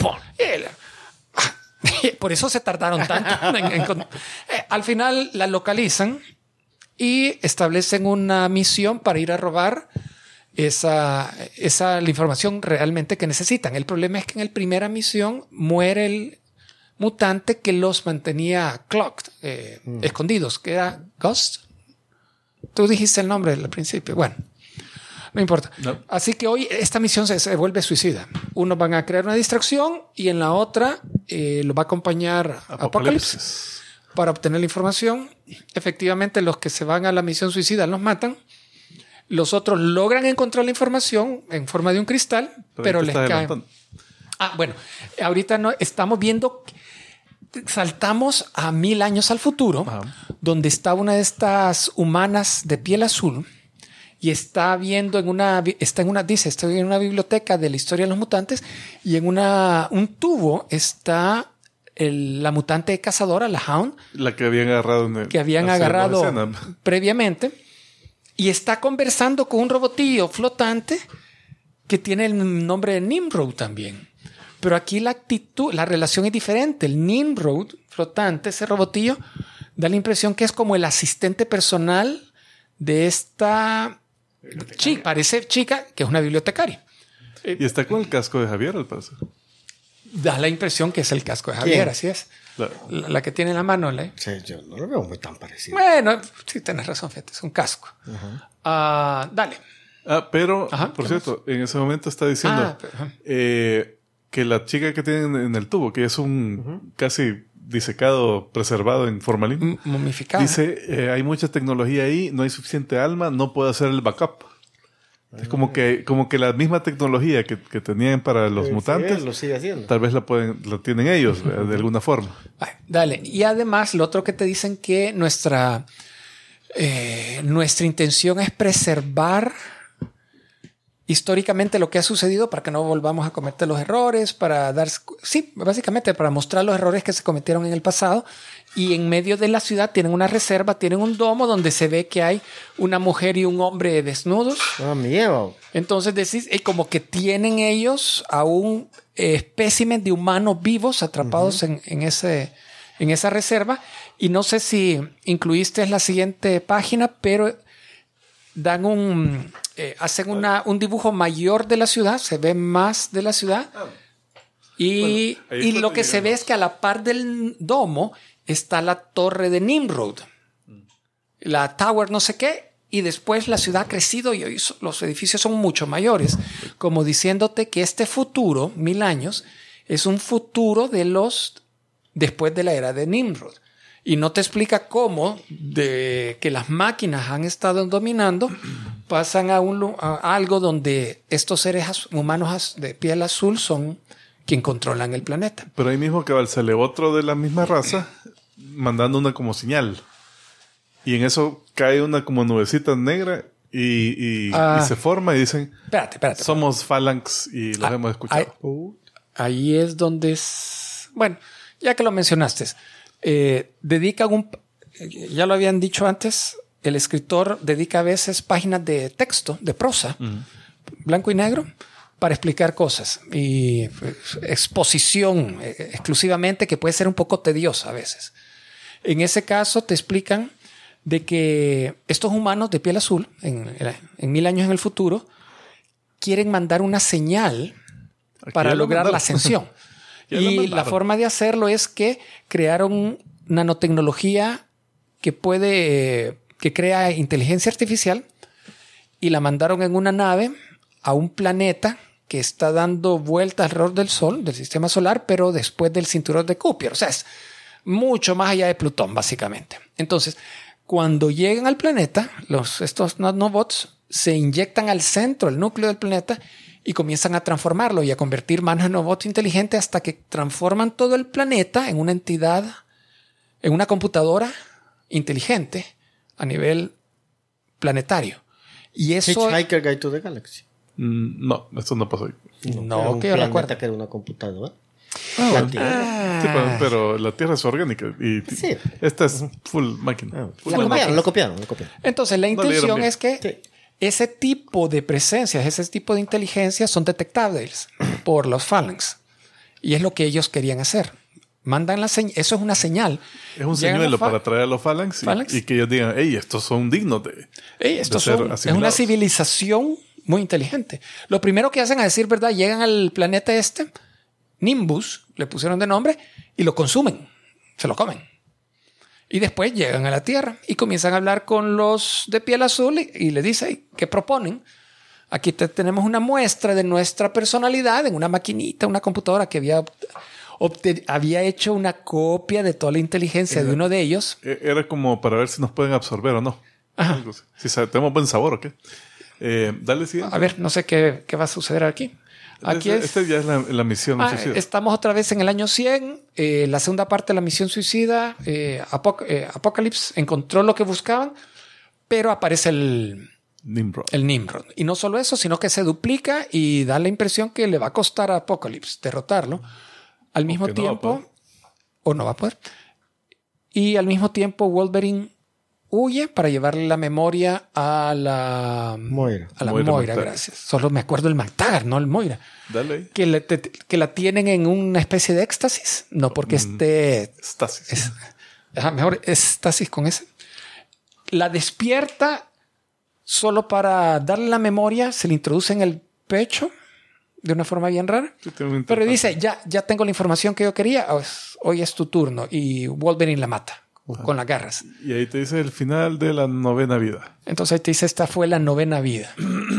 [SPEAKER 4] por eso se tardaron tanto. Al final la localizan y establecen una misión para ir a robar la información realmente que necesitan. El problema es que en la primera misión muere el mutante que los mantenía clocked, escondidos, que era Ghost. Tú dijiste el nombre al principio. Bueno, no importa.
[SPEAKER 2] No.
[SPEAKER 4] Así que hoy esta misión se vuelve suicida. Uno van a crear una distracción y en la otra lo va a acompañar Apocalipsis para obtener la información. Efectivamente, los que se van a la misión suicida los matan. Los otros logran encontrar la información en forma de un cristal, pero les cae. Bueno, ahorita no estamos viendo, saltamos a 1000 años al futuro, donde está una de estas humanas de piel azul y estoy en una biblioteca de la historia de los mutantes y en un tubo está la mutante cazadora, la Hound,
[SPEAKER 2] la que habían agarrado
[SPEAKER 4] previamente. Y está conversando con un robotillo flotante que tiene el nombre de Nimrod también. Pero aquí la relación es diferente. El Nimrod flotante, ese robotillo, da la impresión que es como el asistente personal de esta chica, parece chica, que es una bibliotecaria.
[SPEAKER 2] Y está con el casco de Javier, al parecer.
[SPEAKER 4] Da la impresión que es el casco de Javier, así es. La que tiene en la mano.
[SPEAKER 3] Sí, yo no lo veo muy tan parecido.
[SPEAKER 4] Bueno, sí, tienes razón, fíjate, es un casco. Dale.
[SPEAKER 2] Pero, por cierto, en ese momento está diciendo que la chica que tienen en el tubo, que es un casi disecado, preservado en formalín,
[SPEAKER 4] momificado.
[SPEAKER 2] Dice, hay mucha tecnología ahí, no hay suficiente alma, no puedo hacer el backup. Es como que la misma tecnología que tenían para los mutantes,
[SPEAKER 3] lo sigue haciendo.
[SPEAKER 2] Tal vez la tienen ellos de alguna forma.
[SPEAKER 4] Dale. Y además, lo otro que te dicen que nuestra intención es preservar históricamente lo que ha sucedido para que no volvamos a cometer los errores, básicamente para mostrar los errores que se cometieron en el pasado. Y en medio de la ciudad tienen una reserva, tienen un domo donde se ve que hay una mujer y un hombre desnudos.
[SPEAKER 3] Miedo.
[SPEAKER 4] Entonces decís, como que tienen ellos a un espécimen de humanos vivos atrapados en esa reserva. Y no sé si incluiste la siguiente página, pero dan hacen un dibujo mayor de la ciudad, se ve más de la ciudad. Y lo que se ve es que a la par del domo está la torre de Nimrod, la Tower no sé qué, y después la ciudad ha crecido y hoy los edificios son mucho mayores, como diciéndote que este futuro, 1000 años, es un futuro después de la era de Nimrod. Y no te explica cómo de que las máquinas han estado dominando, pasan a algo donde estos seres humanos de piel azul son quien controlan el planeta.
[SPEAKER 2] Pero ahí mismo que sale otro de la misma raza mandando una como señal. Y en eso cae una como nubecita negra y se forma y dicen,
[SPEAKER 4] espérate.
[SPEAKER 2] Somos Phalanx y los hemos escuchado.
[SPEAKER 4] Ahí es donde es... Bueno, ya que lo mencionaste, dedican ya lo habían dicho antes, el escritor dedica a veces páginas de texto, de prosa, blanco y negro, para explicar cosas y exposición exclusivamente que puede ser un poco tediosa a veces. En ese caso te explican de que estos humanos de piel azul en 1000 años en el futuro quieren mandar una señal para lograr la ascensión. Y la forma de hacerlo es que crearon nanotecnología que crea inteligencia artificial y la mandaron en una nave a un planeta que está dando vueltas alrededor del Sol, del sistema solar, pero después del cinturón de Kuiper. O sea, es mucho más allá de Plutón, básicamente. Entonces, cuando llegan al planeta, estos nanobots se inyectan al centro, al núcleo del planeta, y comienzan a transformarlo y a convertir más nanobots inteligentes hasta que transforman todo el planeta en una entidad, en una computadora inteligente a nivel planetario. Y eso...
[SPEAKER 3] Hitchhiker Guide to the Galaxy.
[SPEAKER 2] No, esto no pasó ahí.
[SPEAKER 3] No, que yo recuerdo que era una computadora. La Tierra.
[SPEAKER 2] Sí, pero la Tierra es orgánica y esta es full máquina.
[SPEAKER 3] Lo copiaron.
[SPEAKER 4] Entonces la intención es que ese tipo de presencias, ese tipo de inteligencia son detectables por los Phalanx. Y es lo que ellos querían hacer. mandan eso es una señal.
[SPEAKER 2] Es un
[SPEAKER 4] Llegan
[SPEAKER 2] señuelo
[SPEAKER 4] los
[SPEAKER 2] para atraer a los Phalanx y que ellos digan, hey, estos son dignos de
[SPEAKER 4] es
[SPEAKER 2] ser
[SPEAKER 4] una
[SPEAKER 2] asimilados.
[SPEAKER 4] civilización muy inteligente. Lo primero que hacen, a decir verdad, llegan al planeta Nimbus, le pusieron de nombre, y lo consumen, se lo comen. Y después llegan a la Tierra y comienzan a hablar con los de piel azul y les dicen, ¿qué proponen? Aquí tenemos una muestra de nuestra personalidad en una maquinita, una computadora que había hecho una copia de toda la inteligencia de uno de ellos.
[SPEAKER 2] Era como para ver si nos pueden absorber o no.
[SPEAKER 4] Ajá.
[SPEAKER 2] Algo así. Si tenemos buen sabor o qué. Dale siguiente.
[SPEAKER 4] A ver, no sé qué va a suceder aquí. Aquí
[SPEAKER 2] Esta ya es la misión suicida.
[SPEAKER 4] Estamos otra vez en el año 100. La segunda parte de la misión suicida. Apocalypse encontró lo que buscaban, pero aparece el Nimrod. Y no solo eso, sino que se duplica y da la impresión que le va a costar a Apocalypse derrotarlo. Al mismo tiempo, o no va a poder. Y al mismo tiempo Wolverine huye para llevarle la memoria a la
[SPEAKER 3] Moira.
[SPEAKER 4] A la Moira, gracias. Solo me acuerdo el MacTaggart, no el Moira.
[SPEAKER 2] Dale ahí.
[SPEAKER 4] Que la tienen en una especie de éxtasis. No porque
[SPEAKER 2] Stasis.
[SPEAKER 4] Mejor éxtasis con ese. La despierta solo para darle la memoria. Se le introduce en el pecho de una forma bien rara.
[SPEAKER 2] Sí,
[SPEAKER 4] pero dice, ya tengo la información que yo quería. Hoy es tu turno. Y Wolverine la mata. Con las garras.
[SPEAKER 2] Y ahí te dice el final de la 9ª vida.
[SPEAKER 4] Entonces ahí te dice, esta fue la 9ª vida.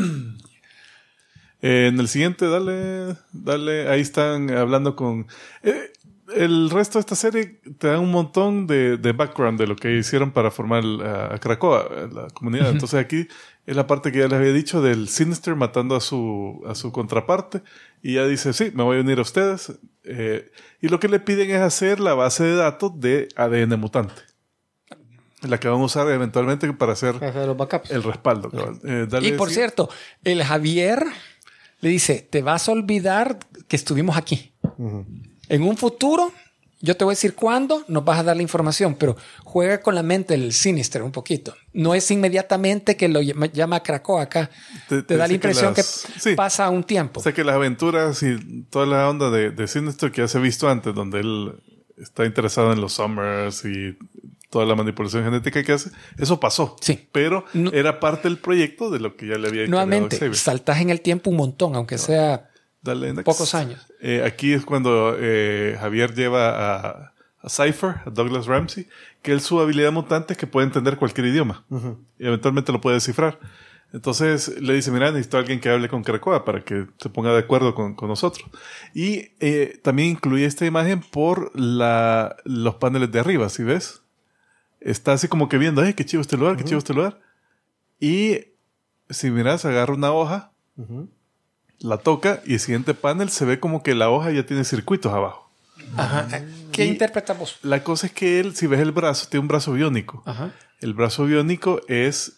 [SPEAKER 2] En el siguiente, dale. Ahí están hablando con... el resto de esta serie te da un montón de background de lo que hicieron para formar a Krakoa, la comunidad. Entonces aquí es la parte que ya les había dicho del Sinister matando a su contraparte. Y ya dice, sí, me voy a unir a ustedes. Y lo que le piden es hacer la base de datos de ADN mutante. La que van a usar eventualmente para hacer
[SPEAKER 3] los backups.
[SPEAKER 2] el respaldo.
[SPEAKER 4] Y por cierto, el Javier le dice, te vas a olvidar que estuvimos aquí. En un futuro, yo te voy a decir cuándo, nos vas a dar la información, pero juega con la mente del Sinister un poquito. No es inmediatamente que lo llama Krakoa acá. Te da la impresión que pasa un tiempo.
[SPEAKER 2] O sea que las aventuras y toda la onda de Sinister que ya se ha visto antes, donde él está interesado en los Summers y toda la manipulación genética que hace, eso pasó.
[SPEAKER 4] Sí.
[SPEAKER 2] Pero era parte del proyecto de lo que ya le había
[SPEAKER 4] nuevamente, saltas en el tiempo un montón, aunque sea pocos años.
[SPEAKER 2] Aquí es cuando Javier lleva a Cypher, a Douglas Ramsey, que su habilidad mutante es que puede entender cualquier idioma. Y eventualmente lo puede descifrar. Entonces le dice, mira, necesito a alguien que hable con Krakoa para que se ponga de acuerdo con nosotros. Y también incluye esta imagen por los paneles de arriba, ¿sí ves? Está así como que viendo, qué chivo este lugar, qué chivo este lugar. Y si miras, agarra una hoja, la toca y el siguiente panel se ve como que la hoja ya tiene circuitos abajo.
[SPEAKER 4] Ajá. ¿Qué interpretamos?
[SPEAKER 2] La cosa es que él, si ves el brazo, tiene un brazo biónico. Ajá. El brazo biónico es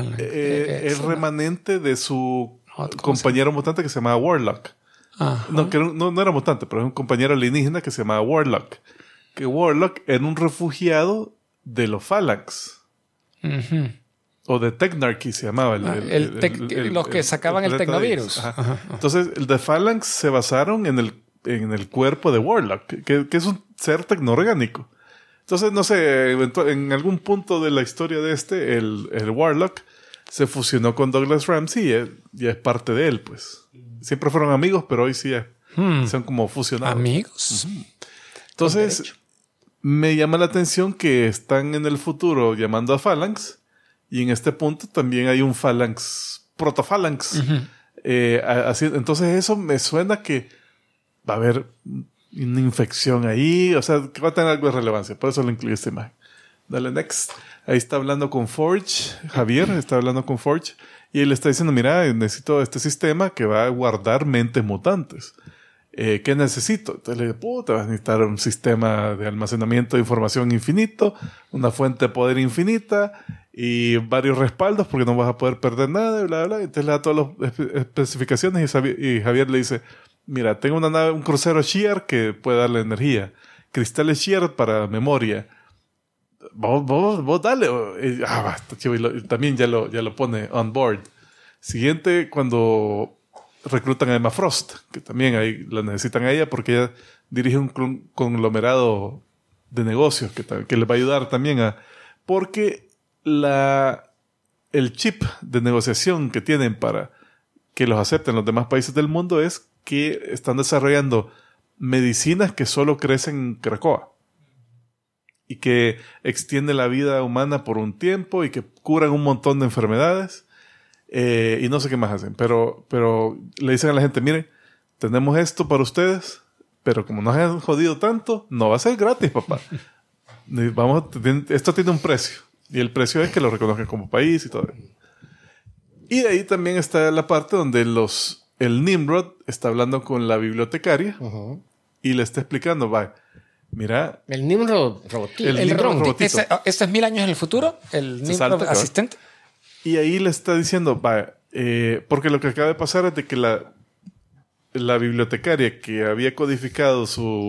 [SPEAKER 2] el remanente de su compañero mutante que se llamaba Warlock. No era mutante, pero es un compañero alienígena que se llamaba Warlock. Que Warlock era un refugiado de los Phalanx. O de Technarchy se llamaba.
[SPEAKER 4] Los que sacaban el Tecnovirus.
[SPEAKER 2] Entonces, el de Phalanx se basaron en el cuerpo de Warlock, que es un ser tecnoorgánico. Entonces, no sé, en algún punto de la historia de el Warlock se fusionó con Douglas Ramsey y ya es parte de él, pues. Siempre fueron amigos, pero hoy sí son como fusionados.
[SPEAKER 4] ¿Amigos?
[SPEAKER 2] Entonces, me llama la atención que están en el futuro llamando a Phalanx. Y en este punto también hay un Phalanx, proto-Phalanx. Entonces eso me suena que va a haber una infección ahí. O sea, que va a tener algo de relevancia. Por eso lo incluí esta imagen. Dale, next. Ahí está hablando con Forge. Javier está hablando con Forge. Y él está diciendo, mira, necesito este sistema que va a guardar mentes mutantes. ¿Qué necesito? Entonces le digo, vas a necesitar un sistema de almacenamiento de información infinito, una fuente de poder infinita y varios respaldos porque no vas a poder perder nada, y bla, bla. Entonces le da todas las especificaciones y Javier le dice, mira, tengo una nave, un crucero Shear que puede darle energía, cristales Shear para memoria. Vos dale. Basta, chivo. Y también ya lo pone on board. Siguiente, cuando reclutan a Emma Frost, que también ahí la necesitan a ella porque ella dirige un conglomerado de negocios que les va a ayudar también porque el chip de negociación que tienen para que los acepten los demás países del mundo es que están desarrollando medicinas que solo crecen en Cracoa y que extienden la vida humana por un tiempo y que curan un montón de enfermedades y no sé qué más hacen, pero le dicen a la gente, miren, tenemos esto para ustedes, pero como nos han jodido tanto, no va a ser gratis, papá. Esto tiene un precio y el precio es que lo reconozcan como país y todo. Y de ahí también está la parte donde el Nimrod está hablando con la bibliotecaria y le está explicando, mira...
[SPEAKER 3] El Nimrod robotito.
[SPEAKER 2] El Nimrod robotito.
[SPEAKER 4] ¿Este es 1000 años en el futuro? ¿El Nimrod asistente?
[SPEAKER 2] Y ahí le está diciendo, porque lo que acaba de pasar es de que la bibliotecaria que había codificado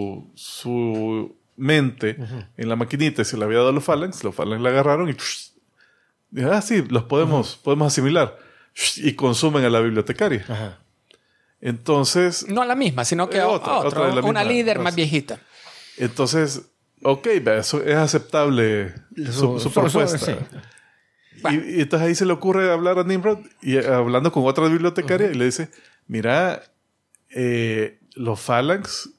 [SPEAKER 2] su mente en la maquinita y se la había dado a los Phalanx la agarraron y dijeron, sí, los podemos asimilar. Y consumen a la bibliotecaria. Ajá. Entonces...
[SPEAKER 4] No a la misma, sino que a otra una líder más viejita.
[SPEAKER 2] Entonces, eso es aceptable su propuesta. Sí. Y entonces ahí se le ocurre hablar a Nimrod y hablando con otra bibliotecaria y le dice, mira, los Phalanx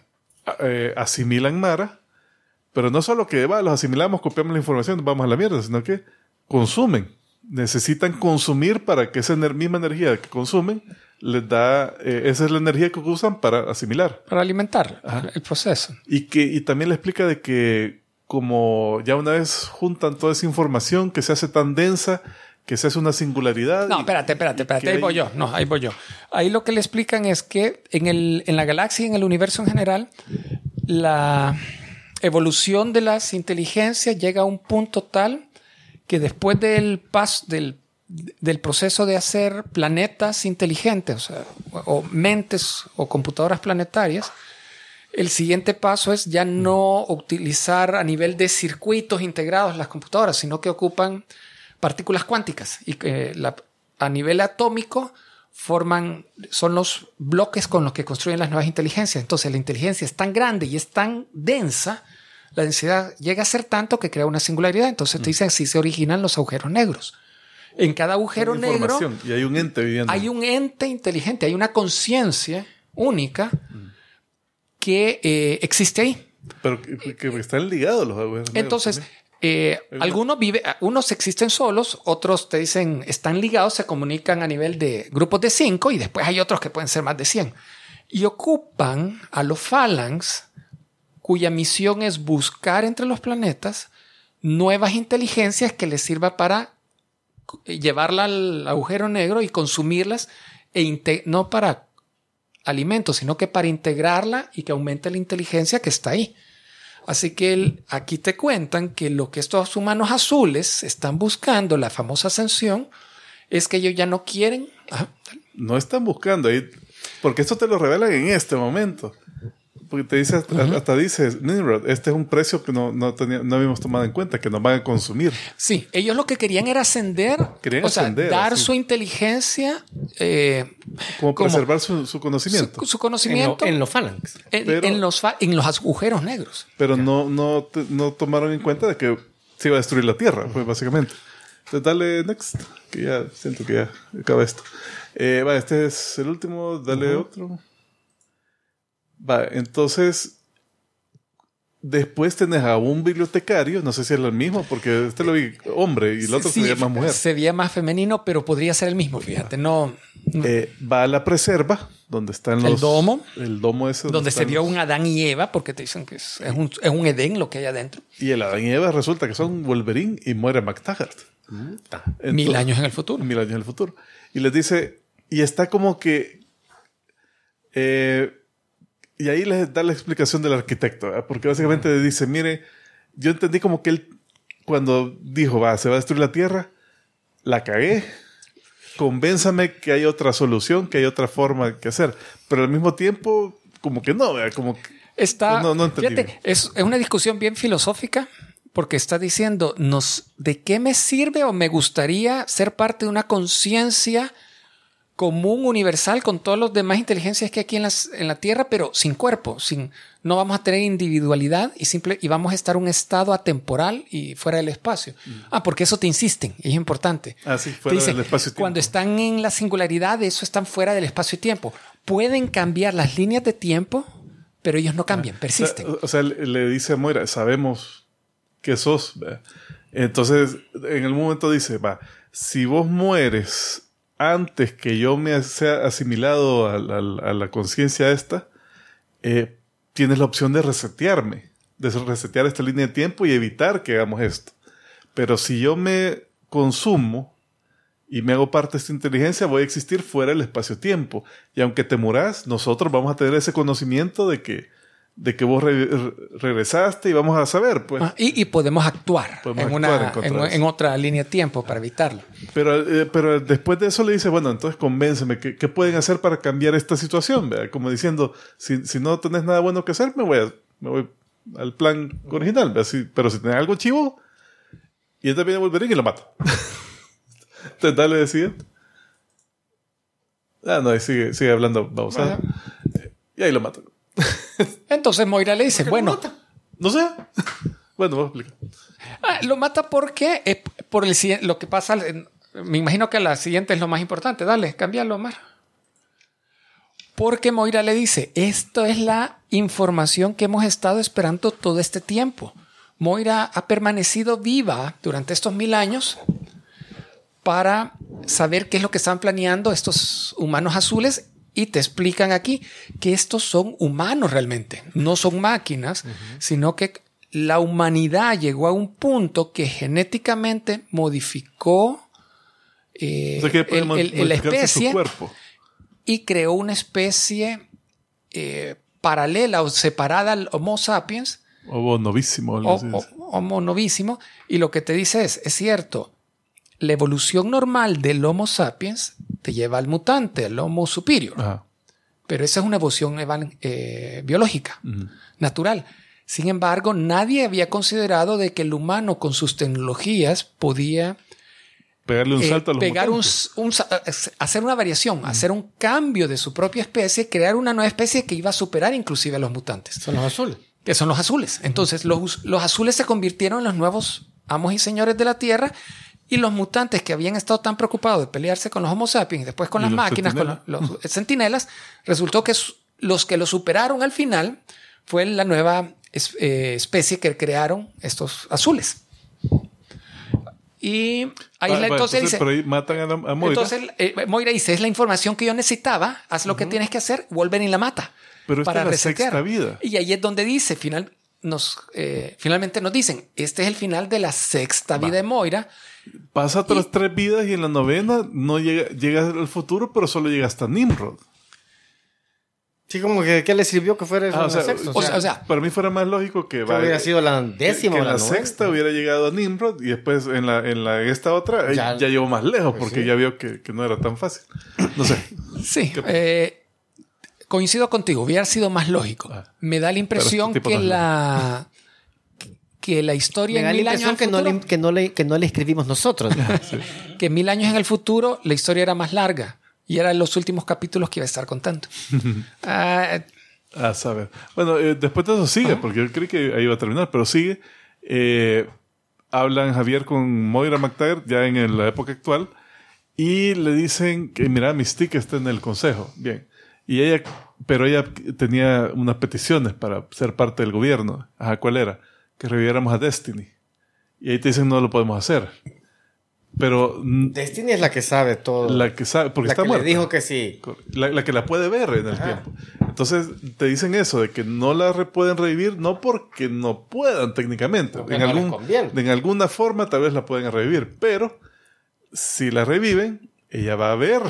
[SPEAKER 2] asimilan Mara, pero no solo que los asimilamos, copiamos la información, vamos a la mierda, sino que consumen. Necesitan consumir para que esa misma energía que consumen les da... esa es la energía que usan para asimilar.
[SPEAKER 4] Para alimentar el proceso.
[SPEAKER 2] Y también le explica de que como ya una vez juntan toda esa información que se hace tan densa, que se hace una singularidad...
[SPEAKER 4] No, espérate. Ahí voy yo. Ahí lo que le explican es que en la galaxia y en el universo en general, la evolución de las inteligencias llega a un punto tal que después del paso del proceso de hacer planetas inteligentes, o mentes o computadoras planetarias, el siguiente paso es ya no utilizar a nivel de circuitos integrados las computadoras, sino que ocupan partículas cuánticas y que a nivel atómico son los bloques con los que construyen las nuevas inteligencias. Entonces la inteligencia es tan grande y es tan densa, la densidad llega a ser tanto que crea una singularidad. Entonces te dicen así se originan los agujeros negros. En cada agujero negro
[SPEAKER 2] y hay un ente viviendo.
[SPEAKER 4] Hay un ente inteligente, hay una conciencia única que existe ahí.
[SPEAKER 2] Pero que están ligados los agujeros negros.
[SPEAKER 4] Entonces, unos existen solos, otros te dicen están ligados, se comunican a nivel de grupos de 5 y después hay otros que pueden ser más de 100. Y ocupan a los Phalanx, cuya misión es buscar entre los planetas nuevas inteligencias que les sirva para llevarla al agujero negro y consumirlas, no para alimentos, sino que para integrarla y que aumente la inteligencia que está ahí. Así que aquí te cuentan que lo que estos humanos azules están buscando, la famosa ascensión, es que ellos ya no quieren...
[SPEAKER 2] No están buscando ahí, porque esto te lo revelan en este momento. Porque te dice, hasta dice, Nimrod, este es un precio que no habíamos tomado en cuenta, que nos van a consumir.
[SPEAKER 4] Sí, ellos lo que querían era ascender, dar su inteligencia.
[SPEAKER 2] Como preservar su conocimiento.
[SPEAKER 4] Su conocimiento.
[SPEAKER 3] En los Phalanx.
[SPEAKER 4] En los agujeros negros.
[SPEAKER 2] Pero no tomaron en cuenta de que se iba a destruir la Tierra, pues básicamente. Entonces dale next, que ya siento que ya acaba esto. Este es el último, dale otro. Entonces después tenés a un bibliotecario, no sé si es el mismo, porque este lo vi hombre y el otro se veía más mujer.
[SPEAKER 4] Se veía más femenino, pero podría ser el mismo, fíjate. No.
[SPEAKER 2] Va a la preserva, donde están los...
[SPEAKER 4] El domo.
[SPEAKER 2] El domo ese.
[SPEAKER 4] Donde se vio un Adán y Eva, porque te dicen que es un Edén lo que hay adentro.
[SPEAKER 2] Y el Adán y Eva resulta que son Wolverine y Moira McTaggart. Entonces,
[SPEAKER 4] 1000 años en el futuro.
[SPEAKER 2] 1000 años en el futuro. Y les dice... Y está como que... y ahí les da la explicación del arquitecto, ¿verdad? Porque básicamente dice, mire, yo entendí como que él, cuando dijo, se va a destruir la Tierra, la cagué, convénzame que hay otra solución, que hay otra forma que hacer. Pero al mismo tiempo, como que no, ¿verdad? Como que no entendí.
[SPEAKER 4] Fíjate, es una discusión bien filosófica, porque está diciendo, ¿de qué me sirve o me gustaría ser parte de una conciencia común, universal, con todas las demás inteligencias que hay aquí en la Tierra, pero sin cuerpo, no vamos a tener individualidad y vamos a estar en un estado atemporal y fuera del espacio. Porque eso te insisten, es importante.
[SPEAKER 2] Sí, fuera del espacio-tiempo.
[SPEAKER 4] Cuando están en la singularidad, eso están fuera del espacio-tiempo. Pueden cambiar las líneas de tiempo, pero ellos no cambian, persisten.
[SPEAKER 2] O sea, le dice a Moira, sabemos que sos. ¿verdad? Entonces, en el momento dice, si vos mueres antes que yo me sea asimilado a la conciencia esta, tienes la opción de resetearme, de resetear esta línea de tiempo y evitar que hagamos esto. Pero si yo me consumo y me hago parte de esta inteligencia, voy a existir fuera del espacio-tiempo. Y aunque te muras, nosotros vamos a tener ese conocimiento de que vos regresaste y vamos a saber, pues.
[SPEAKER 4] Y podemos actuar, en otra línea de tiempo para evitarlo.
[SPEAKER 2] Pero después de eso le dice, bueno, entonces convénceme, ¿qué pueden hacer para cambiar esta situación? ¿Verdad? Como diciendo, si no tenés nada bueno que hacer, me voy al plan original. ¿verdad? Pero si tenés algo chivo, y él también volveré y lo mato. Entonces dale, decide. No, sigue hablando babosada. Y ahí lo mato.
[SPEAKER 4] Entonces Moira le dice, bueno,
[SPEAKER 2] no sé. Bueno, vos explica.
[SPEAKER 4] Lo mata porque por lo que pasa. Me imagino que la siguiente es lo más importante. Dale, cámbialo, Omar. Porque Moira le dice, esto es la información que hemos estado esperando todo este tiempo. Moira ha permanecido viva durante estos 1000 años para saber qué es lo que están planeando estos humanos azules. Y te explican aquí que estos son humanos realmente, no son máquinas, sino que la humanidad llegó a un punto que genéticamente modificó la especie y creó una especie paralela o separada al Homo sapiens.
[SPEAKER 2] Homo novísimo.
[SPEAKER 4] Homo novísimo. Y lo que te dice es cierto, la evolución normal del Homo sapiens te lleva al mutante, al Homo superior.
[SPEAKER 2] Ajá.
[SPEAKER 4] Pero esa es una evolución biológica, natural. Sin embargo, nadie había considerado de que el humano con sus tecnologías podía
[SPEAKER 2] pegarle un salto a los
[SPEAKER 4] mutantes. Hacer una variación, hacer un cambio de su propia especie, crear una nueva especie que iba a superar inclusive a los mutantes.
[SPEAKER 3] Son los azules.
[SPEAKER 4] Que son los azules. Entonces, los azules se convirtieron en los nuevos amos y señores de la Tierra. Y los mutantes que habían estado tan preocupados de pelearse con los Homo sapiens y después con las máquinas, con los centinelas, resultó que los que lo superaron al final fue la nueva especie que crearon estos azules. Y ahí entonces dice...
[SPEAKER 2] Pero ahí matan a Moira.
[SPEAKER 4] Entonces Moira dice, es la información que yo necesitaba, haz lo que tienes que hacer, Wolverine la mata.
[SPEAKER 2] Pero
[SPEAKER 4] para
[SPEAKER 2] esta es la
[SPEAKER 4] resetear.
[SPEAKER 2] sexta vida.
[SPEAKER 4] Y ahí es donde dice, finalmente nos dicen, este es el final de la sexta vida de Moira.
[SPEAKER 2] Pasa otras 3 vidas y en la 9ª no llega al futuro, pero solo llega hasta Nimrod.
[SPEAKER 3] Sí, como que ¿qué le sirvió que fuera la sexta?
[SPEAKER 4] O sea,
[SPEAKER 2] para mí fuera más lógico que
[SPEAKER 3] hubiera sido la 10ª
[SPEAKER 2] que
[SPEAKER 3] o la
[SPEAKER 2] 9ª.
[SPEAKER 3] sexta
[SPEAKER 2] Hubiera llegado a Nimrod y después en esta otra ya llegó más lejos porque ya vio que no era tan fácil. No sé.
[SPEAKER 4] Sí. Coincido contigo. Hubiera sido más lógico. Me da la impresión que la historia en 1000 años en el futuro,
[SPEAKER 3] que no le escribimos nosotros.
[SPEAKER 2] Sí.
[SPEAKER 4] Que 1000 años en el futuro la historia era más larga y eran los últimos capítulos que iba a estar contando.
[SPEAKER 2] A saber. Bueno, después de eso sigue, porque yo creí que ahí iba a terminar, pero sigue. Hablan Javier con Moira McTaggart ya en la época actual y le dicen que mira, Mystique está en el consejo. Bien. Pero ella tenía unas peticiones para ser parte del gobierno. Ajá, ¿cuál era? Que reviviéramos a Destiny. Y ahí te dicen no lo podemos hacer. Pero
[SPEAKER 3] Destiny es la que sabe todo.
[SPEAKER 2] La que sabe, porque está muerta.
[SPEAKER 3] Le dijo que sí.
[SPEAKER 2] La que la puede ver en el tiempo. Entonces te dicen eso, de que no la pueden revivir, no porque no puedan técnicamente. En alguna forma tal vez la pueden revivir. Pero si la reviven, ella va a ver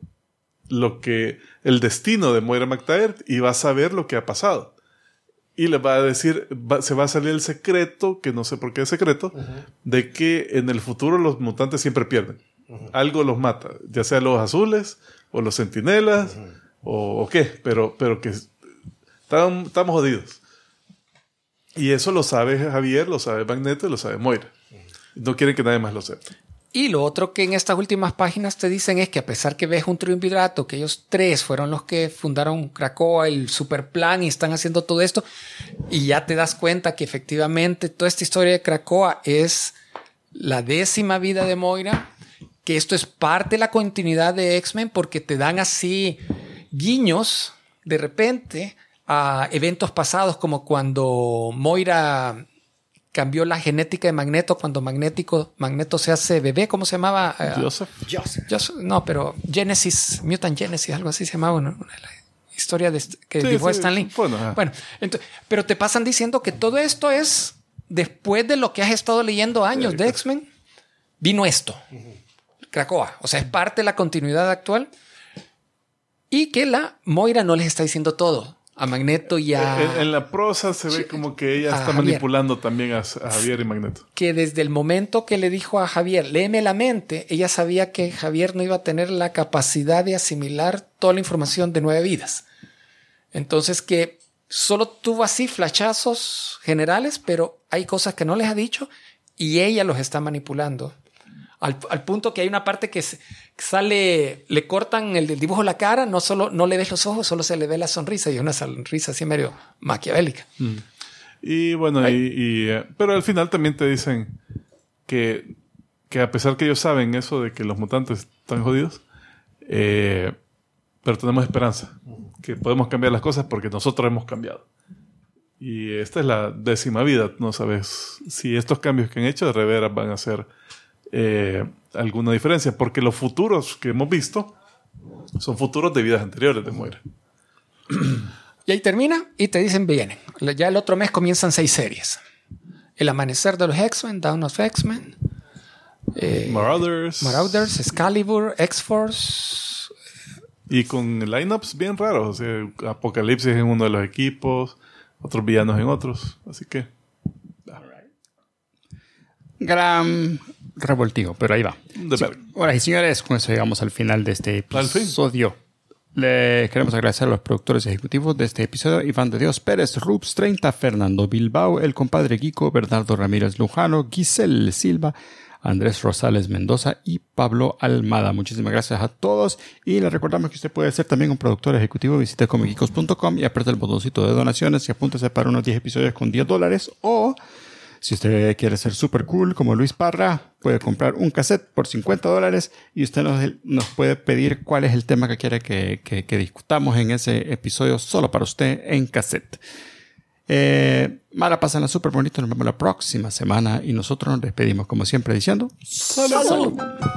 [SPEAKER 2] el destino de Moira McTaggart y va a saber lo que ha pasado. Y le va a decir, se va a salir el secreto, que no sé por qué es secreto, de que en el futuro los mutantes siempre pierden. Algo los mata, ya sea los azules o los centinelas o qué, pero que estamos jodidos. Y eso lo sabe Javier, lo sabe Magneto y lo sabe Moira. No quieren que nadie más lo sepa.
[SPEAKER 4] Y lo otro que en estas últimas páginas te dicen es que a pesar que ves un triunvirato, que ellos 3 fueron los que fundaron Krakoa, el superplan y están haciendo todo esto, y ya te das cuenta que efectivamente toda esta historia de Krakoa es la 10ª vida de Moira, que esto es parte de la continuidad de X-Men porque te dan así guiños de repente a eventos pasados como cuando Moira cambió la genética de Magneto cuando Magneto se hace bebé. ¿Cómo se llamaba?
[SPEAKER 2] Joseph.
[SPEAKER 4] No, pero Genesis, Mutant Genesis, algo así se llamaba. La historia que dibujó Stan Lee. Bueno, entonces, pero te pasan diciendo que todo esto es después de lo que has estado leyendo años de X-Men. Vino esto. Krakoa. O sea, es parte de la continuidad actual. Y que la Moira no les está diciendo todo. A Magneto y a...
[SPEAKER 2] En la prosa se ve como que ella está manipulando también a Javier y Magneto.
[SPEAKER 4] Que desde el momento que le dijo a Javier, léeme la mente, ella sabía que Javier no iba a tener la capacidad de asimilar toda la información de 9 vidas. Entonces que solo tuvo así flashazos generales, pero hay cosas que no les ha dicho y ella los está manipulando. Al punto que hay una parte que sale, le cortan el dibujo de la cara, no le ves los ojos, solo se le ve la sonrisa y una sonrisa así medio maquiavélica.
[SPEAKER 2] Y bueno, pero al final también te dicen que a pesar que ellos saben eso de que los mutantes están jodidos, pero tenemos esperanza, que podemos cambiar las cosas porque nosotros hemos cambiado. Y esta es la 10ª vida. No sabes si estos cambios que han hecho de veras van a ser alguna diferencia, porque los futuros que hemos visto son futuros de vidas anteriores de Moira.
[SPEAKER 4] Y ahí termina y te dicen vienen. Ya el otro mes comienzan 6 series. El amanecer de los X-Men, Dawn of X-Men,
[SPEAKER 2] Marauders,
[SPEAKER 4] Excalibur, X-Force.
[SPEAKER 2] Y con lineups bien raros. O sea, Apocalipsis en uno de los equipos, otros villanos en otros. Así que
[SPEAKER 1] gran revoltijo, pero ahí va. Ahora, y señores, con eso llegamos al final de este episodio. Le queremos agradecer a los productores ejecutivos de este episodio: Iván de Dios Pérez, Rups 30, Fernando Bilbao, el compadre Guico, Bernardo Ramírez Lujano, Giselle Silva, Andrés Rosales Mendoza y Pablo Almada. Muchísimas gracias a todos y les recordamos que usted puede ser también un productor ejecutivo. Visite comicgeekos.com y apriete el botoncito de donaciones y apúntese para unos 10 episodios con $10, o si usted quiere ser super cool como Luis Parra, puede comprar un cassette por $50 y usted nos puede pedir cuál es el tema que quiere que discutamos en ese episodio solo para usted en cassette. Mara, pásenla súper bonito. Nos vemos la próxima semana y nosotros nos despedimos como siempre diciendo ¡Salud!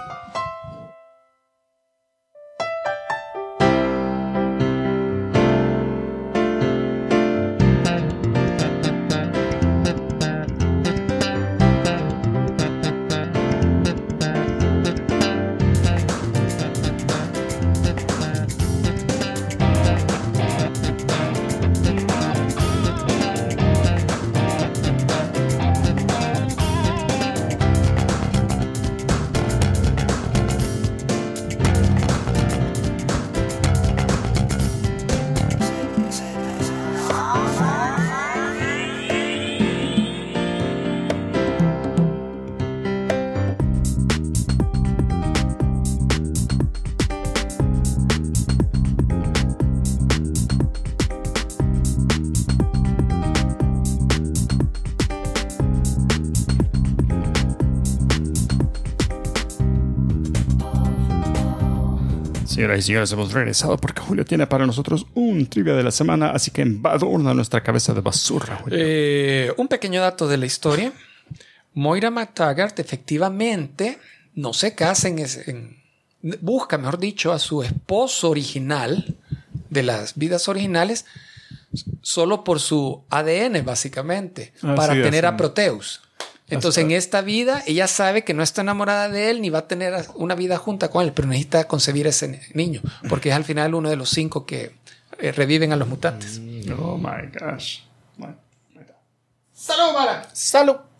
[SPEAKER 1] Señoras y señores, hemos regresado porque Julio tiene para nosotros un trivia de la semana, así que embadurna nuestra cabeza de basura, Julio.
[SPEAKER 4] Un pequeño dato de la historia. Moira McTaggart efectivamente no se casa busca, mejor dicho, a su esposo original de las vidas originales solo por su ADN, básicamente, para tener a Proteus. Entonces, en esta vida, ella sabe que no está enamorada de él ni va a tener una vida junta con él, pero necesita concebir a ese niño, porque es al final uno de los 5 que reviven a los mutantes.
[SPEAKER 2] Oh my gosh.
[SPEAKER 3] ¡Salud, Mara! ¡Salud!